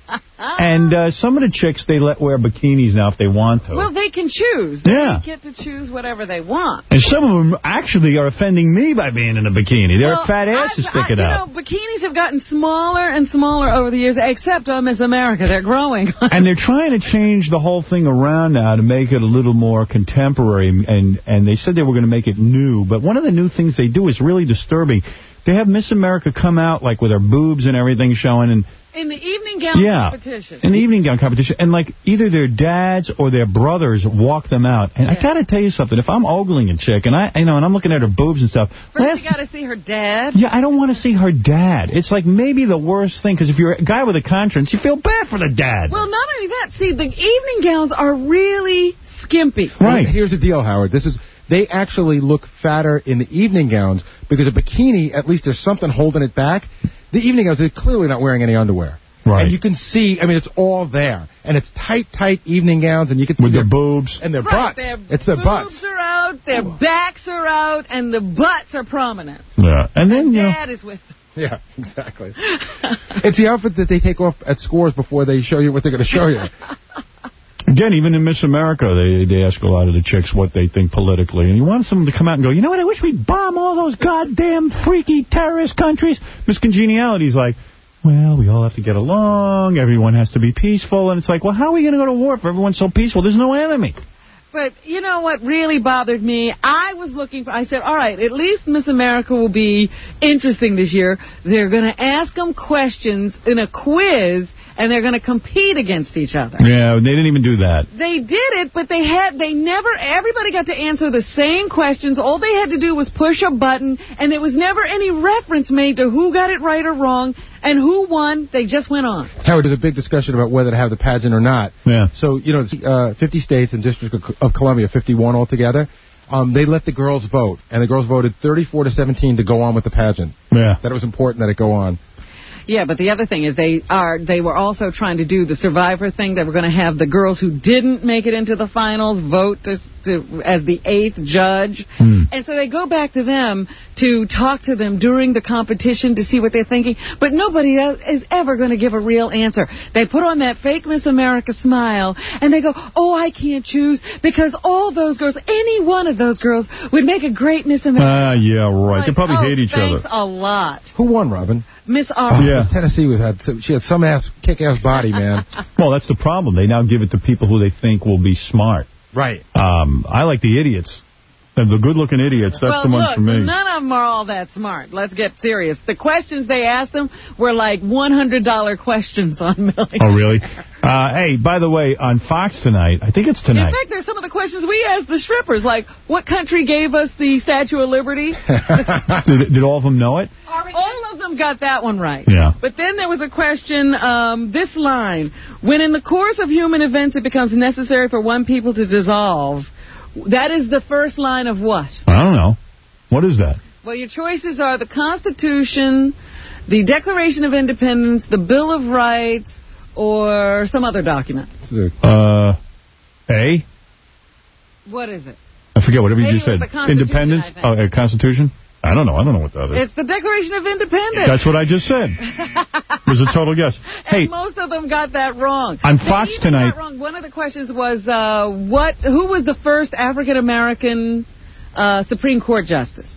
And uh, some of the chicks, they let wear bikinis now if they want to. Well, they can choose. Yeah. They get to choose whatever they want. And some of them actually are offending me by being in a bikini. Their well, fat asses I, sticking I, you out. know, bikinis have gotten smaller and smaller over the years, except on Miss America. They're growing. And they're trying to change the whole thing around now to make it a little more contemporary. And, and they said they were going to make it new. But one of the new things they do is really disturbing. They have Miss America come out like with her boobs and everything showing. And in the evening gown yeah, competition. in the evening gown competition. And like either their dads or their brothers walk them out. And yeah. I got to tell you something. If I'm ogling a chick and I, you know, and I'm looking at her boobs and stuff. First last, you got to see her dad. Yeah, I don't want to see her dad. It's like maybe the worst thing. Because if you're a guy with a conscience, you feel bad for the dad. Well, not only that. See, the evening gowns are really skimpy. Right. Here's the deal, Howard. This is... They actually look fatter in the evening gowns because a bikini, at least there's something holding it back. The evening gowns, they're clearly not wearing any underwear. Right. And you can see, I mean, it's all there. And it's tight, tight evening gowns, and you can see with their the boobs. And their right, butts. Their it's their boobs butts. Boobs are out, their backs are out, and the butts are prominent. Yeah. And then, and you Dad know, is with them. Yeah, exactly. It's the outfit that they take off at scores before they show you what they're going to show you. Again, even in Miss America, they they ask a lot of the chicks what they think politically. And you want someone to come out and go, you know what, I wish we'd bomb all those goddamn freaky terrorist countries. Miss Congeniality's like, well, we all have to get along. Everyone has to be peaceful. And it's like, well, how are we going to go to war if everyone's so peaceful? There's no enemy. But you know what really bothered me? I was looking for, I said, all right, at least Miss America will be interesting this year. They're going to ask them questions in a quiz, and they're going to compete against each other. Yeah, they didn't even do that. They did it, but they had, they never, everybody got to answer the same questions. All they had to do was push a button, and there was never any reference made to who got it right or wrong, and who won. They just went on. Howard, there's a big discussion about whether to have the pageant or not. Yeah. So, you know, uh, fifty states and District of Columbia, fifty-one altogether, um, they let the girls vote, and the girls voted thirty-four to seventeen to go on with the pageant. Yeah. That it was important that it go on. Yeah, but the other thing is they are they were also trying to do the Survivor thing. They were going to have the girls who didn't make it into the finals vote to, to as the eighth judge. Hmm. And so they go back to them to talk to them during the competition to see what they're thinking. But nobody else is ever going to give a real answer. They put on that fake Miss America smile, and they go, oh, I can't choose because all those girls, any one of those girls, would make a great Miss America. Ah, uh, yeah, right. Like, they probably oh, hate each thanks other. a lot. Who won, Robin? Miss Oh, R. Yeah. Tennessee was had she had some ass kick-ass body, man. Well, that's the problem. They now give it to people who they think will be smart. Right. Um, I like the idiots. And the good-looking idiots, that's well, the ones look, for me. None of them are all that smart. Let's get serious. The questions they asked them were like one hundred dollar questions on Million. Oh, really? Uh, hey, by the way, on Fox tonight, I think it's tonight. In fact, there's some of the questions we asked the strippers, like, what country gave us the Statue of Liberty? did, did all of them know it? All of them got that one right. Yeah. But then there was a question, um, this line, when in the course of human events it becomes necessary for one people to dissolve, that is the first line of what? I don't know. What is that? Well, your choices are the Constitution, the Declaration of Independence, the Bill of Rights, or some other document. Uh, A? What is it? I forget, whatever you A just was said. the Constitution, Independence? I think. Oh, uh, Constitution? I don't know. I don't know what that is. It's the Declaration of Independence. That's what I just said. It was a total guess. Hey, and most of them got that wrong. On They Fox even tonight- got wrong. One of the questions was, uh, what? Who was the first African-American uh, Supreme Court justice?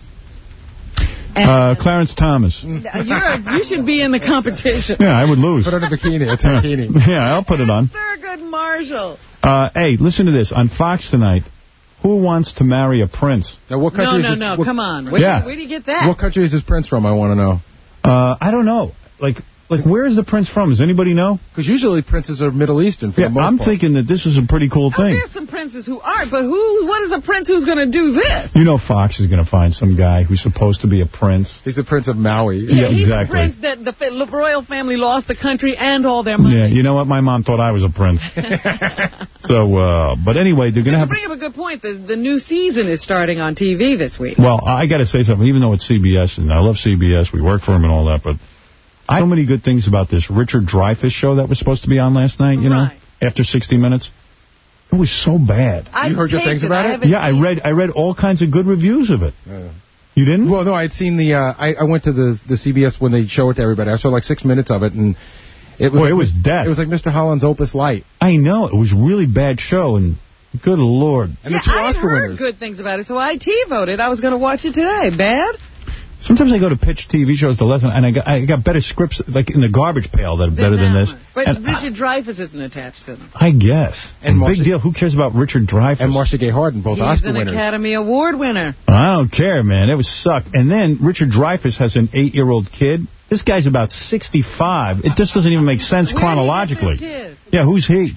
uh, Clarence Thomas. You're a, you should be in the competition. Yeah, I would lose. Put on a bikini, a bikini. Yeah, I'll put it on. Thurgood Marshall. Uh, hey, listen to this. On Fox tonight, who wants to marry a prince? Now, what No, country no, is this, no, what, come on. Where, Yeah. where do you get that? What country is this prince from? I want to know. Uh, I don't know. Like, Like, where is the prince from? Does anybody know? Because usually princes are Middle Eastern for yeah, the most I'm part. thinking that this is a pretty cool Oh, thing. there's some princes who aren't, but who? What is a prince who's going to do this? You know Fox is going to find some guy who's supposed to be a prince. He's the Prince of Maui. Yeah, He's exactly. a prince that the fa- royal family lost the country and all their money. Yeah, you know what? My mom thought I was a prince. so, uh, but anyway, they're going to You have... bring up a good point. The, the new season is starting on T V this week. Well, I got to say something. Even though it's C B S, and I love C B S, we work for them and all that, but I know many good things about this Richard Dreyfuss show that was supposed to be on last night, you right. know, after sixty minutes. It was so bad. I you heard good things it. about I it? Yeah, I read I read all kinds of good reviews of it. Yeah. You didn't? Well, no, I'd seen the, uh, I, I went to the the C B S when they show it to everybody. I saw like six minutes of it, and it was, Boy, like, it was death. It was like Mister Holland's Opus Light. I know. It was a really bad show, and good Lord. And yeah, the two I Oscar heard winners. good things about it, so I T-voted. I was going to watch it today. Bad? Sometimes I go to pitch T V shows to listen, and I got, I got better scripts, like in the garbage pail, that are better than this. But And Richard Dreyfuss isn't attached to them. I guess. And And Marcia- big deal. Who cares about Richard Dreyfuss? And Marcia Gay Harden, both He's Oscar an winners. Academy Award winner. I don't care, man. It was sucked. And then Richard Dreyfuss has an eight-year-old kid. This guy's about sixty-five. It just doesn't even make sense Where chronologically. do you get this kid? Yeah, who's he?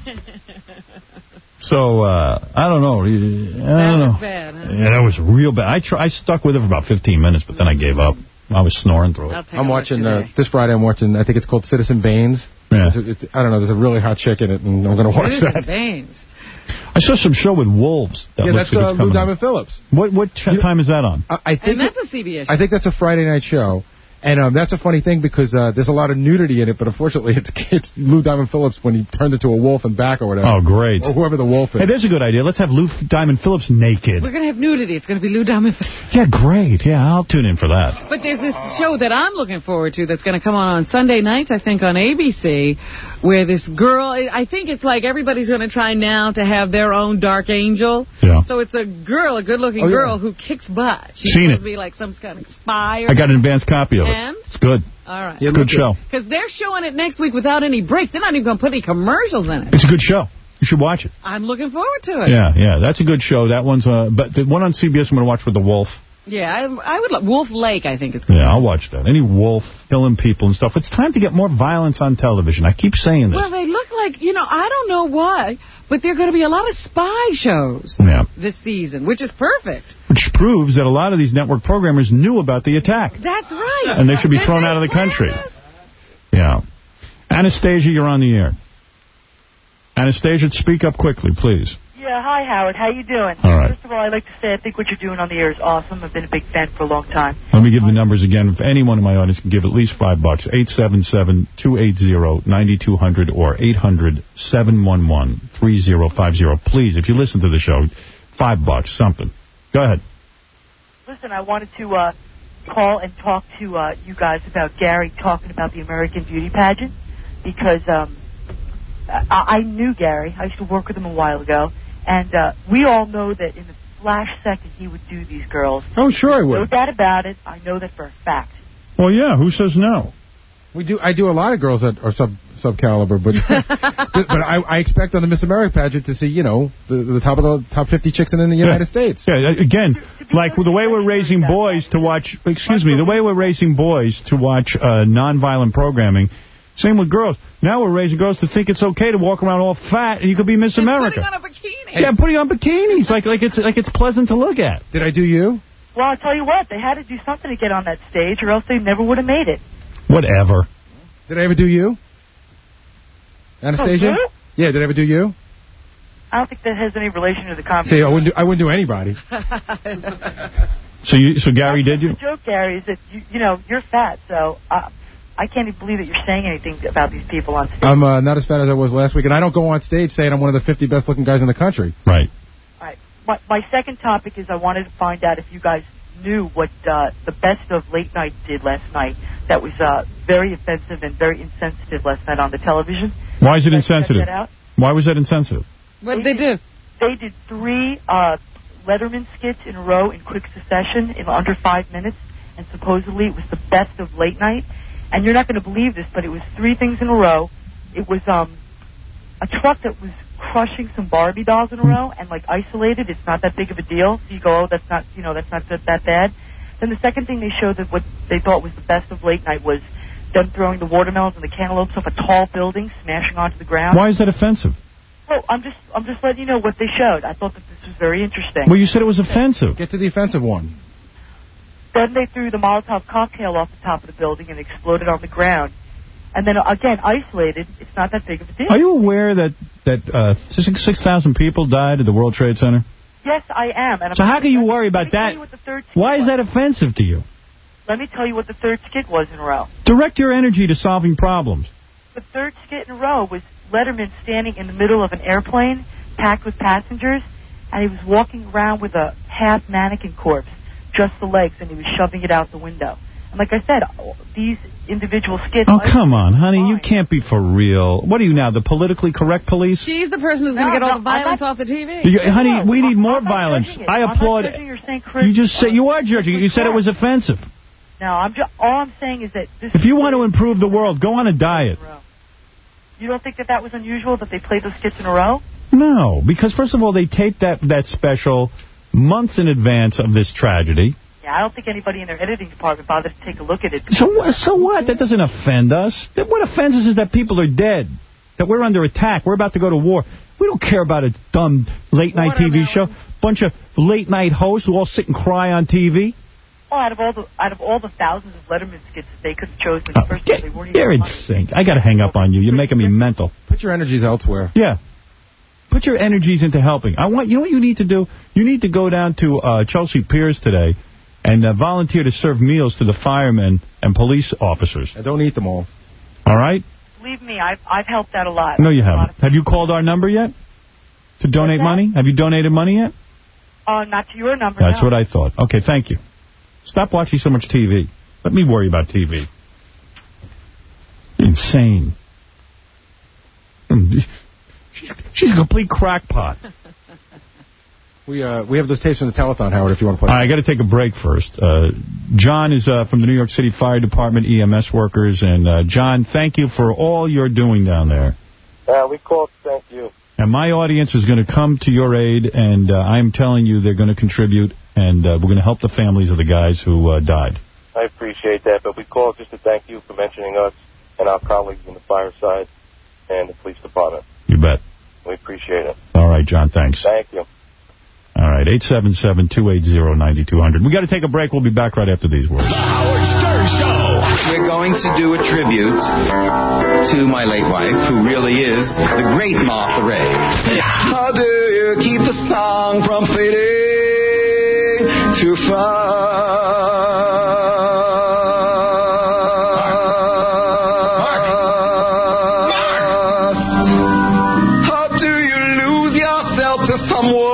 So, uh, I don't know. I don't That know. was bad, huh? Yeah, that was real bad. I tr I stuck with it for about fifteen minutes, but then I gave up. I was snoring through I'll it. take a I'm look watching, uh, today. this Friday I'm watching, I think it's called Citizen Baines. Yeah. It's, it's, I don't know, there's a really hot chick in it, and I'm going to watch Citizen that. Baines. I saw some show with wolves. That Yeah, looks that's like uh, it's Lou coming Diamond up. Phillips. What, what ch- time is that on? I, I think And that's it- a C B S I think that's a Friday night show. And um, that's a funny thing because uh, there's a lot of nudity in it, but unfortunately it's it's Lou Diamond Phillips when he turned into a wolf and back or whatever. Oh, great. Or whoever the wolf is. Hey, there's a good idea. Let's have Lou Diamond Phillips naked. We're going to have nudity. It's going to be Lou Diamond. Yeah, great. Yeah, I'll tune in for that. But there's this show that I'm looking forward to that's going to come on on Sunday nights, I think, on A B C, where this girl, I think it's like everybody's going to try now to have their own dark angel. Yeah. So it's a girl, a good-looking Oh, yeah. girl who kicks butt. She's Seen supposed it. to be like some kind of spy or I got an advanced copy of it. And? It's good. All right. It's a good show. Because they're showing it next week without any breaks. They're not even going to put any commercials in it. It's a good show. You should watch it. I'm looking forward to it. Yeah, yeah, that's a good show. That one's, uh, but the one on C B S I'm going to watch with the wolf. Yeah, I, I would. Lo- Wolf Lake, I think it's called. Yeah, I'll watch that. Any wolf killing people and stuff. It's time to get more violence on television. I keep saying this. Well, they look like, you know, I don't know why, but there are going to be a lot of spy shows Yeah. this season, which is perfect. Which proves that a lot of these network programmers knew about the attack. That's right. And they should be Did thrown they out of the plan country. this? Yeah. Anastasia, you're on the air. Anastasia, speak up quickly, please. Yeah, hi, Howard. How you doing? All right. First of all, I'd like to say I think what you're doing on the air is awesome. I've been a big fan for a long time. Let me give the numbers again. If anyone in my audience can give at least five bucks, eight seven seven, two eight zero, nine two zero zero or eight hundred, seven one one, three zero five zero. Please, if you listen to the show, five bucks, something. Go ahead. Listen, I wanted to uh, call and talk to uh, you guys about Gary talking about the American Beauty pageant because um, I, I knew Gary. I used to work with him a while ago. And uh, we all know that in the flash second he would do these girls. Oh, sure I would. No doubt about it. I know that for a fact. Well, yeah, who says no? We do. I do a lot of girls that are sub sub caliber, but but I, I expect on the Miss America pageant to see, you know, the, the top of the top fifty chicks in the United yeah. States. Yeah, again, like the way we're raising boys to watch, excuse me, the way we're raising boys to watch uh, nonviolent programming, same with girls. Now we're raising girls to think it's okay to walk around all fat and you could be Miss America. Putting on a bikini. Yeah, putting on bikinis like like it's like it's pleasant to look at. Did I do you? Well, I'll tell you what. They had to do something to get on that stage or else they never would have made it. Whatever. Did I ever do you? Anastasia? Oh, yeah, did I ever do you? I don't think that has any relation to the See, conversation. I wouldn't do, I wouldn't do anybody. So you, so Gary did you? The joke, Gary, is that, you, you know, you're fat, so uh, I can't even believe that you're saying anything about these people on stage. I'm uh, not as fat as I was last week, and I don't go on stage saying I'm one of the fifty best-looking guys in the country. Right. All right. My, my second topic is I wanted to find out if you guys knew what uh, the Best of Late Night did last night. That was uh, very offensive and very insensitive last night on the television. Why is it Did you guys check insensitive? that out? Why was that insensitive? What did they do? They did three uh, Letterman skits in a row in quick succession in under five minutes, and supposedly it was the Best of Late Night. And you're not going to believe this, but it was three things in a row. It was um, a truck that was crushing some Barbie dolls in a row and like isolated. It's not that big of a deal. So you go, oh, that's not, you know, that's not that, that bad. Then the second thing they showed that what they thought was the Best of Late Night was them throwing the watermelons and the cantaloupes off a tall building, smashing onto the ground. Why is that offensive? Well, I'm just I'm just letting you know what they showed. I thought that this was very interesting. Well, you said it was offensive. Get to the offensive one. Then they threw the Molotov cocktail off the top of the building and exploded on the ground. And then, again, isolated, it's not that big of a deal. Are you aware that that uh, six thousand people died at the World Trade Center? Yes, I am. And So I'm how can you worry about that? Why is that offensive to you? Let me tell you what the third skit was in a row. Direct your energy to solving problems. The third skit in a row was Letterman standing in the middle of an airplane packed with passengers, and he was walking around with a half mannequin corpse, just the legs, and he was shoving it out the window. And like I said, these individual skits... Oh, come on, honey. You can't be for real. What are you now, the politically correct police? She's the person who's going to No, get all no, the violence I'm off the T V. You, honey, we need more violence. I I'm applaud not it. judging you're saying Chris. You just said you are judging it. You said it was offensive. No, I'm just, all I'm saying is that... This If you want to improve the world, go on a diet. You don't think that that was unusual, that they played those skits in a row? No, because first of all, they taped that, that special months in advance of this tragedy. Yeah, I don't think anybody in their editing department bothered to take a look at it. So, wha- so what? That doesn't offend us. That- What offends us is that people are dead, that we're under attack. We're about to go to war. We don't care about a dumb late-night T V show. Bunch of late-night hosts who all sit and cry on T V. Well, out of all the out of all the thousands of Letterman skits that they could have chosen, the first one, they weren't You're even in sync. I got to hang up on you. You're making me mental. Put your energies elsewhere. Yeah. Put your energies into helping. I want. You know what you need to do? You need to go down to uh, Chelsea Piers today and uh, volunteer to serve meals to the firemen and police officers. I don't eat them all. All right? Believe me, I've I've helped out a lot. No, you haven't. Have you called our number yet to donate money? Have you donated money yet? Uh, not to your number. That's no. what I thought. Okay, thank you. Stop watching so much T V. Let me worry about T V. Insane. She's, she's a complete crackpot. We uh we have those tapes from the telethon, Howard, if you want to play. I got to take a break first. Uh, John is uh, from the New York City Fire Department, E M S workers. And, uh, John, thank you for all you're doing down there. Uh, we called thank you. And my audience is going to come to your aid, and uh, I'm telling you they're going to contribute, and uh, we're going to help the families of the guys who uh, died. I appreciate that, but we called just to thank you for mentioning us and our colleagues in the fireside and the police department. You bet. We appreciate it. All right, John, thanks. Thank you. All right, eight seven seven, two eight zero, nine two zero zero. We got to take a break. We'll be back right after these words. The Howard Stern Show. We're going to do a tribute to my late wife, who really is the great Martha Raye. How do you keep the song from fading too far? How do you lose yourself to someone?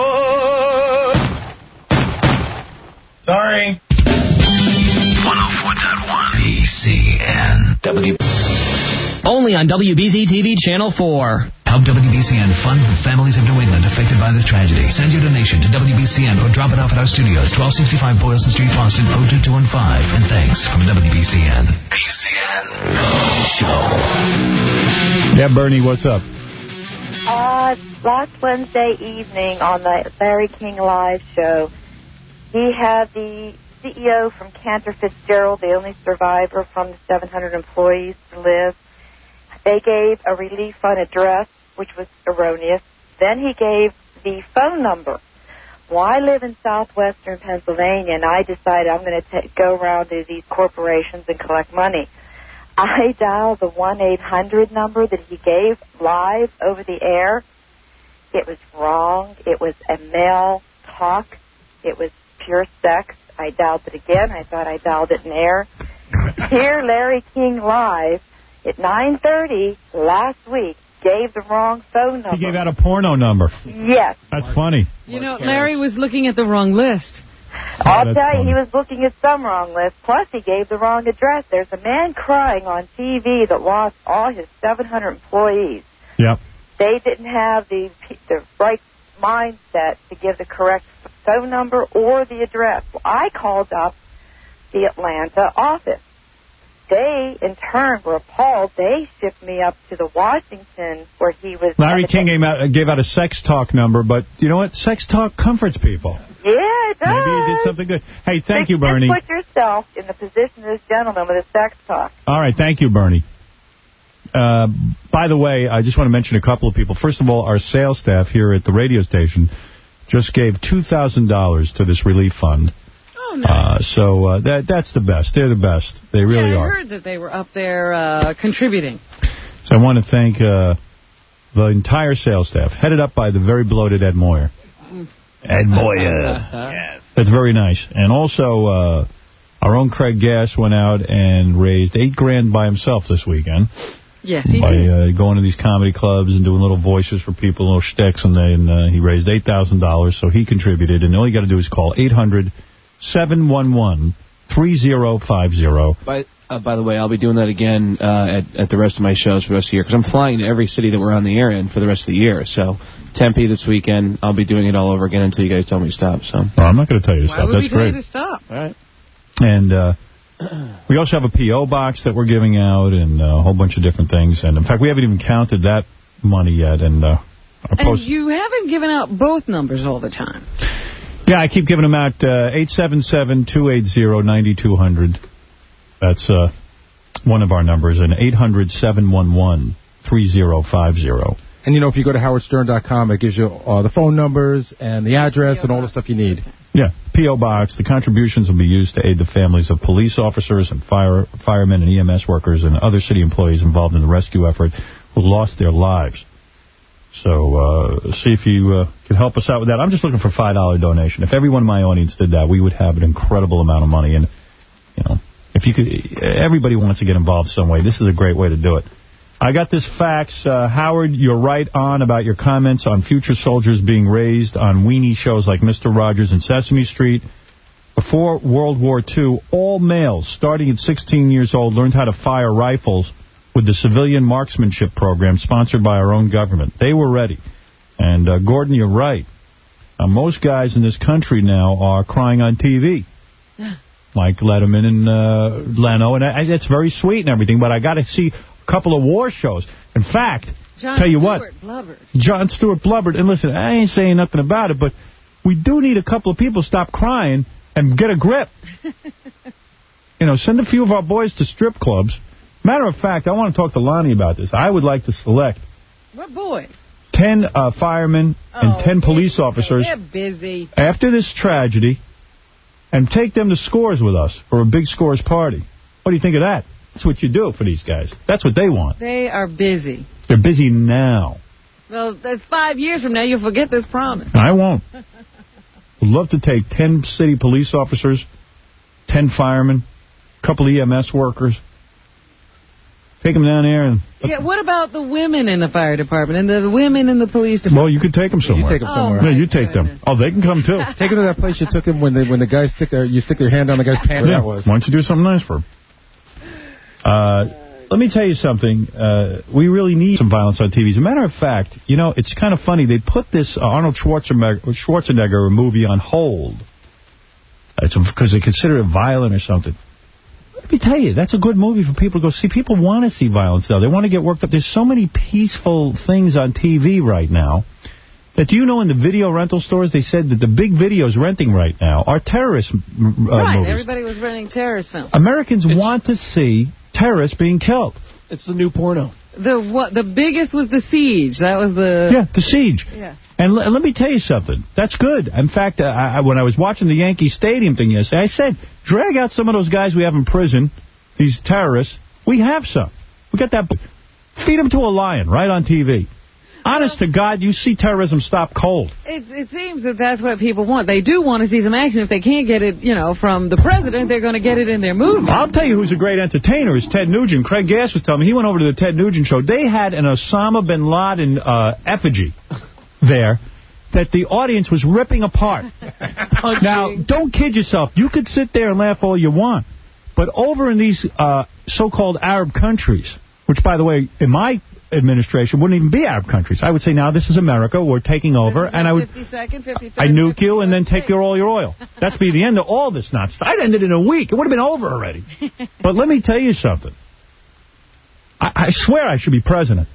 Sorry. one oh four point one B C N W. Only on W B C T V Channel four. Help W B C N fund the families of New England affected by this tragedy. Send your donation to W B C N or drop it off at our studios, twelve sixty-five Boylston Street, Boston, oh two two one five. And thanks from W B C N. B C N Show. Yeah, Bernie, what's up? Uh, last Wednesday evening on the Larry King Live show, he had the C E O from Cantor Fitzgerald, the only survivor from the seven hundred employees to live. They gave a relief fund address, which was erroneous. Then he gave the phone number. Well, I live in southwestern Pennsylvania, and I decided I'm going to go around to these corporations and collect money. I dialed the one eight hundred number that he gave live over the air. It was wrong. It was a male talk. It was pure sex. I dialed it again. I thought I dialed it in air. Here, Larry King Live at nine thirty last week gave the wrong phone number. He gave out a porno number. Yes. That's funny. You know, Larry was looking at the wrong list. I'll Oh, tell you, funny. he was looking at some wrong list. Plus, he gave the wrong address. There's a man crying on T V that lost all his seven hundred employees. Yep. They didn't have the the right mindset to give the correct phone number or the address. Well, I called up the Atlanta office. They, in turn, were appalled. They shipped me up to the Washington where he was... Larry King gave out, gave out a sex talk number, but you know what? Sex talk comforts people. Yeah, it does. Maybe you did something good. Hey, thank you, Just Bernie. put yourself in the position of this gentleman with his sex talk. All right, thank you, Bernie. Uh, by the way, I just want to mention a couple of people. First of all, our sales staff here at the radio station just gave two thousand dollars to this relief fund. Oh, nice. Uh, so uh, that that's the best. They're the best. They really yeah, I are. heard that they were up there uh, contributing. So I want to thank uh, the entire sales staff, headed up by the very bloated Ed Moyer. Ed Moyer. Yes. That's very nice. And also, uh, our own Craig Gass went out and raised eight grand by himself this weekend. Yes, he by did. uh, going to these comedy clubs and doing little voices for people, little shticks, and then uh, he raised eight thousand dollars, so he contributed. And all you got to do is call eight hundred, seven one one, three zero five zero. By, uh, by the way, I'll be doing that again uh, at, at the rest of my shows for the rest of the year, because I'm flying to every city that we're on the air in for the rest of the year. So Tempe this weekend, I'll be doing it all over again until you guys tell me to stop. So well, I'm not going to tell you to Why stop. would That's we tell great. you to stop? All right. And uh, we also have a P O box that we're giving out and uh, a whole bunch of different things. And, in fact, we haven't even counted that money yet. And uh, our And post you haven't given out both numbers all the time. Yeah, I keep giving them out, uh, eight seven seven, two eight zero, nine two zero zero. That's uh, one of our numbers, and eight hundred, seven one one, three zero five zero. And, you know, if you go to howard stern dot com, it gives you uh, the phone numbers and the address and all the stuff you need. Yeah, P O Box. The contributions will be used to aid the families of police officers and fire firemen and E M S workers and other city employees involved in the rescue effort who lost their lives. So uh, see if you uh, can help us out with that. I'm just looking for a five dollar donation. If everyone in my audience did that, we would have an incredible amount of money. And, you know, if you could, everybody wants to get involved some way. This is a great way to do it. I got this fax. Uh, Howard, you're right on about your comments on future soldiers being raised on weenie shows like Mister Rogers and Sesame Street. Before World War Two, all males starting at sixteen years old learned how to fire rifles with the civilian marksmanship program sponsored by our own government. They were ready. And, uh, Gordon, you're right. Uh, most guys in this country now are crying on T V. Like Letterman and uh, Leno. And I, that's very sweet and everything, but I got to see a couple of war shows. In fact, John tell you Stewart what. blubbered. John Stewart blubbered. And listen, I ain't saying nothing about it, but we do need a couple of people to stop crying and get a grip. You know, send a few of our boys to strip clubs. Matter of fact, I want to talk to Lonnie about this. I would like to select What boys? ten uh, firemen and Oh, ten police officers They're busy. after this tragedy and take them to Scores with us for a big Scores party. What do you think of that? That's what you do for these guys. That's what they want. They are busy. They're busy now. Well, that's five years from now. You'll forget this promise. I won't. Would love to take ten city police officers, ten firemen, a couple E M S workers, take them down there and... Yeah, what about the women in the fire department and the women in the police department? Well, you could take them somewhere. You take them somewhere. Yeah, you take them. Oh, they can come too. Take them to that place you took them when they when the guys stick their you stick their hand on the guy's pants. Yeah. That was. Why don't you do something nice for them? Uh, let me tell you something. Uh, we really need some violence on T V. As a matter of fact, you know, it's kind of funny. They put this uh, Arnold Schwarzenegger, Schwarzenegger movie on hold. It's because they consider it violent or something. Let me tell you, that's a good movie for people to go see. People want to see violence, though. They want to get worked up. There's so many peaceful things on T V right now that, do you know, in the video rental stores, they said that the big videos renting right now are terrorist uh, right, movies. everybody was renting terrorist films. Americans it's, want to see terrorists being killed. It's the new porno. The what? The biggest was The Siege. That was the... Yeah, The Siege. Yeah. And l let me tell you something. That's good. In fact, uh, I, when I was watching the Yankee Stadium thing yesterday, I said, drag out some of those guys we have in prison, these terrorists. We have some. We got that. Feed them to a lion right on T V. Honest well, to God, you see terrorism stop cold. It, it seems that that's what people want. They do want to see some action. If they can't get it, you know, from the president, they're going to get it in their movie. I'll tell you who's a great entertainer is Ted Nugent. Craig Gass was telling me. He went over to the Ted Nugent show. They had an Osama bin Laden uh, effigy there that the audience was ripping apart. Now, don't kid yourself. You could sit there and laugh all you want. But over in these uh, so-called Arab countries, which, by the way, in my administration wouldn't even be Arab countries. I would say, now this is America, we're taking over, and I would I nuke you and then take your all your oil. That'd be the end of all this nonsense. I'd end it in a week. It would have been over already. But let me tell you something. I, I swear I should be president.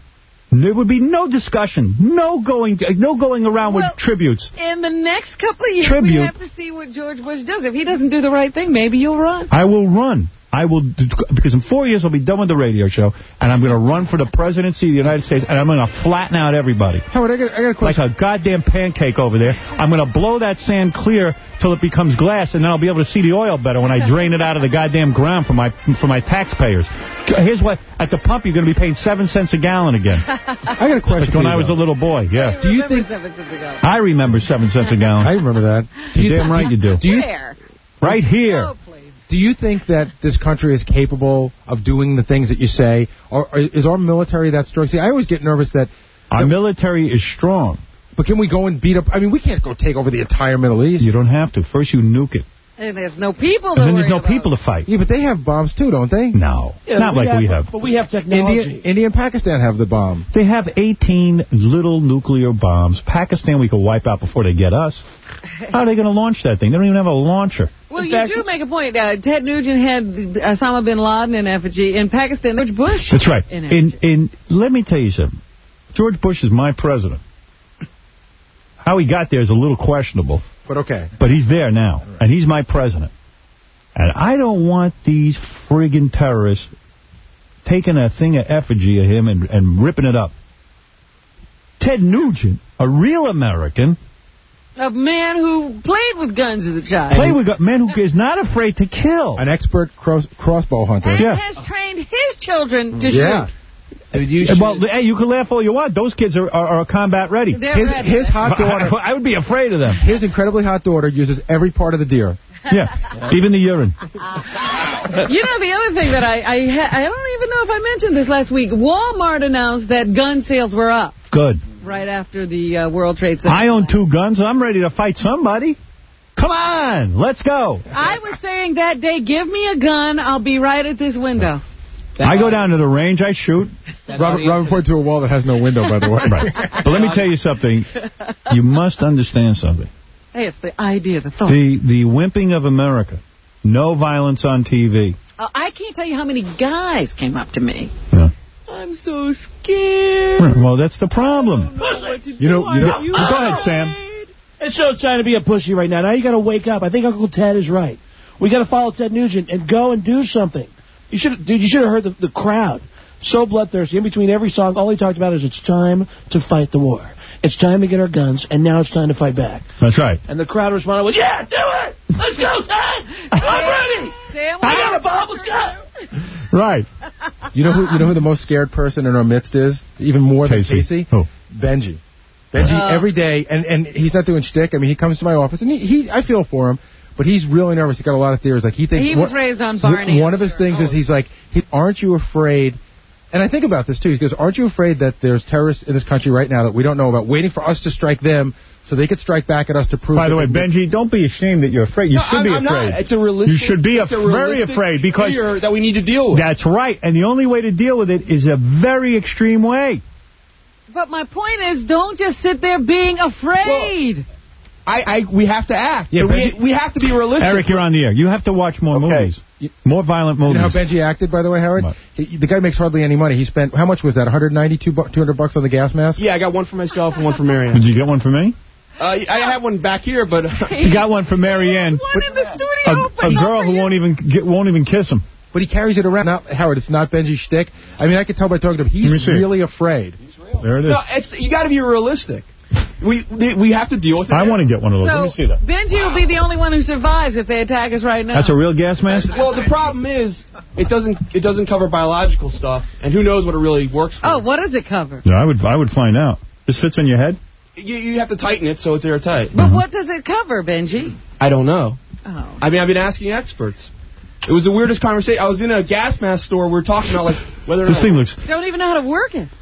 There would be no discussion, no going no going around Well, with tributes. In the next couple of years, Tribute. we have to see what George Bush does. If he doesn't do the right thing, maybe you'll run. I will run. I will, do, because in four years I'll be done with the radio show, and I'm going to run for the presidency of the United States, and I'm going to flatten out everybody. Howard, I got, I got a question. Like a goddamn pancake over there. I'm going to blow that sand clear till it becomes glass, and then I'll be able to see the oil better when I drain it out of the goddamn ground for my for my taxpayers. Here's what, at the pump you're going to be paying seven cents a gallon again. I got a question. Like when for you, I was though. a little boy, yeah. Do you think? Seven cents a gallon. I remember seven cents a gallon. I remember that. Do You're damn right you do. Do you, Where? Right here. Oh, please. Do you think that this country is capable of doing the things that you say? Or is our military that strong? See, I always get nervous that... Our military is strong. But can we go and beat up... I mean, we can't go take over the entire Middle East. You don't have to. First you nuke it. And there's no people to And then there's worry no about. people to fight. Yeah, but they have bombs too, don't they? No. Yeah, Not like we have. But we have technology. India, India and Pakistan have the bomb. They have eighteen little nuclear bombs. Pakistan we could wipe out before they get us. How are they going to launch that thing? They don't even have a launcher. Well, In you fact- do make a point. Uh, Ted Nugent had Osama bin Laden in effigy. In Pakistan, George Bush. That's right. In In, effigy. in, let me tell you something. George Bush is my president. How he got there is a little questionable. But okay. But he's there now. Right. And he's my president. And I don't want these friggin' terrorists taking a thing of effigy of him and, and ripping it up. Ted Nugent, a real American... A man who played with guns as a child. Played with a man who is not afraid to kill. An expert cross, crossbow hunter. And Yeah. has trained his children to Yeah. shoot. Dude, you Well, hey, you can laugh all you want. Those kids are, are, are combat ready. They're His, ready. his hot daughter... I would be afraid of them. His incredibly hot daughter uses every part of the deer. Yeah, even the urine. You know, the other thing that I I, ha I don't even know if I mentioned this last week. Walmart announced that gun sales were up Good. right after the uh, World Trade Center. I own two guns. I'm ready to fight somebody. Come on, let's go. I was saying that day, give me a gun, I'll be right at this window. I go down to the range, I shoot. Robert, Robert pointed to a wall that has no window, by the way. Right. But let me tell you something. You must understand something. Hey, it's the idea, the thought. The the wimping of America. No violence on T V. Uh, I can't tell you how many guys came up to me. Yeah. I'm so scared. Well, that's the problem. You know, you know. Go ahead, Sam. It's so trying to be a pussy right now. Now you got to wake up. I think Uncle Ted is right. We got to follow Ted Nugent and go and do something. You should, dude. You should have heard the, the crowd. So bloodthirsty. In between every song, all he talked about is it's time to fight the war. It's time to get our guns, and now it's time to fight back. That's right. And the crowd responded with, yeah, do it! Let's go, Ted! I'm ready! Sam, I got a bomb, let's go! Right. You know who you know who the most scared person in our midst is? Even more than Casey. Casey? Who? Benji. Benji, Uh. every day, and, and he's not doing shtick. I mean, he comes to my office, and he, he I feel for him, but he's really nervous. He's got a lot of theories. Like, he thinks... He was one, raised on Barney. One of his things is he's like, he, aren't you afraid... And I think about this, too. He goes, aren't you afraid that there's terrorists in this country right now that we don't know about, waiting for us to strike them so they could strike back at us to prove... By the way, that Benji, don't be ashamed that you're afraid. You No, should I'm, be I'm afraid. not. It's a realistic... You should be a, it's a very realistic afraid because... fear that we need to deal with. That's right. And the only way to deal with it is a very extreme way. But my point is, don't just sit there being afraid. Well, I, I, we have to act. Yeah, we, Benji- we have to be realistic. Eric, you're on the air. You have to watch more movies. More violent You movies. know how Benji acted, by the way, Howard? He, the guy makes hardly any money. He spent, how much was that, one hundred ninety-two, bu- two hundred bucks on the gas mask? Yeah, I got one for myself and one for Marianne. Did you get one for me? Uh, I have one back here, but... You got one for Marianne. One in the studio. A, a girl who won't even get, won't even kiss him. But he carries it around. Now, Howard, it's not Benji's shtick. I mean, I can tell by talking to him, Let me he's see. really afraid. There it is. No, it's, you got to be realistic. We we have to deal with it. I want to get one of those. Let me So, see that. Benji will be the only one who survives if they attack us right now. That's a real gas mask? Well, the problem is, it doesn't it doesn't cover biological stuff, and who knows what it really works for. Oh, what does it cover? Yeah, I would I would fiuld out. This fits on your head? You, you have to tighten it so it's airtight. But what does it cover, Benji? I don't know. Oh. I mean, I've been asking experts. It was the weirdest conversation. I was in a gas mask store. We were talking about like whether or This not thing looks... Don't even know how to work it.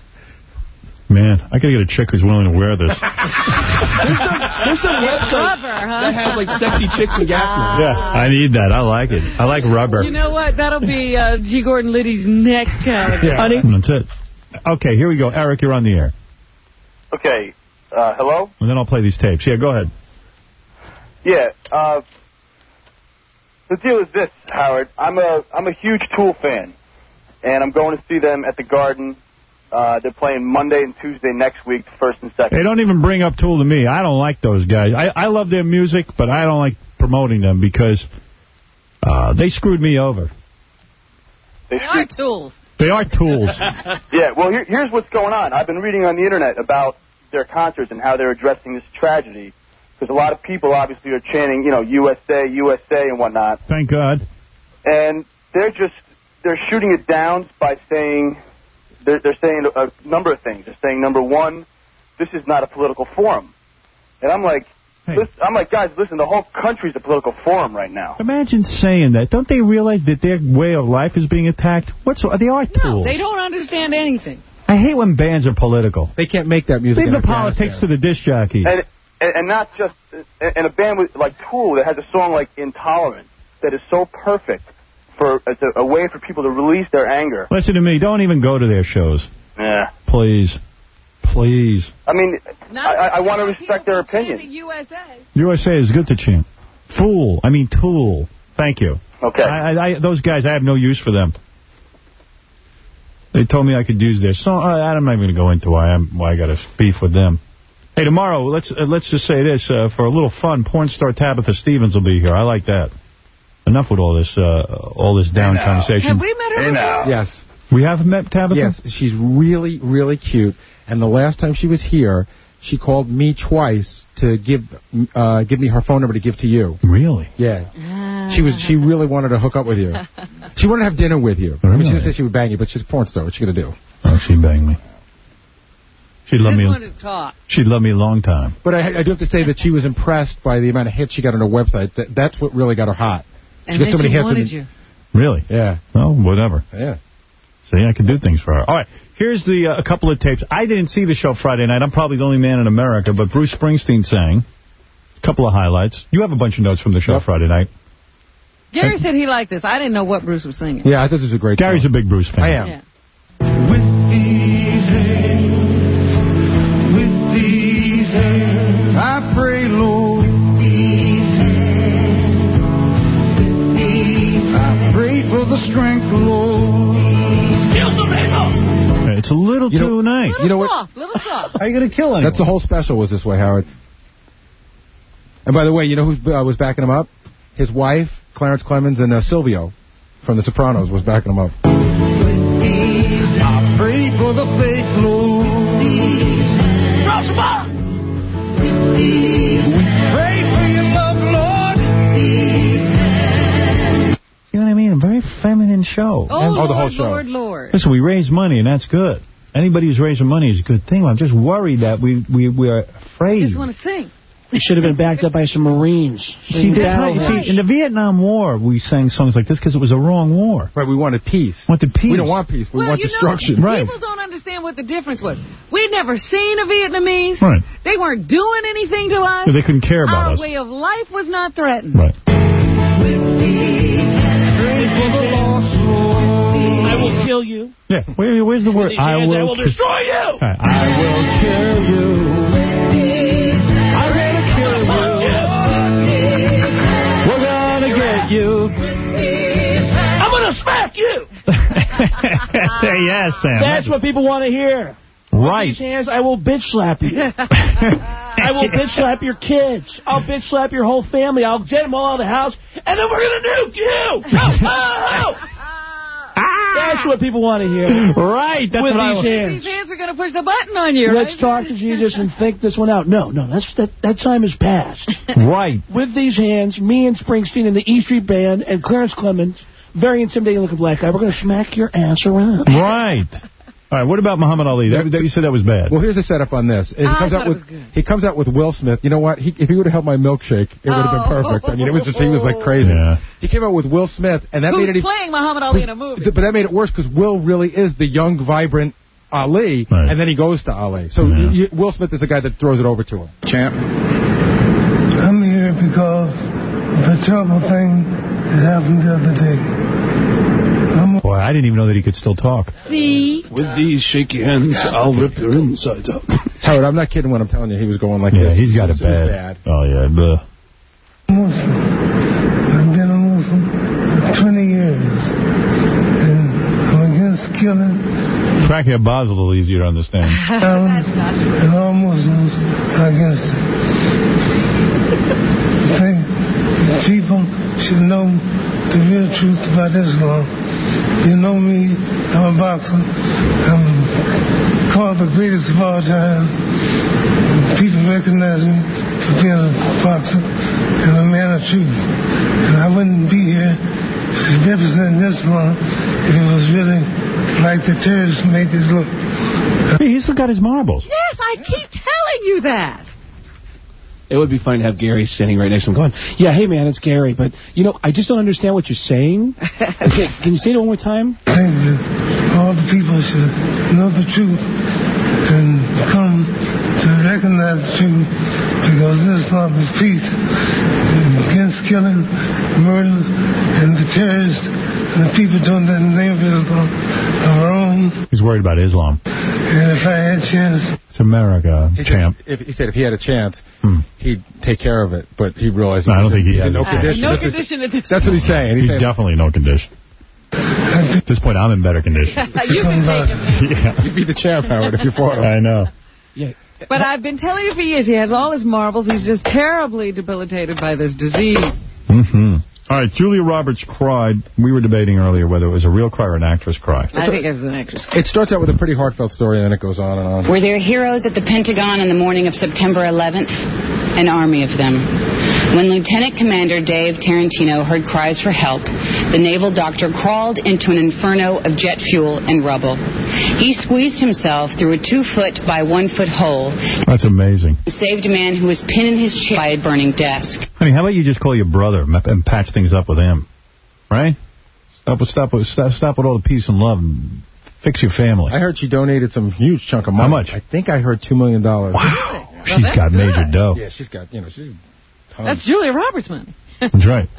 Man, I got to get a chick who's willing to wear this. There's some, there's some website Rubber, huh? that has like sexy chicks in gas masks. Yeah, I need that. I like it. I like rubber. You know what? That'll be uh, G. Gordon Liddy's next category. Yeah, Honey? that's it. Okay, here we go. Eric, you're on the air. Okay. Uh, hello? And then I'll play these tapes. Yeah, go ahead. Yeah. Uh, the deal is this, Howard. I'm a I'm a huge Tool fan, and I'm going to see them at the Garden Uh, they're playing Monday and Tuesday next week, first and second. They don't even bring up Tool to me. I don't like those guys. I, I love their music, but I don't like promoting them because uh, they screwed me over. They, they are tools. They are tools. Yeah, well, here, here's what's going on. I've been reading on the Internet about their concerts and how they're addressing this tragedy, because a lot of people obviously are chanting, you know, U S A, U S A and whatnot. Thank God. And they're just, they're shooting it down by saying, they're, they're saying a number of things. They're saying, number one, this is not a political forum. And I'm like, hey. listen, I'm like, guys, listen, the whole country's a political forum right now. Imagine saying that. Don't they realize that their way of life is being attacked? What's They are tools. No, they don't understand anything. I hate when bands are political. They can't make that music. Leave the politics to the disc jockeys. And, and, and not just, and a band with, like Tool that has a song like Intolerant that is so perfect for as a, a way for people to release their anger. Listen to me. Don't even go to their shows. Yeah. Please. Please. I mean, I, I want to respect their opinion. U S A. U S A is good to chant. Fool. I mean, Tool. Thank you. Okay. I, I, I, those guys, I have no use for them. They told me I could use their song. I'm not going to go into why, I'm, why I got a beef with them. Hey, tomorrow, let's uh, let's just say this. Uh, for a little fun, porn star Tabitha Stevens will be here. I like that. Enough with all this uh, all this down hey conversation. Have we met her hey before? Yes. We have met Tabitha? Yes. She's really, really cute. And the last time she was here, she called me twice to give uh, give me her phone number to give to you. Really? Yeah. Ah. She was. She really wanted to hook up with you. She wanted to have dinner with you. Really? I mean, she didn't say she would bang you, but she's a porn star. What's she going to do? Oh, she'd bang me. She'd love me. A, to talk. She'd love me a long time. But I, I do have to say that she was impressed by the amount of hits she got on her website. That, that's what really got her hot. And she got then so many she hits wanted and, you. Really? Yeah. Well, whatever. Yeah. See, I can do things for her. All right, here's the uh, a couple of tapes. I didn't see the show Friday night. I'm probably the only man in America, but Bruce Springsteen sang. A couple of highlights. You have a bunch of notes from the show yep. Friday night. Gary and, said he liked this. I didn't know what Bruce was singing. Yeah, I thought this was a great Gary's song. a big Bruce fan. I am. Yeah. With these hands, with these hands, I pray, Lord. With these hands, with these hands, I pray for the strength, Lord. Kill some people. It's a little you too know, nice. Little you know soft, what? little soft. How are you going to kill anyone? That's the whole special was this way, Howard. And by the way, you know who uh, was backing him up? His wife, Clarence Clemens, and uh, Silvio from The Sopranos was backing him up. I pray for the faith, Lord. We pray for your love, Lord. You know what I mean? A very feminine show. Oh, oh Lord, the whole show. Lord, Lord. Listen, we raise money, and that's good. Anybody who's raising money is a good thing. I'm just worried that we, we, we are afraid. I just want to sing. You should have been backed up by some Marines. See, right. See, in the Vietnam War, we sang songs like this because it was a wrong war. Right, we wanted peace. Wanted peace. We don't want peace. We well, want you destruction. Know, right. People don't understand what the difference was. We'd never seen a Vietnamese. Right. They weren't doing anything to us. So they couldn't care about Our us. Our way of life was not threatened. Right. I will kill you. Yeah, Where, where's the word? I will, I will destroy you. Right. I will kill you. I will kill you. We're gonna get you. I'm gonna smack you. Yes, Sam. That's what people want to hear. Right. With these hands, I will bitch slap you. I will bitch slap your kids. I'll bitch slap your whole family. I'll get them all out of the house, and then we're gonna nuke you. Oh, oh, oh. That's what people want to hear. Right. That's With what these I hands. These hands are going to push the button on you, Let's right? talk to Jesus and think this one out. No, no, that's that, that time is past. Right. With these hands, me and Springsteen and the E Street Band and Clarence Clemens, very intimidating looking black guy, we're going to smack your ass around. Right. All right, what about Muhammad Ali? That, that, you said that was bad. Well, here's the setup on this. He I comes thought out it with was good. he comes out with Will Smith. You know what? He, if he would have held my milkshake, it would have Oh. been perfect. I mean, it was just he was like crazy. Yeah. He came out with Will Smith, and that Who's made it. playing Muhammad Ali in a movie? But that made it worse because Will really is the young, vibrant Ali, right. and then he goes to Ali. So yeah. you, Will Smith is the guy that throws it over to him. Champ. I'm here because the terrible thing that happened the other day. Boy, I didn't even know that he could still talk. See? With these shaky hands, I'll rip your insides out. Howard, I'm not kidding when I'm telling you he was going like yeah, this. Yeah, he's got it, it bad. bad. Oh, yeah. Bleh. Muslim. I've been a Muslim for twenty years. And I'm against killing Crackhead Bob's a little easier to understand. Um, and all Muslims are against it. I think people should know the real truth about Islam. You know me, I'm a boxer. I'm called the greatest of all time. People recognize me for being a boxer and a man of truth. And I wouldn't be here representing Islam if it was really like the terrorists make it look. Hey, he's still got his marbles. Yes, I keep telling you that. It would be fun to have Gary standing right next to him going, yeah, hey, man, it's Gary, but, you know, I just don't understand what you're saying. Okay, can you say it one more time? I think that all the people should know the truth and come to recognize the truth, because Islam is peace against killing, murder, and the terrorists and the people doing that in the name of Islam are wrong. He's worried about Islam. And if I had a chance... It's America, he champ. Said if, he said if he had a chance, hmm. he'd take care of it, but he realized... No, I don't think he has no a condition. Uh, no that's condition at this That's what he's saying. He's, he's saying, definitely no condition. At this point, I'm in better condition. You can take him. Yeah. You'd be the champ, Howard, if you fought him. I know. Yeah. But I've been telling you for years, he has all his marbles. He's just terribly debilitated by this disease. Mm-hmm. All right, Julia Roberts cried. We were debating earlier whether it was a real cry or an actress cry. I think it was an actress cry. It starts out with a pretty heartfelt story, and then it goes on and on. Were there heroes at the Pentagon on the morning of September eleventh? An army of them. When Lieutenant Commander Dave Tarantino heard cries for help, the naval doctor crawled into an inferno of jet fuel and rubble. He squeezed himself through a two-foot by one-foot hole. That's amazing. And saved a man who was pinned in his chair by a burning desk. I mean, how about you just call your brother and patch things up with him, right? Stop with, stop with, stop, stop with all the peace and love and fix your family. I heard she donated some huge chunk of money. How much? I think I heard two million dollars. Wow. She's well, got major good. dough. Yeah, she's got, you know, she's... Tons. That's Julia Roberts' money. That's right.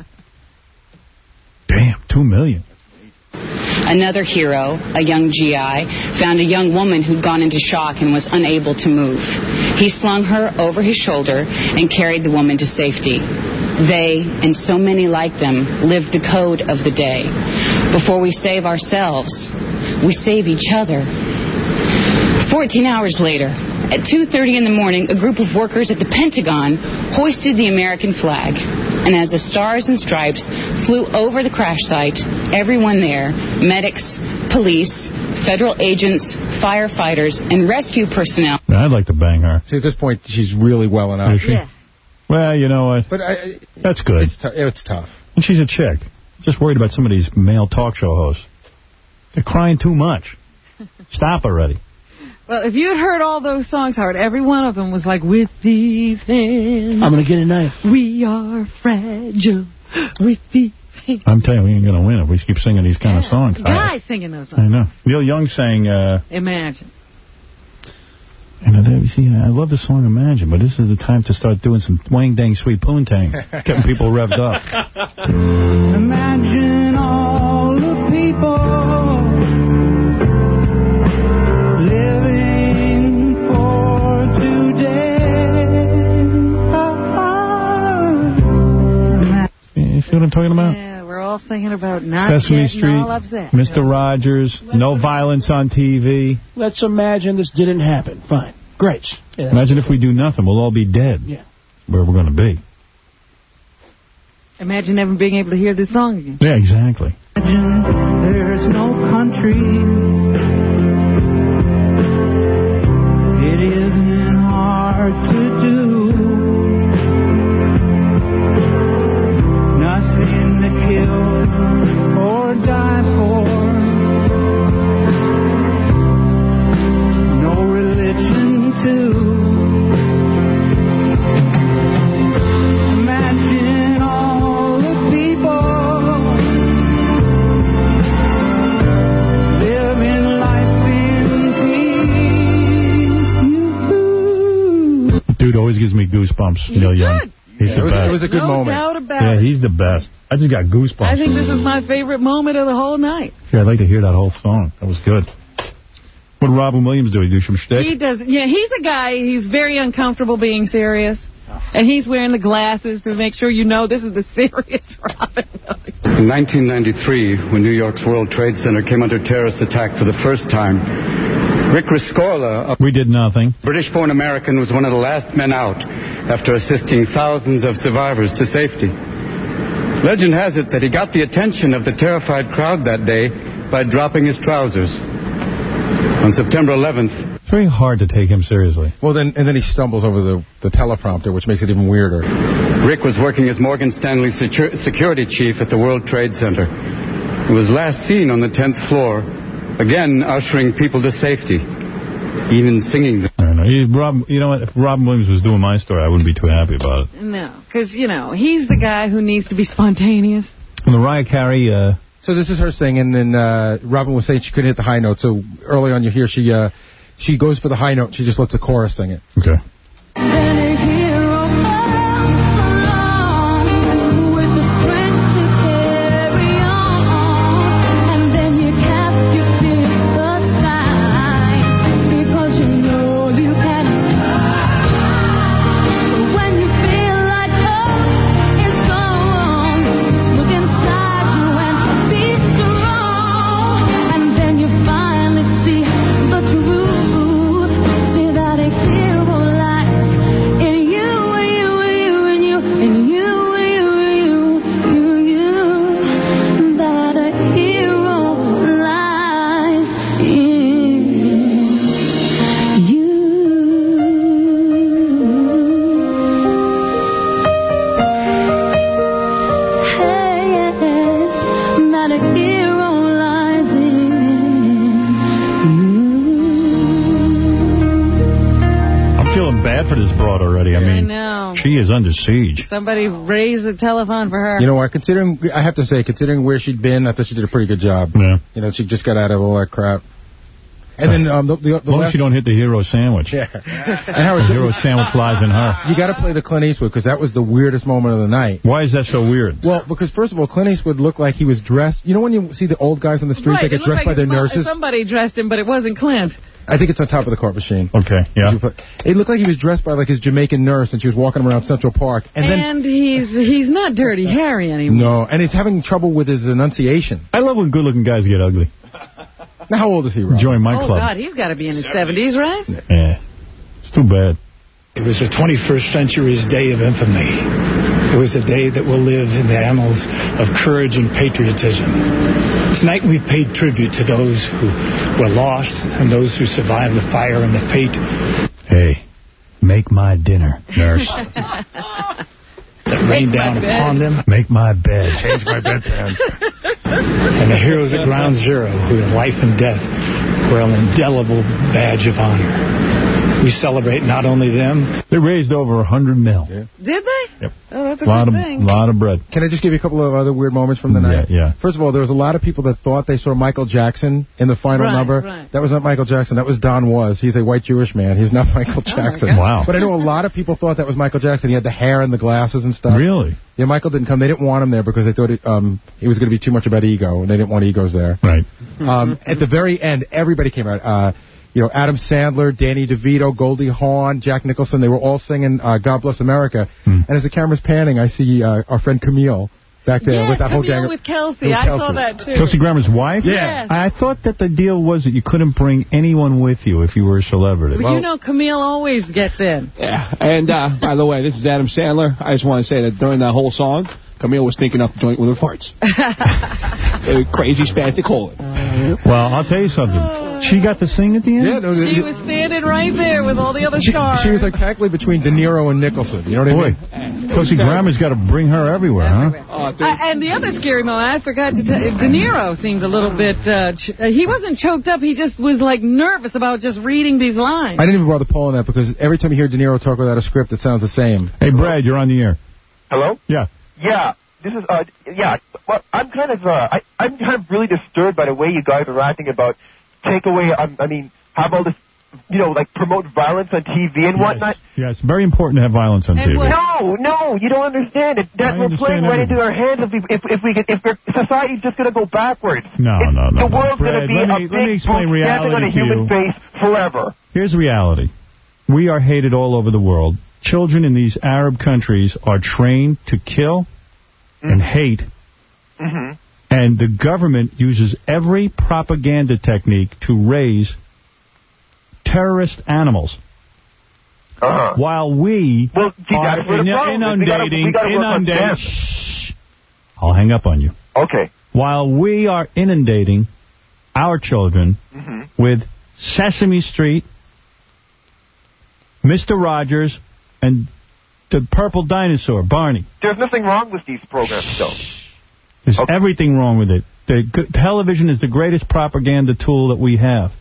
Damn, two million. Another hero, a young G I, found a young woman who'd gone into shock and was unable to move. He slung her over his shoulder and carried the woman to safety. They, and so many like them, lived the code of the day. Before we save ourselves, we save each other. Fourteen hours later, at two thirty in the morning, a group of workers at the Pentagon hoisted the American flag. And as the stars and stripes flew over the crash site, everyone there, medics, police, federal agents, firefighters, and rescue personnel... I'd like to bang her. See, at this point, she's really welling up. Is she? Yeah. Well, you know what? But I, That's good. It's, it's tough. And she's a chick. Just worried about some of these male talk show hosts. They're crying too much. Stop already. Well, if you had heard all those songs, Howard, every one of them was like, with these hands... I'm going to get a knife. We are fragile with these hands. I'm telling you, we ain't going to win if we keep singing these kind yeah. of songs. Guys I, singing those songs. I know. Neil Young sang... Uh, Imagine. You know, they, see, I love the song Imagine, but this is the time to start doing some wang dang sweet poontang, getting people revved up. Imagine all the people living for today. You see what I'm talking about? Yeah, we're all thinking about not Sesame getting Street, all upset. Mister Rogers, Let's no violence on T V. Let's imagine this didn't happen. Fine. Great. Yeah. Imagine if we do nothing. We'll all be dead. Yeah. Where we're going to be. Imagine never being able to hear this song again. Yeah, exactly. Imagine there's no countries. It isn't hard to do. Nothing to kill or die for. No religion too. Imagine all the people living life in peace. Dude always gives me goosebumps. He's Neil Young. good. He's Yeah, the it was, best. It was a good no moment. doubt about yeah, it. he's the best. I just got goosebumps. I think this is my favorite moment of the whole night. Yeah, I'd like to hear that whole song. That was good. What did Robin Williams do? He do some shtick? He does. Yeah, he's a guy. He's very uncomfortable being serious. And he's wearing the glasses to make sure you know this is the serious Robin Williams. In nineteen ninety-three, when New York's World Trade Center came under terrorist attack for the first time, Rick Rescorla, a we did nothing. British-born American, was one of the last men out after assisting thousands of survivors to safety. Legend has it that he got the attention of the terrified crowd that day by dropping his trousers. On September eleventh... It's very hard to take him seriously. Well, then and then he stumbles over the, the teleprompter, which makes it even weirder. Rick was working as Morgan Stanley secu- security chief at the World Trade Center. He was last seen on the tenth floor, again ushering people to safety, even singing them. I don't know. He, Rob, you know what? If Robin Williams was doing my story, I wouldn't be too happy about it. No, because, you know, he's the guy who needs to be spontaneous. And Mariah Carey... Uh, so this is her singing, and then uh, Robin was saying she couldn't hit the high note. So early on you hear she uh, she goes for the high note. She just lets the chorus sing it. Okay. She is under siege. Somebody raise the telephone for her. You know what? Considering, I have to say, considering where she'd been, I thought she did a pretty good job. Yeah. You know, she just got out of all that crap. And then um, the, the, the as long as you don't hit the hero sandwich. Yeah. And how the hero sandwich lies in her. You got to play the Clint Eastwood, because that was the weirdest moment of the night. Why is that so weird? Well, because first of all, Clint Eastwood looked like he was dressed. You know when you see the old guys on the street, right, they get dressed like by their nurses? Somebody dressed him, but it wasn't Clint. I think it's on top of the court machine. Okay, yeah. It looked like he was dressed by like his Jamaican nurse, and she was walking around Central Park. And, and then he's he's not Dirty Harry anymore. No, and he's having trouble with his enunciation. I love when good-looking guys get ugly. Now, how old is he, Rob? Join my oh, club. Oh, God, he's got to be in his seventies, right? Yeah. It's too bad. It was the twenty-first century's day of infamy. It was a day that will live in the annals of courage and patriotism. Tonight we've paid tribute to those who were lost and those who survived the fire and the fate. Hey, make my dinner, nurse. That rained down upon them. Make my bed. Change my bedpan. And the heroes at Ground Zero, who in life and death were an indelible badge of honor. We celebrate not only them. They raised over a hundred mil. Yeah. Did they? Yep. Oh, that's a lot good of, thing. A lot of bread. Can I just give you a couple of other weird moments from the night? Yeah, yeah. First of all, there was a lot of people that thought they saw Michael Jackson in the final right, number. Right. That was not Michael Jackson. That was Don Was. He's a white Jewish man. He's not Michael Jackson. Oh wow. But I know a lot of people thought that was Michael Jackson. He had the hair and the glasses and stuff. Really? Yeah, Michael didn't come. They didn't want him there because they thought it, um, it was going to be too much about ego, and they didn't want egos there. Right. Um, at the very end, everybody came out. Uh, You know, Adam Sandler, Danny DeVito, Goldie Hawn, Jack Nicholson, they were all singing uh, God Bless America. Hmm. And as the camera's panning, I see uh, our friend Camille back there yes, with that whole Camille gang. with Kelsey. with I Kelsey. saw that, too. Kelsey Grammer's wife? Yeah. Yes. I thought that the deal was that you couldn't bring anyone with you if you were a celebrity. But well, you know Camille always gets in. Yeah, and uh, by the way, this is Adam Sandler. I just want to say that during that whole song, Camille was thinking up the joint with her farts. A crazy spastic hole. Well, I'll tell you something. She got to sing at the end? Yeah, no, She was standing right there with all the other she, stars. she was like practically between De Niro and Nicholson. You know what Boy, I mean? Kelsey Grammer's got to bring her everywhere, everywhere. huh? Uh, and the other scary moment, I forgot to tell you, De Niro seemed a little bit, uh, ch he wasn't choked up, he just was like nervous about just reading these lines. I didn't even bother pulling that because every time you hear De Niro talk without a script, it sounds the same. Hey, Brad, you're on the air. Hello? Yeah. Yeah. This is, uh, yeah, well, I'm kind of, uh, I, I'm kind of really disturbed by the way you guys are acting about take away, um, I mean, have all this, you know, like promote violence on T V and yes. whatnot. Yeah, it's very important to have violence on and T V. No, no, you don't understand it. That I we're playing right into our hands if we, if, if we get, if society's just going to go backwards. No, it's, no, no. The world's no. going to be let a me, big let me explain boot stamping on a reality to human you. face forever. Here's reality. We are hated all over the world. children in these Arab countries are trained to kill mm. and hate. Mm-hmm. And the government uses every propaganda technique to raise terrorist animals. Uh-huh. While we well, gee, are in, inundating, we gotta, we gotta inundating, shh, I'll hang up on you. Okay. While we are inundating our children mm-hmm. with Sesame Street, Mister Rogers, and the purple dinosaur, Barney. There's nothing wrong with these programs, though. There's okay. everything wrong with it. The television is the greatest propaganda tool that we have.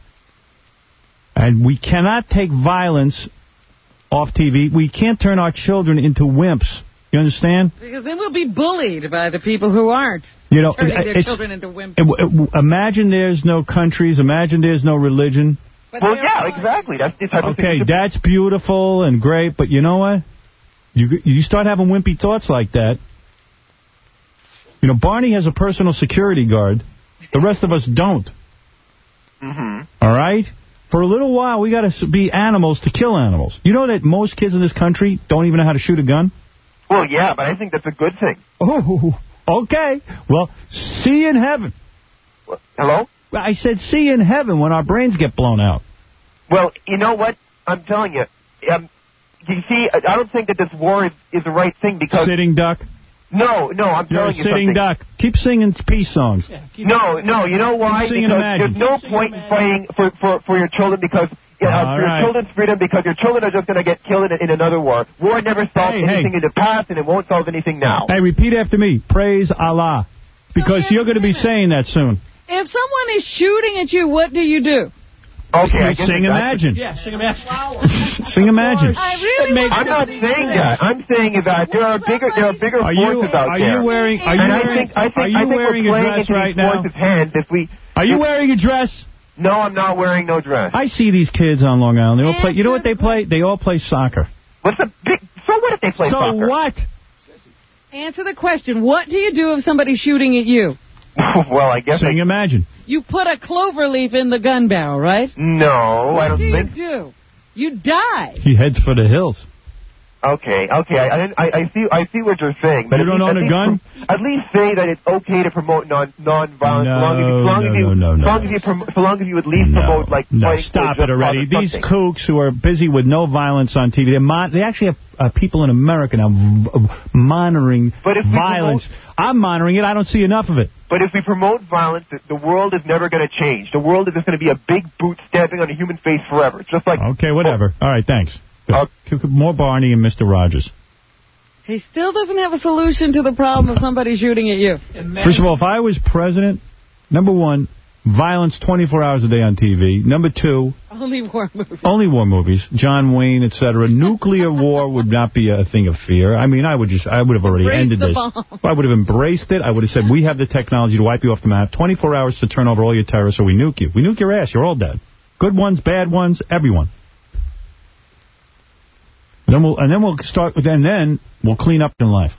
And we cannot take violence off T V. We can't turn our children into wimps. You understand? Because then we'll be bullied by the people who aren't. You know, turning their it's, children into wimps. It, it, imagine there's no countries. Imagine there's no religion. But well, yeah, exactly. That's the type of Okay, thing that's beautiful and great, but you know what? You you start having wimpy thoughts like that. You know, Barney has a personal security guard. The rest of us don't. Mm-hmm. All right? For a little while, we got to be animals to kill animals. You know that most kids in this country don't even know how to shoot a gun? Well, yeah, but I think that's a good thing. Oh, okay. Well, see you in heaven. What? Hello? I said see you in heaven when our brains get blown out. Well, you know what? I'm telling you. Um, you see, I don't think that this war is, is the right thing because... Sitting duck? No, no, I'm You're telling a you sitting something. duck. Keep singing peace songs. Yeah, no, no, you know why? Keep because Imagine. There's no point in fighting for, for, for your children because... Yeah, uh, for right. your children's freedom, because your children are just going to get killed in, in another war. War never solved hey, anything hey. in the past, and it won't solve anything now. Hey, repeat after me. Praise Allah. Because so you're going to be saying that soon. If someone is shooting at you, what do you do? Okay, I sing Imagine. Yeah, sing Imagine. Sing Imagine. I really makes, I'm not saying that. I'm saying that there are bigger, there are bigger are you, forces out are there. You wearing, are you and wearing, I think, I think, are you I think wearing we're a playing dress into right these now? forces' hands if we. Are you if, wearing a dress? No, I'm not wearing no dress. I see these kids on Long Island. They all play. You know what they play? They all play soccer. What's the big? So what if they play so soccer? So what? Answer the question. What do you do if somebody's shooting at you? Well, I guess. Sing I... Imagine. You put a clover leaf in the gun barrel, right? No, what I don't do think. What do you do? You die. He heads for the hills. Okay, okay, I, I, I see, I see what you're saying. But you don't least, own a gun? At least say that it's okay to promote non non-violence. No, so long as you, so long no, as you, no, no, so no. long as you, prom so long as you at least no, promote like. No, stop it already. These kooks who are busy with no violence on T V, they mon they actually have uh, people in America now monitoring violence. Promote, I'm monitoring it. I don't see enough of it. But if we promote violence, the, the world is never going to change. The world is just going to be a big boot stamping on a human face forever. It's just like. Okay, whatever. Oh. All right, thanks. Uh, More Barney and Mister Rogers. He still doesn't have a solution to the problem of somebody shooting at you. First of all, if I was president, number one, violence twenty-four hours a day on T V. Number two, only war movies. Only war movies. John Wayne, et cetera. Nuclear war would not be a thing of fear. I mean, I would just, I would have already Embrace ended the this. bomb. I would have embraced it. I would have said, we have the technology to wipe you off the map. twenty-four hours to turn over all your terrorists, or we nuke you. We nuke your ass. You're all dead. Good ones, bad ones, everyone. And then we'll, and then we'll start with, and then we'll clean up in life.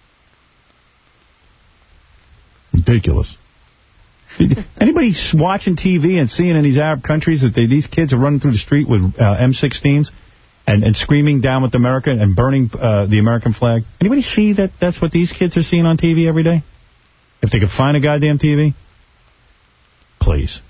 Ridiculous. Anybody watching T V and seeing in these Arab countries that they, these kids are running through the street with uh, M sixteens and, and screaming down with America and burning uh, the American flag? Anybody see that that's what these kids are seeing on T V every day? If they could find a goddamn T V? Please.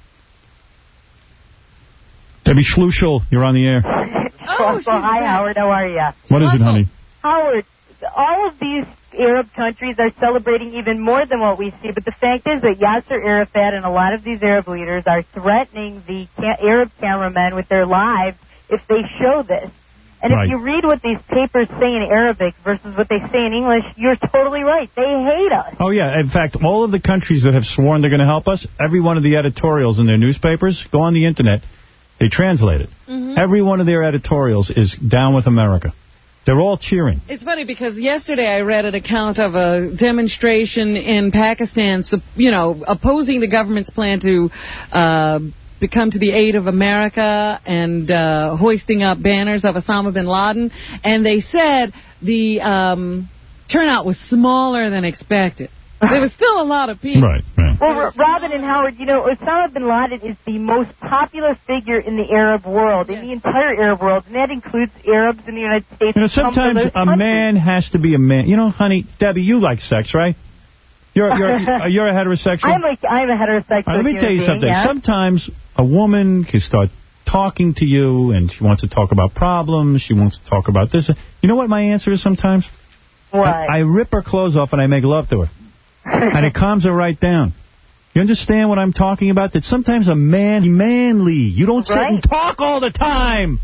Debbie Schluschel, you're on the air. Oh, so hi, Howard. How are you? What is it, honey? Howard, all of these Arab countries are celebrating even more than what we see, but the fact is that Yasser Arafat and a lot of these Arab leaders are threatening the ca Arab cameramen with their lives if they show this. And right. if you read what these papers say in Arabic versus what they say in English, you're totally right. They hate us. Oh, yeah. In fact, all of the countries that have sworn they're going to help us, every one of the editorials in their newspapers, go on the Internet, they translate it. Mm-hmm. Every one of their editorials is down with America. They're all cheering. It's funny because yesterday I read an account of a demonstration in Pakistan, you know, opposing the government's plan to uh, become to the aid of America and uh, hoisting up banners of Osama bin Laden. And they said the um, turnout was smaller than expected. There was still a lot of people. Right, right. Well, Robin and Howard, you know, Osama bin Laden is the most popular figure in the Arab world, in the entire Arab world, and that includes Arabs in the United States. You know, sometimes a man has to be a man. You know, honey, Debbie, you like sex, right? You're you're you're a heterosexual. I'm a I'm a heterosexual. Right, let me tell you being, something. Yeah? Sometimes a woman can start talking to you, and she wants to talk about problems. She wants to talk about this. You know what my answer is sometimes? What? I, I rip her clothes off and I make love to her. And it calms her right down. You understand what I'm talking about? That sometimes a man, manly. You don't sit Right. and talk all the time.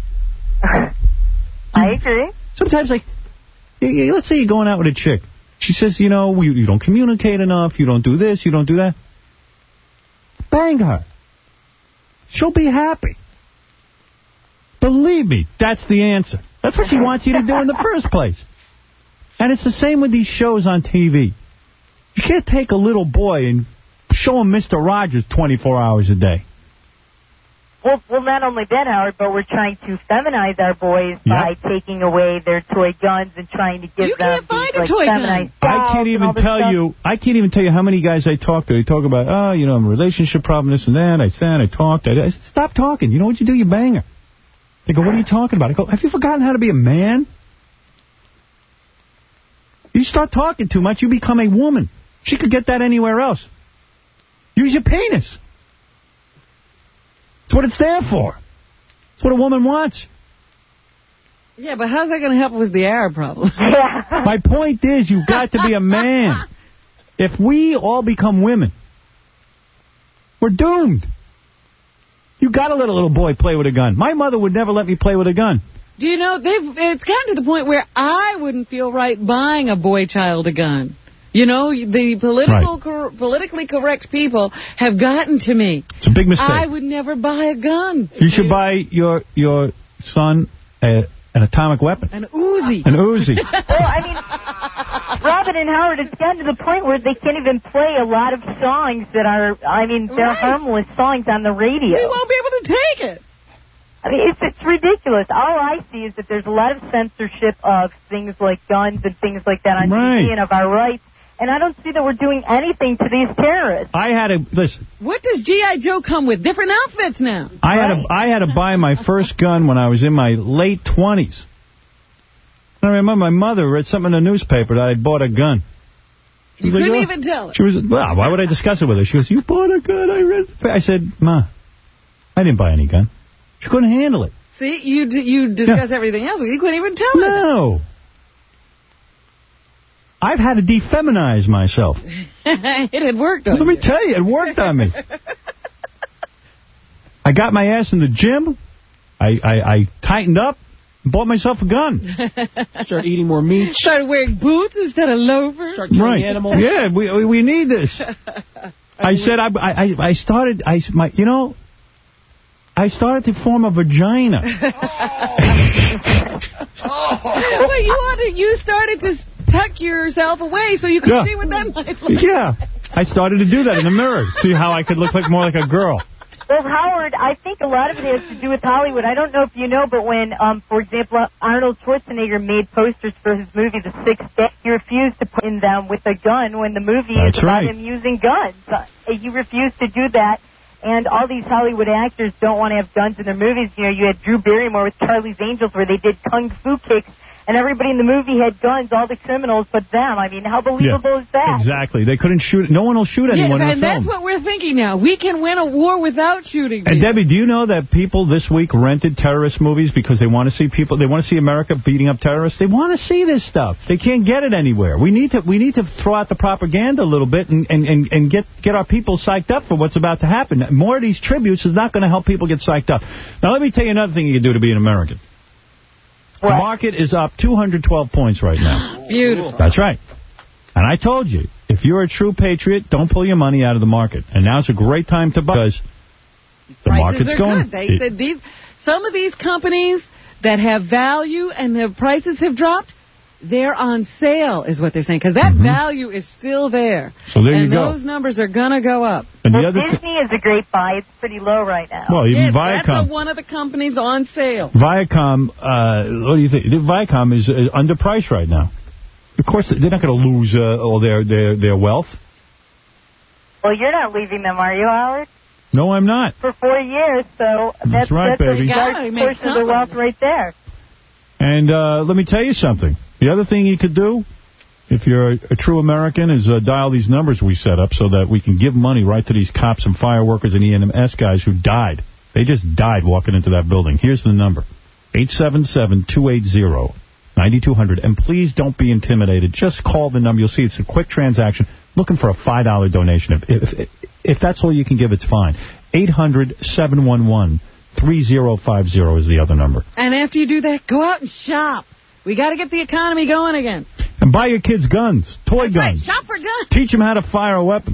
I agree. Sometimes, like, y- y- let's say you're going out with a chick. She says, you know, you, you don't communicate enough. You don't do this. You don't do that. Bang her. She'll be happy. Believe me, that's the answer. That's what she wants you to do in the first place. And it's the same with these shows on T V. You can't take a little boy and show him Mister Rogers twenty-four hours a day. Well, well, not only that, Howard, but we're trying to feminize our boys Yep. by taking away their toy guns and trying to give You them can't find these, a like, toy gun. feminized I dolls can't and even all this tell stuff. you. I can't even tell you how many guys I talk to. They talk about, oh, you know, I'm a relationship problem, this and that. I said, I talked. I, I said, stop talking. You know what you do? You bang her. They go, what are you talking about? I go, have you forgotten how to be a man? You start talking too much, you become a woman. She could get that anywhere else. Use your penis. That's what it's there for. That's what a woman wants. Yeah, but how's that going to help with the Arab problem? My point is, you've got to be a man. If we all become women, we're doomed. You got to let a little boy play with a gun. My mother would never let me play with a gun. Do you know, they've it's gotten to the point where I wouldn't feel right buying a boy child a gun. You know, the political Right. cor politically correct people have gotten to me. It's a big mistake. I would never buy a gun. You should buy your your son a, an atomic weapon. An Uzi. An Uzi. Well, I mean, Robin and Howard, it's gotten to the point where they can't even play a lot of songs that are, I mean, they're Right. harmless songs on the radio. We won't be able to take it. I mean, it's, it's ridiculous. All I see is that there's a lot of censorship of things like guns and things like that on Right. T V and of our rights, and I don't see that we're doing anything to these terrorists. I had to listen. What does G I. Joe come with? Different outfits now. I had to I had to buy my first gun when I was in my late twenties. I remember my mother read something in the newspaper that I bought a gun. She You was like, couldn't "Oh." even tell her. She was, well, why would I discuss it with her? She goes, you bought a gun, I read the pa-" I said, Ma, I didn't buy any gun. She couldn't handle it. See, you d you discuss everything else. You couldn't even tell her. No. I've had to defeminize myself. It had worked on Let me you. tell you, it worked on me. I got my ass in the gym. I, I, I tightened up. Bought myself a gun. Start eating more meat. Started wearing boots instead of loafers. Start killing Right. animals. Yeah, we we- we need this. I said I I I started I my you know I started to form a vagina. Well, you wanted, you started to tuck yourself away so you could Yeah. see what that might look Yeah, I started to do that in the mirror. See how I could look like more like a girl. Well, Howard, I think a lot of it has to do with Hollywood. I don't know if you know, but when, um, for example, Arnold Schwarzenegger made posters for his movie The Sixth Day, he refused to put in them with a gun when the movie That's is about right. him using guns. Uh, he refused to do that. And all these Hollywood actors don't want to have guns in their movies. You know, you had Drew Barrymore with Charlie's Angels where they did kung fu kicks, and everybody in the movie had guns, all the criminals but them. I mean, how believable is that? Exactly. They couldn't shoot. No one will shoot Yes, anyone in and a film. that's what we're thinking now. We can win a war without shooting And people. Debbie, do you know that people this week rented terrorist movies because they want to see people, they want to see America beating up terrorists? They want to see this stuff. They can't get it anywhere. We need to we need to throw out the propaganda a little bit and, and, and, and get, get our people psyched up for what's about to happen. More of these tributes is not going to help people get psyched up. Now, let me tell you another thing you can do to be an American. The market is up two hundred twelve points right now. Beautiful. That's right. And I told you, if you're a true patriot, don't pull your money out of the market. And now's a great time to buy because the Prices market's are going. good. They it- said these, some of these companies that have value and their prices have dropped, they're on sale, is what they're saying, because that Mhm. value is still there. So there and you go. those numbers are going to go up. And the Well, other thi- Disney is a great buy. It's pretty low right now. Well, even Yes, that's a, Viacom. one of the companies on sale. Viacom, uh, what do you think? The Viacom is uh, underpriced right now. Of course, they're not going to lose uh, all their, their, their wealth. Well, you're not leaving them, are you, Howard? No, I'm not. For four years, so that's, That's right, that's baby. a large Yeah, he makes portion of the wealth right there. And uh, let me tell you something. The other thing you could do, if you're a, a true American, is uh, dial these numbers we set up so that we can give money right to these cops and fire workers and E M S guys who died. They just died walking into that building. Here's the number, eight seven seven, two eight zero, nine two zero zero. And please don't be intimidated. Just call the number. You'll see it's a quick transaction. Looking for a five dollar donation. If, if, if that's all you can give, it's fine. eight hundred, seven one one, three zero five zero is the other number. And after you do that, go out and shop. We got to get the economy going again. And buy your kids guns, toy That's guns. right, shop for guns. Teach them how to fire a weapon.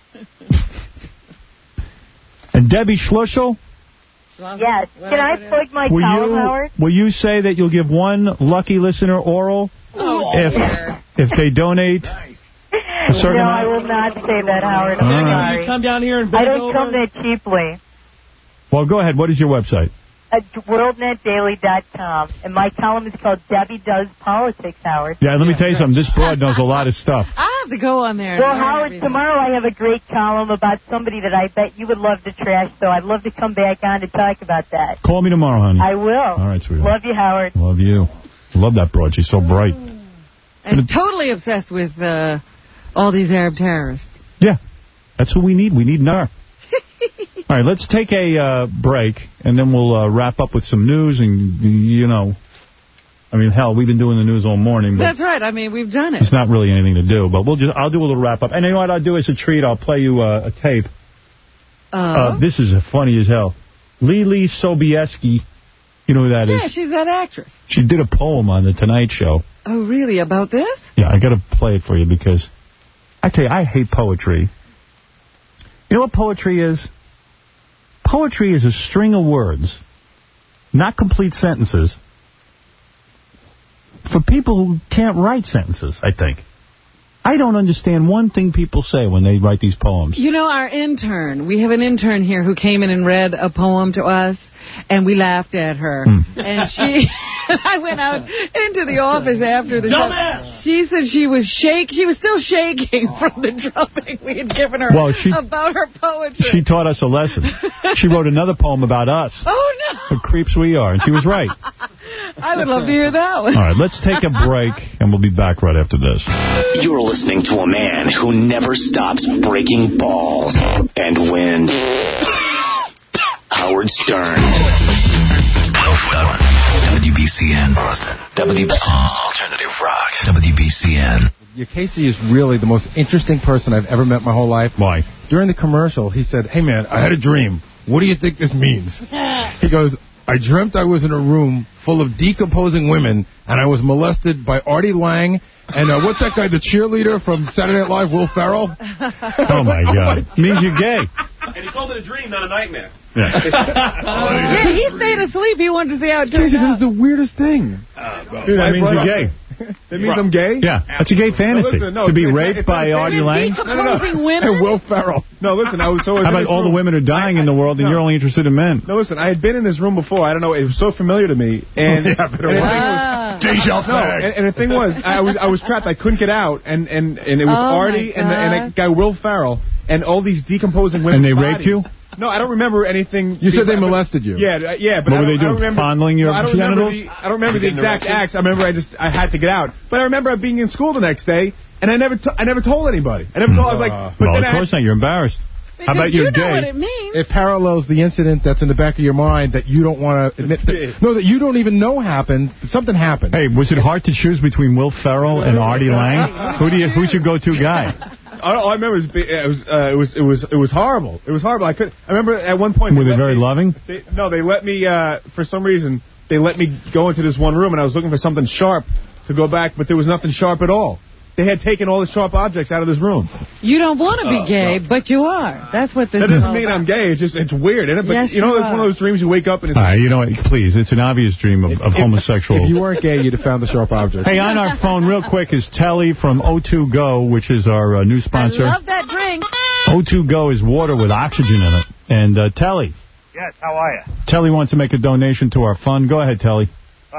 And Debbie Schlussel? Yes. Can I plug my Will column, you, Howard? will you say that you'll give one lucky listener oral Oh, if dear. if they donate a certain No, amount? I will not say that, Howard. I'm All right. sorry. You come down here and I beg don't over? come that cheaply. Well, go ahead. What is your website? At world net daily dot com. And my column is called Debbie Does Politics, Howard. Yeah, let me tell you something. This broad knows a lot of stuff. I have to go on there. and Well, learn Howard, everything. tomorrow I have a great column about somebody that I bet you would love to trash, so I'd love to come back on to talk about that. Call me tomorrow, honey. I will. All right, sweetheart. Love you, Howard. Love you. Love that broad. She's so bright. And totally obsessed with uh, all these Arab terrorists. Yeah, that's what we need. We need Nar. All right, let's take a uh, break, and then we'll uh, wrap up with some news. And, you know, I mean, hell, we've been doing the news all morning. But That's right. I mean, we've done it. it's not really anything to do. But we'll just I'll do a little wrap up. And you know what I'll do as a treat? I'll play you uh, a tape. Uh, Uh, this is funny as hell. Lily Sobieski, you know who that is? yeah, she's that actress. She did a poem on The Tonight Show. Oh, really? About this? Yeah, I got to play it for you because I tell you, I hate poetry. You know what poetry is? Poetry is a string of words, not complete sentences, for people who can't write sentences, I think. I don't understand one thing people say when they write these poems. You know, our intern, we have an intern here who came in and read a poem to us, and we laughed at her. Hmm. And she, I went out into the office after the Dumbass! show. She said she was shake. She was still shaking from the drubbing we had given her Well, she- about her poetry. She taught us a lesson. She wrote another poem about us, Oh, no. the creeps we are, and she was right. I would love to hear that one. All right, let's take a break, and we'll be back right after this. You're listening to a man who never stops breaking balls and wind. Howard Stern. W B C N. Boston. W B C N. Alternative Rock. W B C N. Yeah, Casey is really the most interesting person I've ever met in my whole life. Why? During the commercial, he said, "Hey, man, I had a dream. What do you think this means?" He goes, "I dreamt I was in a room full of decomposing women, and I was molested by Artie Lang, and uh, what's that guy, the cheerleader from Saturday Night Live, Will Ferrell?" Oh, my God. Means you're gay. And he called it a dream, not a nightmare. Yeah. Yeah, he stayed asleep. He wanted to see how it turned Casey, this out. is the weirdest thing. Dude, that means you're gay. That means I'm gay? Yeah, that's a gay fantasy. No, listen, no, to be it's- raped it's by not a Artie fantasy. Lang? No, no, no. Decomposing women? And Will Ferrell. No, listen, I was so... How about all the women are dying in the world and No. you're only interested in men? No, listen, I had been in this room before. I don't know. It was so familiar to me. And, Yeah, and, but the it thing was- was, Deja no, and, and the thing was, I was I was trapped. I couldn't get out. And, and, and it was Oh, Artie my and, the, and a guy, Will Ferrell, and all these decomposing women. And they raped you? No, I don't remember anything. You said they but- molested you. Yeah, uh, yeah. But What I were don't- they I don't doing, remember- fondling your no, I don't remember genitals? the- I don't remember the exact acts. I remember I just I had to get out. But I remember being in school the next day, and I never t I never told anybody. I never told. I was like, but Well, then of I had- course not. You're embarrassed. How about Because you you're know what gay? it means. It parallels the incident that's in the back of your mind that you don't want to admit. That, no, that you don't even know happened. But something happened. Hey, was it hard to choose between Will Ferrell and Artie Lang? Who do you? Who's your go-to guy? All all I remember was be- it was uh, it was it was it was horrible. It was horrible. I could. I remember at one point. Were they let very me- loving? They, no, they let me. Uh, for some reason, they let me go into this one room, and I was looking for something sharp to go back, but there was nothing sharp at all. They had taken all the sharp objects out of this room. You don't want to be Oh, gay, no. but you are. That's what this That is doesn't all mean about. I'm gay. It's just it's weird, isn't it? But Yes, you know, you it's one are. of those dreams you wake up and it's. All right, you know what? Please, it's an obvious dream of, of homosexual. If you weren't gay, you'd have found the sharp object. Hey, on our phone, real quick, is Telly from O two Go, which is our uh, new I sponsor. love that drink. O two Go is water with oxygen in it. And uh, Telly, Yes, how are you? Telly wants to make a donation to our fund. Go ahead, Telly. Uh,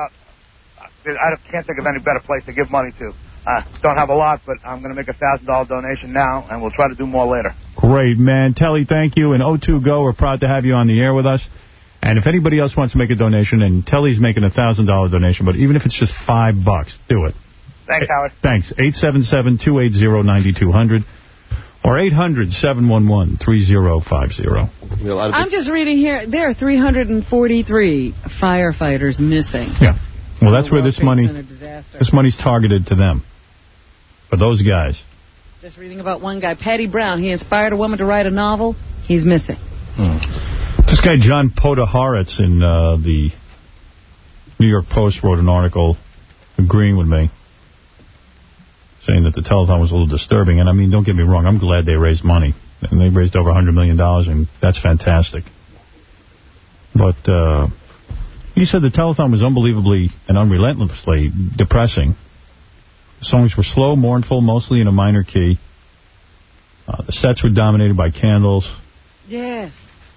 I can't think of any better place to give money to. Uh, don't have a lot, but I'm going to make a one thousand dollar donation now, and we'll try to do more later. Great. Great, man. Telly, thank you. And O two Go, we're proud to have you on the air with us. And if anybody else wants to make a donation, and Telly's making a one thousand dollar donation, but even if it's just five bucks, do it. Thanks, Howard. Thanks. eight seven seven, two eight zero, nine two zero zero or eight hundred, seven one one, three zero five zero. I'm just reading here, there are three hundred forty-three firefighters missing. Yeah. Well, that's where this money, this money's targeted to them. For those guys. Just reading about one guy, Patty Brown. He inspired a woman to write a novel. He's missing. Hmm. This guy, John Podaharitz, in uh, the New York Post, wrote an article agreeing with me, saying that the telethon was a little disturbing. And, I mean, don't get me wrong, I'm glad they raised money. And they raised over one hundred million dollars, and that's fantastic. But uh, he said the telethon was unbelievably and unrelentlessly depressing. The songs were slow, mournful, mostly in a minor key. Uh, the sets were dominated by candles. Yes.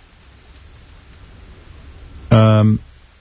Um,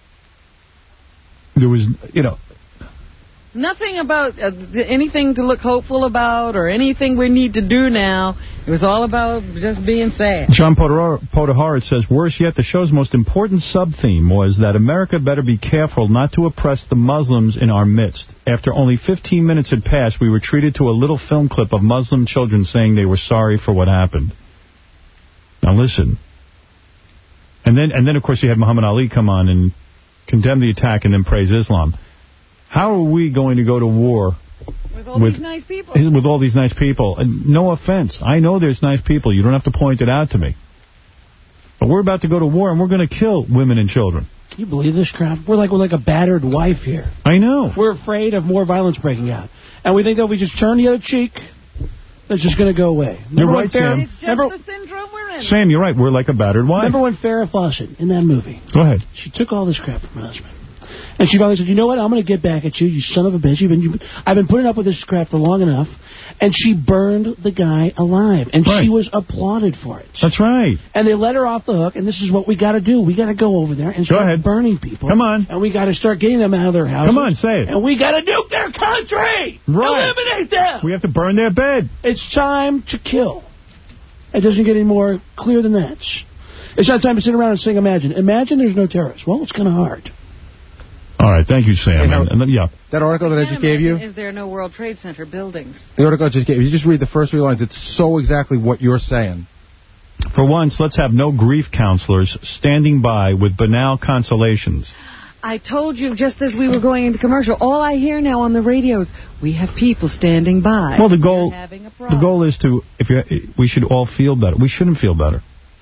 there was, you know... Nothing about uh, anything to look hopeful about or anything we need to do now. It was all about just being sad. John Podaharitz says, worse yet, the show's most important sub-theme was that America better be careful not to oppress the Muslims in our midst. After only fifteen minutes had passed, we were treated to a little film clip of Muslim children saying they were sorry for what happened. Now listen. And then, and then, of course, you had Muhammad Ali come on and condemn the attack and then praise Islam. How are we going to go to war with all with, these nice people? With all these nice people. And no offense. I know there's nice people. You don't have to point it out to me. But we're about to go to war, and we're going to kill women and children. Can you believe this crap? We're like we're like a battered wife here. I know. We're afraid of more violence breaking out. And we think that if we just turn the other cheek, it's just going to go away. Remember you're right, Sam. It's just remember, the syndrome we're in. Sam, you're right. We're like a battered wife. Remember when Farrah Fawcett, in that movie? Go ahead. She took all this crap from her husband. And she finally said, you know what, I'm going to get back at you, you son of a bitch. You've been, you've been, I've been putting up with this crap for long enough. And she burned the guy alive. And right. she was applauded for it. That's right. And they let her off the hook. And this is what we got to do. We got to go over there and start go ahead. burning people. Come on. And we got to start getting them out of their houses. Come on, say it. And we got to nuke their country. Right. Eliminate them. We have to burn their bed. It's time to kill. It doesn't get any more clear than that. It's not time to sit around and sing Imagine. Imagine there's no terrorists. Well, it's kind of hard. All right, thank you, Sam. Hey, now, and, and then, yeah. That article that I just gave you? Is there no World Trade Center buildings? The article I just gave you, you just read the first three lines. It's so exactly what you're saying. For once, let's have no grief counselors standing by with banal consolations. I told you just as we were going into commercial, all I hear now on the radio is, we have people standing by. Well, the goal, the goal is to, if you, we should all feel better. We shouldn't feel better.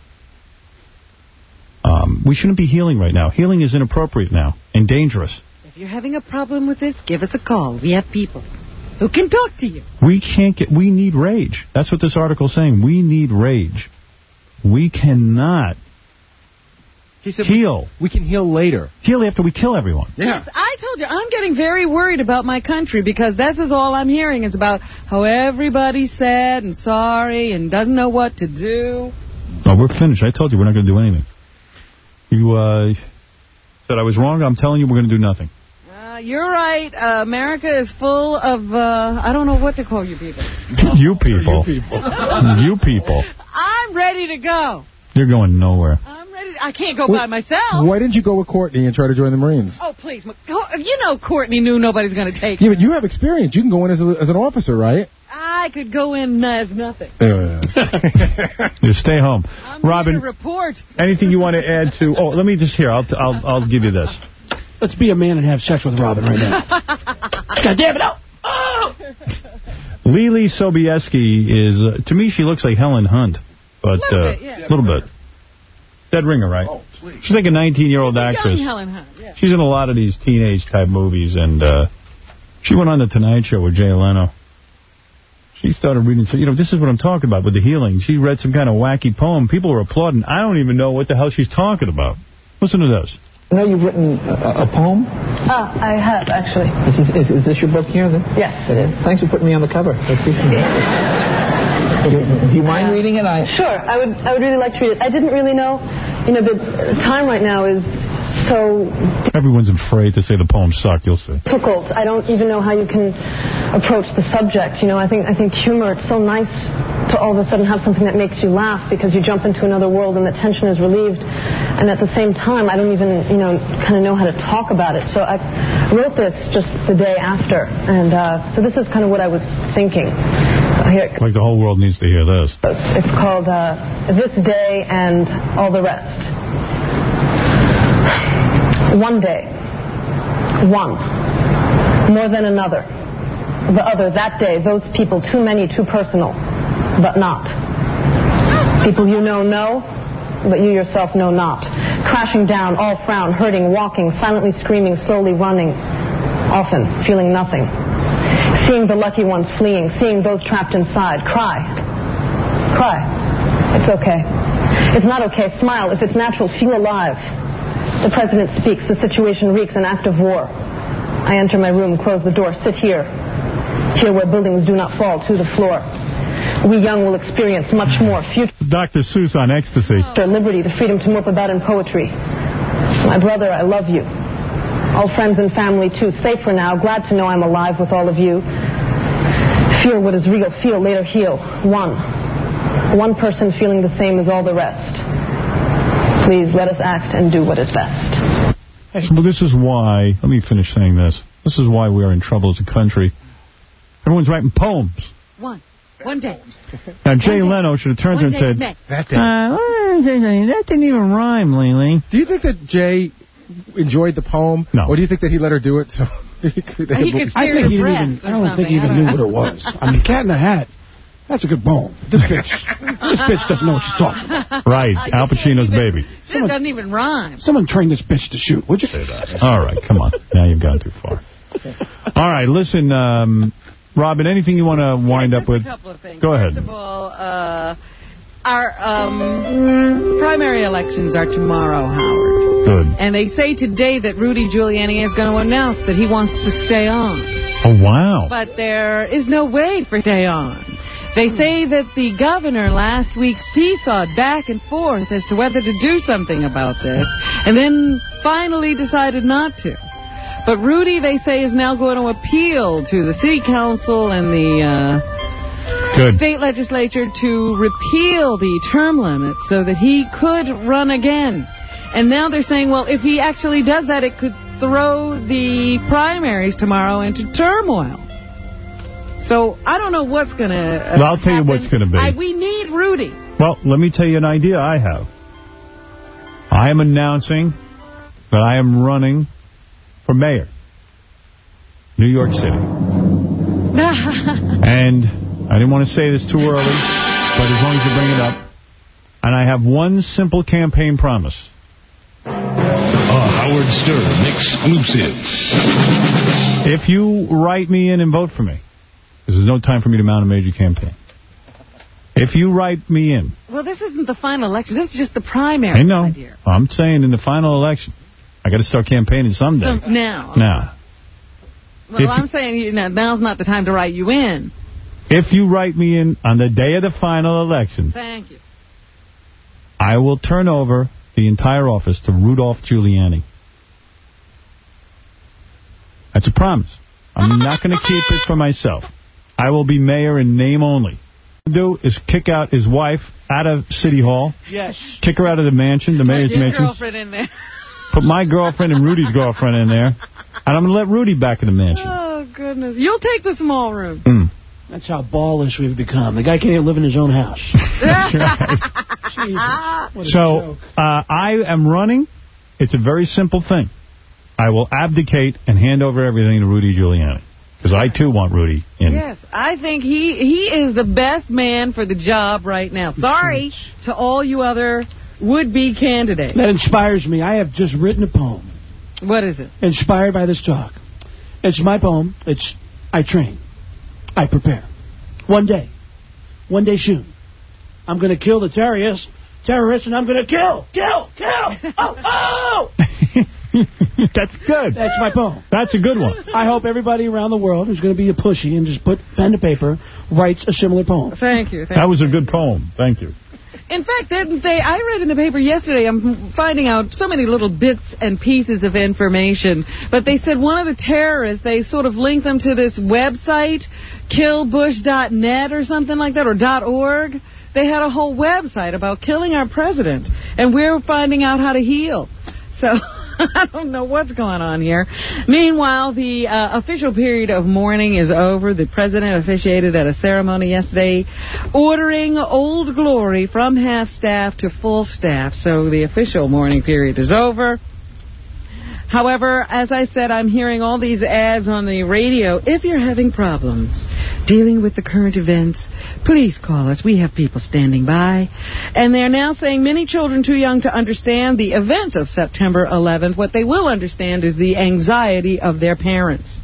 Um, we shouldn't be healing right now. Healing is inappropriate now and dangerous. If you're having a problem with this, give us a call. We have people who can talk to you. We can't get, we need rage. That's what this article's saying. We need rage. We cannot he said heal. We, we can heal later. Heal after we kill everyone. Yeah. Yes, I told you, I'm getting very worried about my country because this is all I'm hearing. It's about how everybody's sad and sorry and doesn't know what to do. Oh, we're finished. I told you we're not going to do anything. You uh, said I was wrong. I'm telling you we're going to do nothing. Uh, you're right. Uh, America is full of, uh, I don't know what to call you people. you people. You people. you people. I'm ready to go. You're going nowhere. I'm ready. To, I can't go Wait, by myself. Why didn't you go with Courtney and try to join the Marines? Oh, please. You know Courtney knew nobody's going to take Yeah, her. but you have experience. You can go in as, a, as an officer, right? I could go in as nothing. Uh. Just stay home. I'm Robin, here to report. Anything you want to add to... Oh, let me just hear. I'll, I'll, I'll give you this. Let's be a man and have sex with Robin right now. God damn it, oh! Oh! Lily Sobieski is... Uh, to me, she looks like Helen Hunt. But a little, uh, bit, yeah. little bit. Dead Ringer, right? Oh, please. She's like a nineteen-year-old actress. Young Helen Hunt, yeah. She's in a lot of these teenage-type movies, and uh, she went on The Tonight Show with Jay Leno. She started reading, so you know, this is what I'm talking about with the healing. She read some kind of wacky poem. People were applauding. I don't even know what the hell she's talking about. Listen to this. I know you've written a, a poem. Ah, I have, actually. Is this, is, is this your book here? Then? Yes, it is. Thanks for putting me on the cover. I appreciate it. do, do you mind uh, reading it? I Sure, I would I would really like to read it. I didn't really know, you know, the time right now is so Everyone's afraid to say the poems suck, you'll see. difficult. I don't even know how you can approach the subject. You know, I think I think humor, it's so nice to all of a sudden have something that makes you laugh because you jump into another world and the tension is relieved. And at the same time, I don't even, you know, kind of know how to talk about it. So I wrote this just the day after. And uh, so this is kind of what I was thinking. Here. Like the whole world needs to hear this. It's called uh, This Day and All the Rest. One day. One. More than another. The other, that day, those people, too many, too personal. But not. People you know know, but you yourself know not. Crashing down, all frown, hurting, walking, silently screaming, slowly running. Often feeling nothing. Seeing the lucky ones fleeing, seeing those trapped inside. Cry. Cry. It's okay. It's not okay. Smile. If it's natural, feel alive. The president speaks. The situation reeks an act of war. I enter my room, close the door, sit here. Here where buildings do not fall to the floor. We young will experience much more. Future. Doctor Seuss on ecstasy. Liberty, the freedom to mope about in poetry. My brother, I love you. All friends and family, too. Safer now. Glad to know I'm alive with all of you. Feel what is real. Feel, later heal. One. One person feeling the same as all the rest. Please let us act and do what is best. Well, this is why, let me finish saying this. This is why we are in trouble as a country. Everyone's writing poems. One. One day. Now, Jay Leno should have turned to her and said, That day. uh, that didn't even rhyme, Lily. Do you think that Jay enjoyed the poem? No. Or do you think that he let her do it? So he could, He could I steer think he her didn't even, breast I or don't think he something. even I knew don't what it was. I mean, Cat in the Hat. That's a good poem. This bitch, this bitch doesn't know what she's talking about. Right, Al Pacino's baby. This doesn't even rhyme. Someone trained this bitch to shoot, would you? Say that. All right, come on. Now you've gone too far. All right, listen, um, Robin, anything you want to wind yeah, up with? A couple of things. Go ahead. First of all, uh, our um, primary elections are tomorrow, Howard. Good. And they say today that Rudy Giuliani is going to announce that he wants to stay on. Oh, wow. But there is no way for stay on. They say that the governor last week seesawed back and forth as to whether to do something about this, and then finally decided not to. But Rudy, they say, is now going to appeal to the city council and the uh, Good. state legislature to repeal the term limit so that he could run again. And now they're saying, well, if he actually does that, it could throw the primaries tomorrow into turmoil. So I don't know what's going to uh, Well, I'll tell happen. you what's going to be. I, we need Rudy. Well, let me tell you an idea I have. I am announcing that I am running for mayor, New York City. And I didn't want to say this too early, but as long as you bring it up. And I have one simple campaign promise. A Howard Stern exclusive. If you write me in and vote for me, because there's no time for me to mount a major campaign. If you write me in. Well, this isn't the final election. This is just the primary. I know. My dear. I'm saying in the final election. I got to start campaigning someday. So, now. Now. Well, If I'm you, saying you know, now's not the time to write you in. If you write me in on the day of the final election, Thank you. I will turn over the entire office to Rudolph Giuliani. That's a promise. I'm not going to keep it for myself. I will be mayor in name only. What I'll do is kick out his wife out of City Hall. Yes. Kick her out of the mansion, the mayor's Put your mansion. girlfriend in there. Put my girlfriend and Rudy's girlfriend in there. And I'm going to let Rudy back in the mansion. Oh, goodness. You'll take the small room. Mm. That's how ballish we've become. The guy can't even live in his own house. That's right. Jesus. What a So, joke. uh, I am running. It's a very simple thing. I will abdicate and hand over everything to Rudy Giuliani. Because I, too, want Rudy in. Yes, I think he he is the best man for the job right now. Sorry to all you other would-be candidates. That inspires me. I have just written a poem. What is it? Inspired by this talk. It's my poem. It's I train. I prepare. One day. One day soon. I'm going to kill the terrorists. Terrorists, and I'm going to kill, kill, kill. Oh, oh! That's good. That's my poem. That's a good one. I hope everybody around the world who's going to be a pussy and just put pen to paper writes a similar poem. Thank you. Thank That was a good poem. Thank you. In fact, they, they, I read in the paper yesterday, I'm finding out so many little bits and pieces of information, but they said one of the terrorists, they sort of linked them to this website, kill bush dot net or something like that, or .org. They had a whole website about killing our president, and we're finding out how to heal. So... I don't know what's going on here. Meanwhile, the uh, official period of mourning is over. The president officiated at a ceremony yesterday ordering Old Glory from half-staff to full staff. So the official mourning period is over. However, as I said, I'm hearing all these ads on the radio. If you're having problems dealing with the current events, please call us. We have people standing by. And they're now saying many children too young to understand the events of September eleventh. What they will understand is the anxiety of their parents.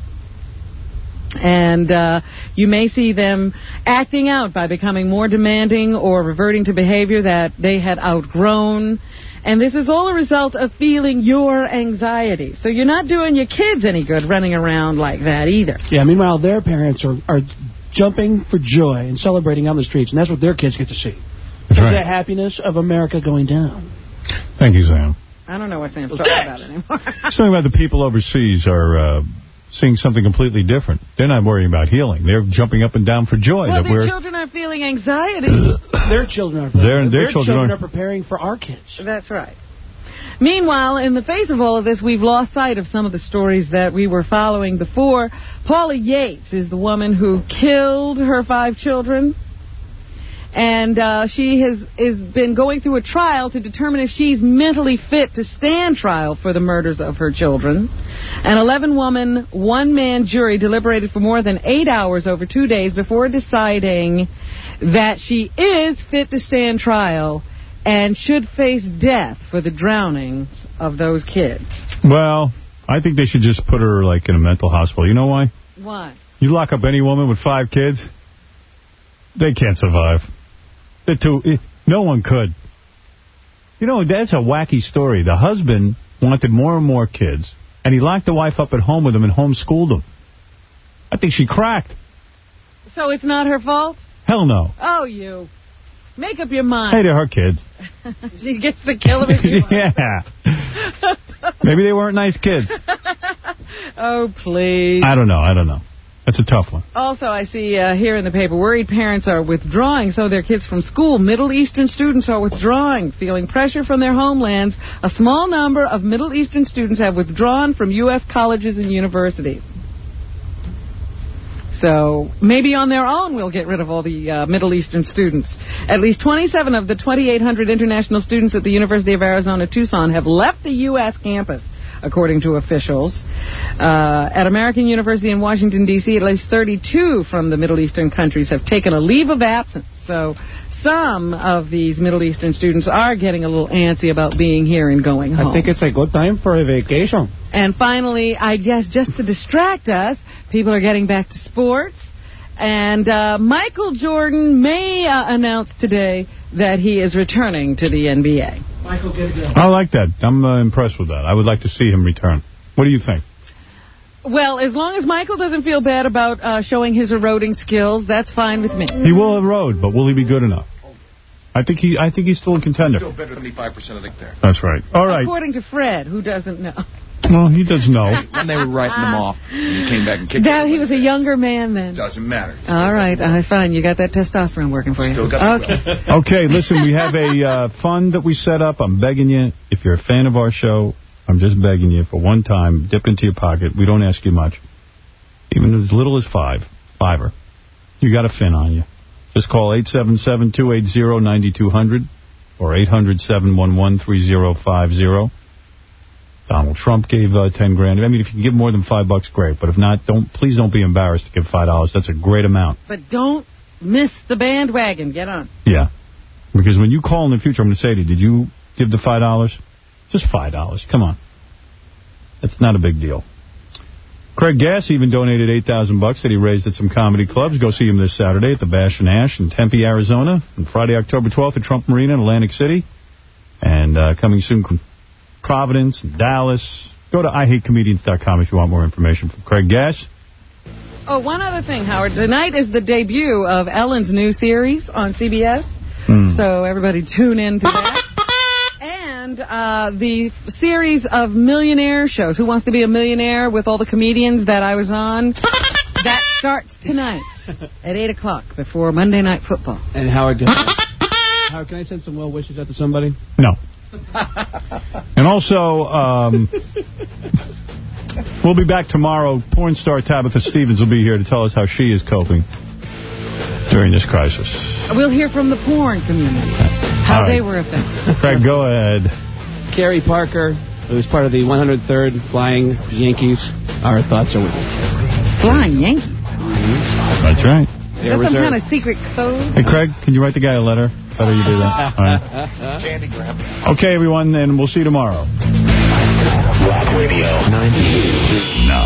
And uh, you may see them acting out by becoming more demanding or reverting to behavior that they had outgrown. And this is all a result of feeling your anxiety. So you're not doing your kids any good running around like that either. Yeah, meanwhile, their parents are, are jumping for joy and celebrating on the streets, and that's what their kids get to see. That's right. The happiness of America going down. Thank you, Sam. I don't know what Sam's talking about anymore. Something about the people overseas are uh, seeing something completely different. They're not worrying about healing. They're jumping up and down for joy. Well, that their we're children are feeling anxiety. Their children are. Their, their, their children, children are, are preparing for our kids. That's right. Meanwhile, in the face of all of this, we've lost sight of some of the stories that we were following before. Paula Yates is the woman who killed her five children. And uh, she has is been going through a trial to determine if she's mentally fit to stand trial for the murders of her children. An eleven-woman, one-man jury deliberated for more than eight hours over two days before deciding that she is fit to stand trial and should face death for the drowning of those kids. Well, I think they should just put her, like, in a mental hospital. You know why? Why? You lock up any woman with five kids, they can't survive. They're too... No one could. You know, that's a wacky story. The husband wanted more and more kids, and he locked the wife up at home with him and homeschooled them. I think she cracked. So it's not her fault? Hell no. Oh, you. Make up your mind. Hey, they're her kids. She gets to kill them if you want. Yeah. Maybe they weren't nice kids. Oh, please. I don't know. I don't know. That's a tough one. Also, I see uh, here in the paper, worried parents are withdrawing so their kids from school. Middle Eastern students are withdrawing, feeling pressure from their homelands. A small number of Middle Eastern students have withdrawn from U S colleges and universities. So maybe on their own we'll get rid of all the uh, Middle Eastern students. At least twenty-seven of the twenty-eight hundred international students at the University of Arizona Tucson have left the U S campus, according to officials. Uh, at American University in Washington, D C, at least thirty-two from the Middle Eastern countries have taken a leave of absence. So some of these Middle Eastern students are getting a little antsy about being here and going home. I think it's a good time for a vacation. And finally, I guess just to distract us, people are getting back to sports. And uh, Michael Jordan may uh, announce today that he is returning to the N B A. Michael, give it I like that. I'm uh, impressed with that. I would like to see him return. What do you think? Well, as long as Michael doesn't feel bad about uh, showing his eroding skills, that's fine with me. He will erode, but will he be good enough? I think he. I think he's still a contender. Still better than seventy-five percent, I think, there. That's right. All right. According to Fred, who doesn't know. Well, he does know. When they were writing them off, and he came back and kicked That them. He was a younger man then. Doesn't matter. All right, uh, fine. You got that testosterone working for you. Still got okay. Okay, listen, we have a uh, fund that we set up. I'm begging you, if you're a fan of our show, I'm just begging you for one time, dip into your pocket. We don't ask you much. Even as little as five, fiver. You got a fin on you. Just call eight seven seven, two eight zero, nine two zero zero or eight hundred, seven one one, three zero five zero. Donald Trump gave uh, ten grand. I mean, if you can give more than five bucks, great. But if not, don't please don't be embarrassed to give five dollars. That's a great amount. But don't miss the bandwagon. Get on. Yeah. Because when you call in the future, I'm going to say to you, did you give the five dollars? Just five dollars. Come on. That's not a big deal. Craig Gass even donated eight thousand bucks that he raised at some comedy clubs. Go see him this Saturday at the Bash and Ash in Tempe, Arizona. And Friday, October twelfth at Trump Marina in Atlantic City. And uh, coming soon, Providence and Dallas. Go to I hate comedians dot com if you want more information from Craig Gass. Oh, one other thing, Howard. Tonight is the debut of Ellen's new series on C B S. Mm. So everybody tune in to that. And uh, the series of millionaire shows, Who Wants to Be a Millionaire, with all the comedians that I was on, that starts tonight at eight o'clock before Monday Night Football. And Howard, Howard, can I send some well wishes out to somebody? No. And also, um, we'll be back tomorrow. Porn star Tabitha Stevens will be here to tell us how she is coping during this crisis. We'll hear from the porn community, how All right. they were affected. Craig, go ahead. Kerry Parker, who was part of the one hundred third Flying Yankees. Our thoughts are with you. Flying Yankees? That's right. Is that some kind of secret code? Hey, Craig, can you write the guy a letter? Better you do that. All right. Okay, everyone, and we'll see you tomorrow. Rock Radio ninety-eight.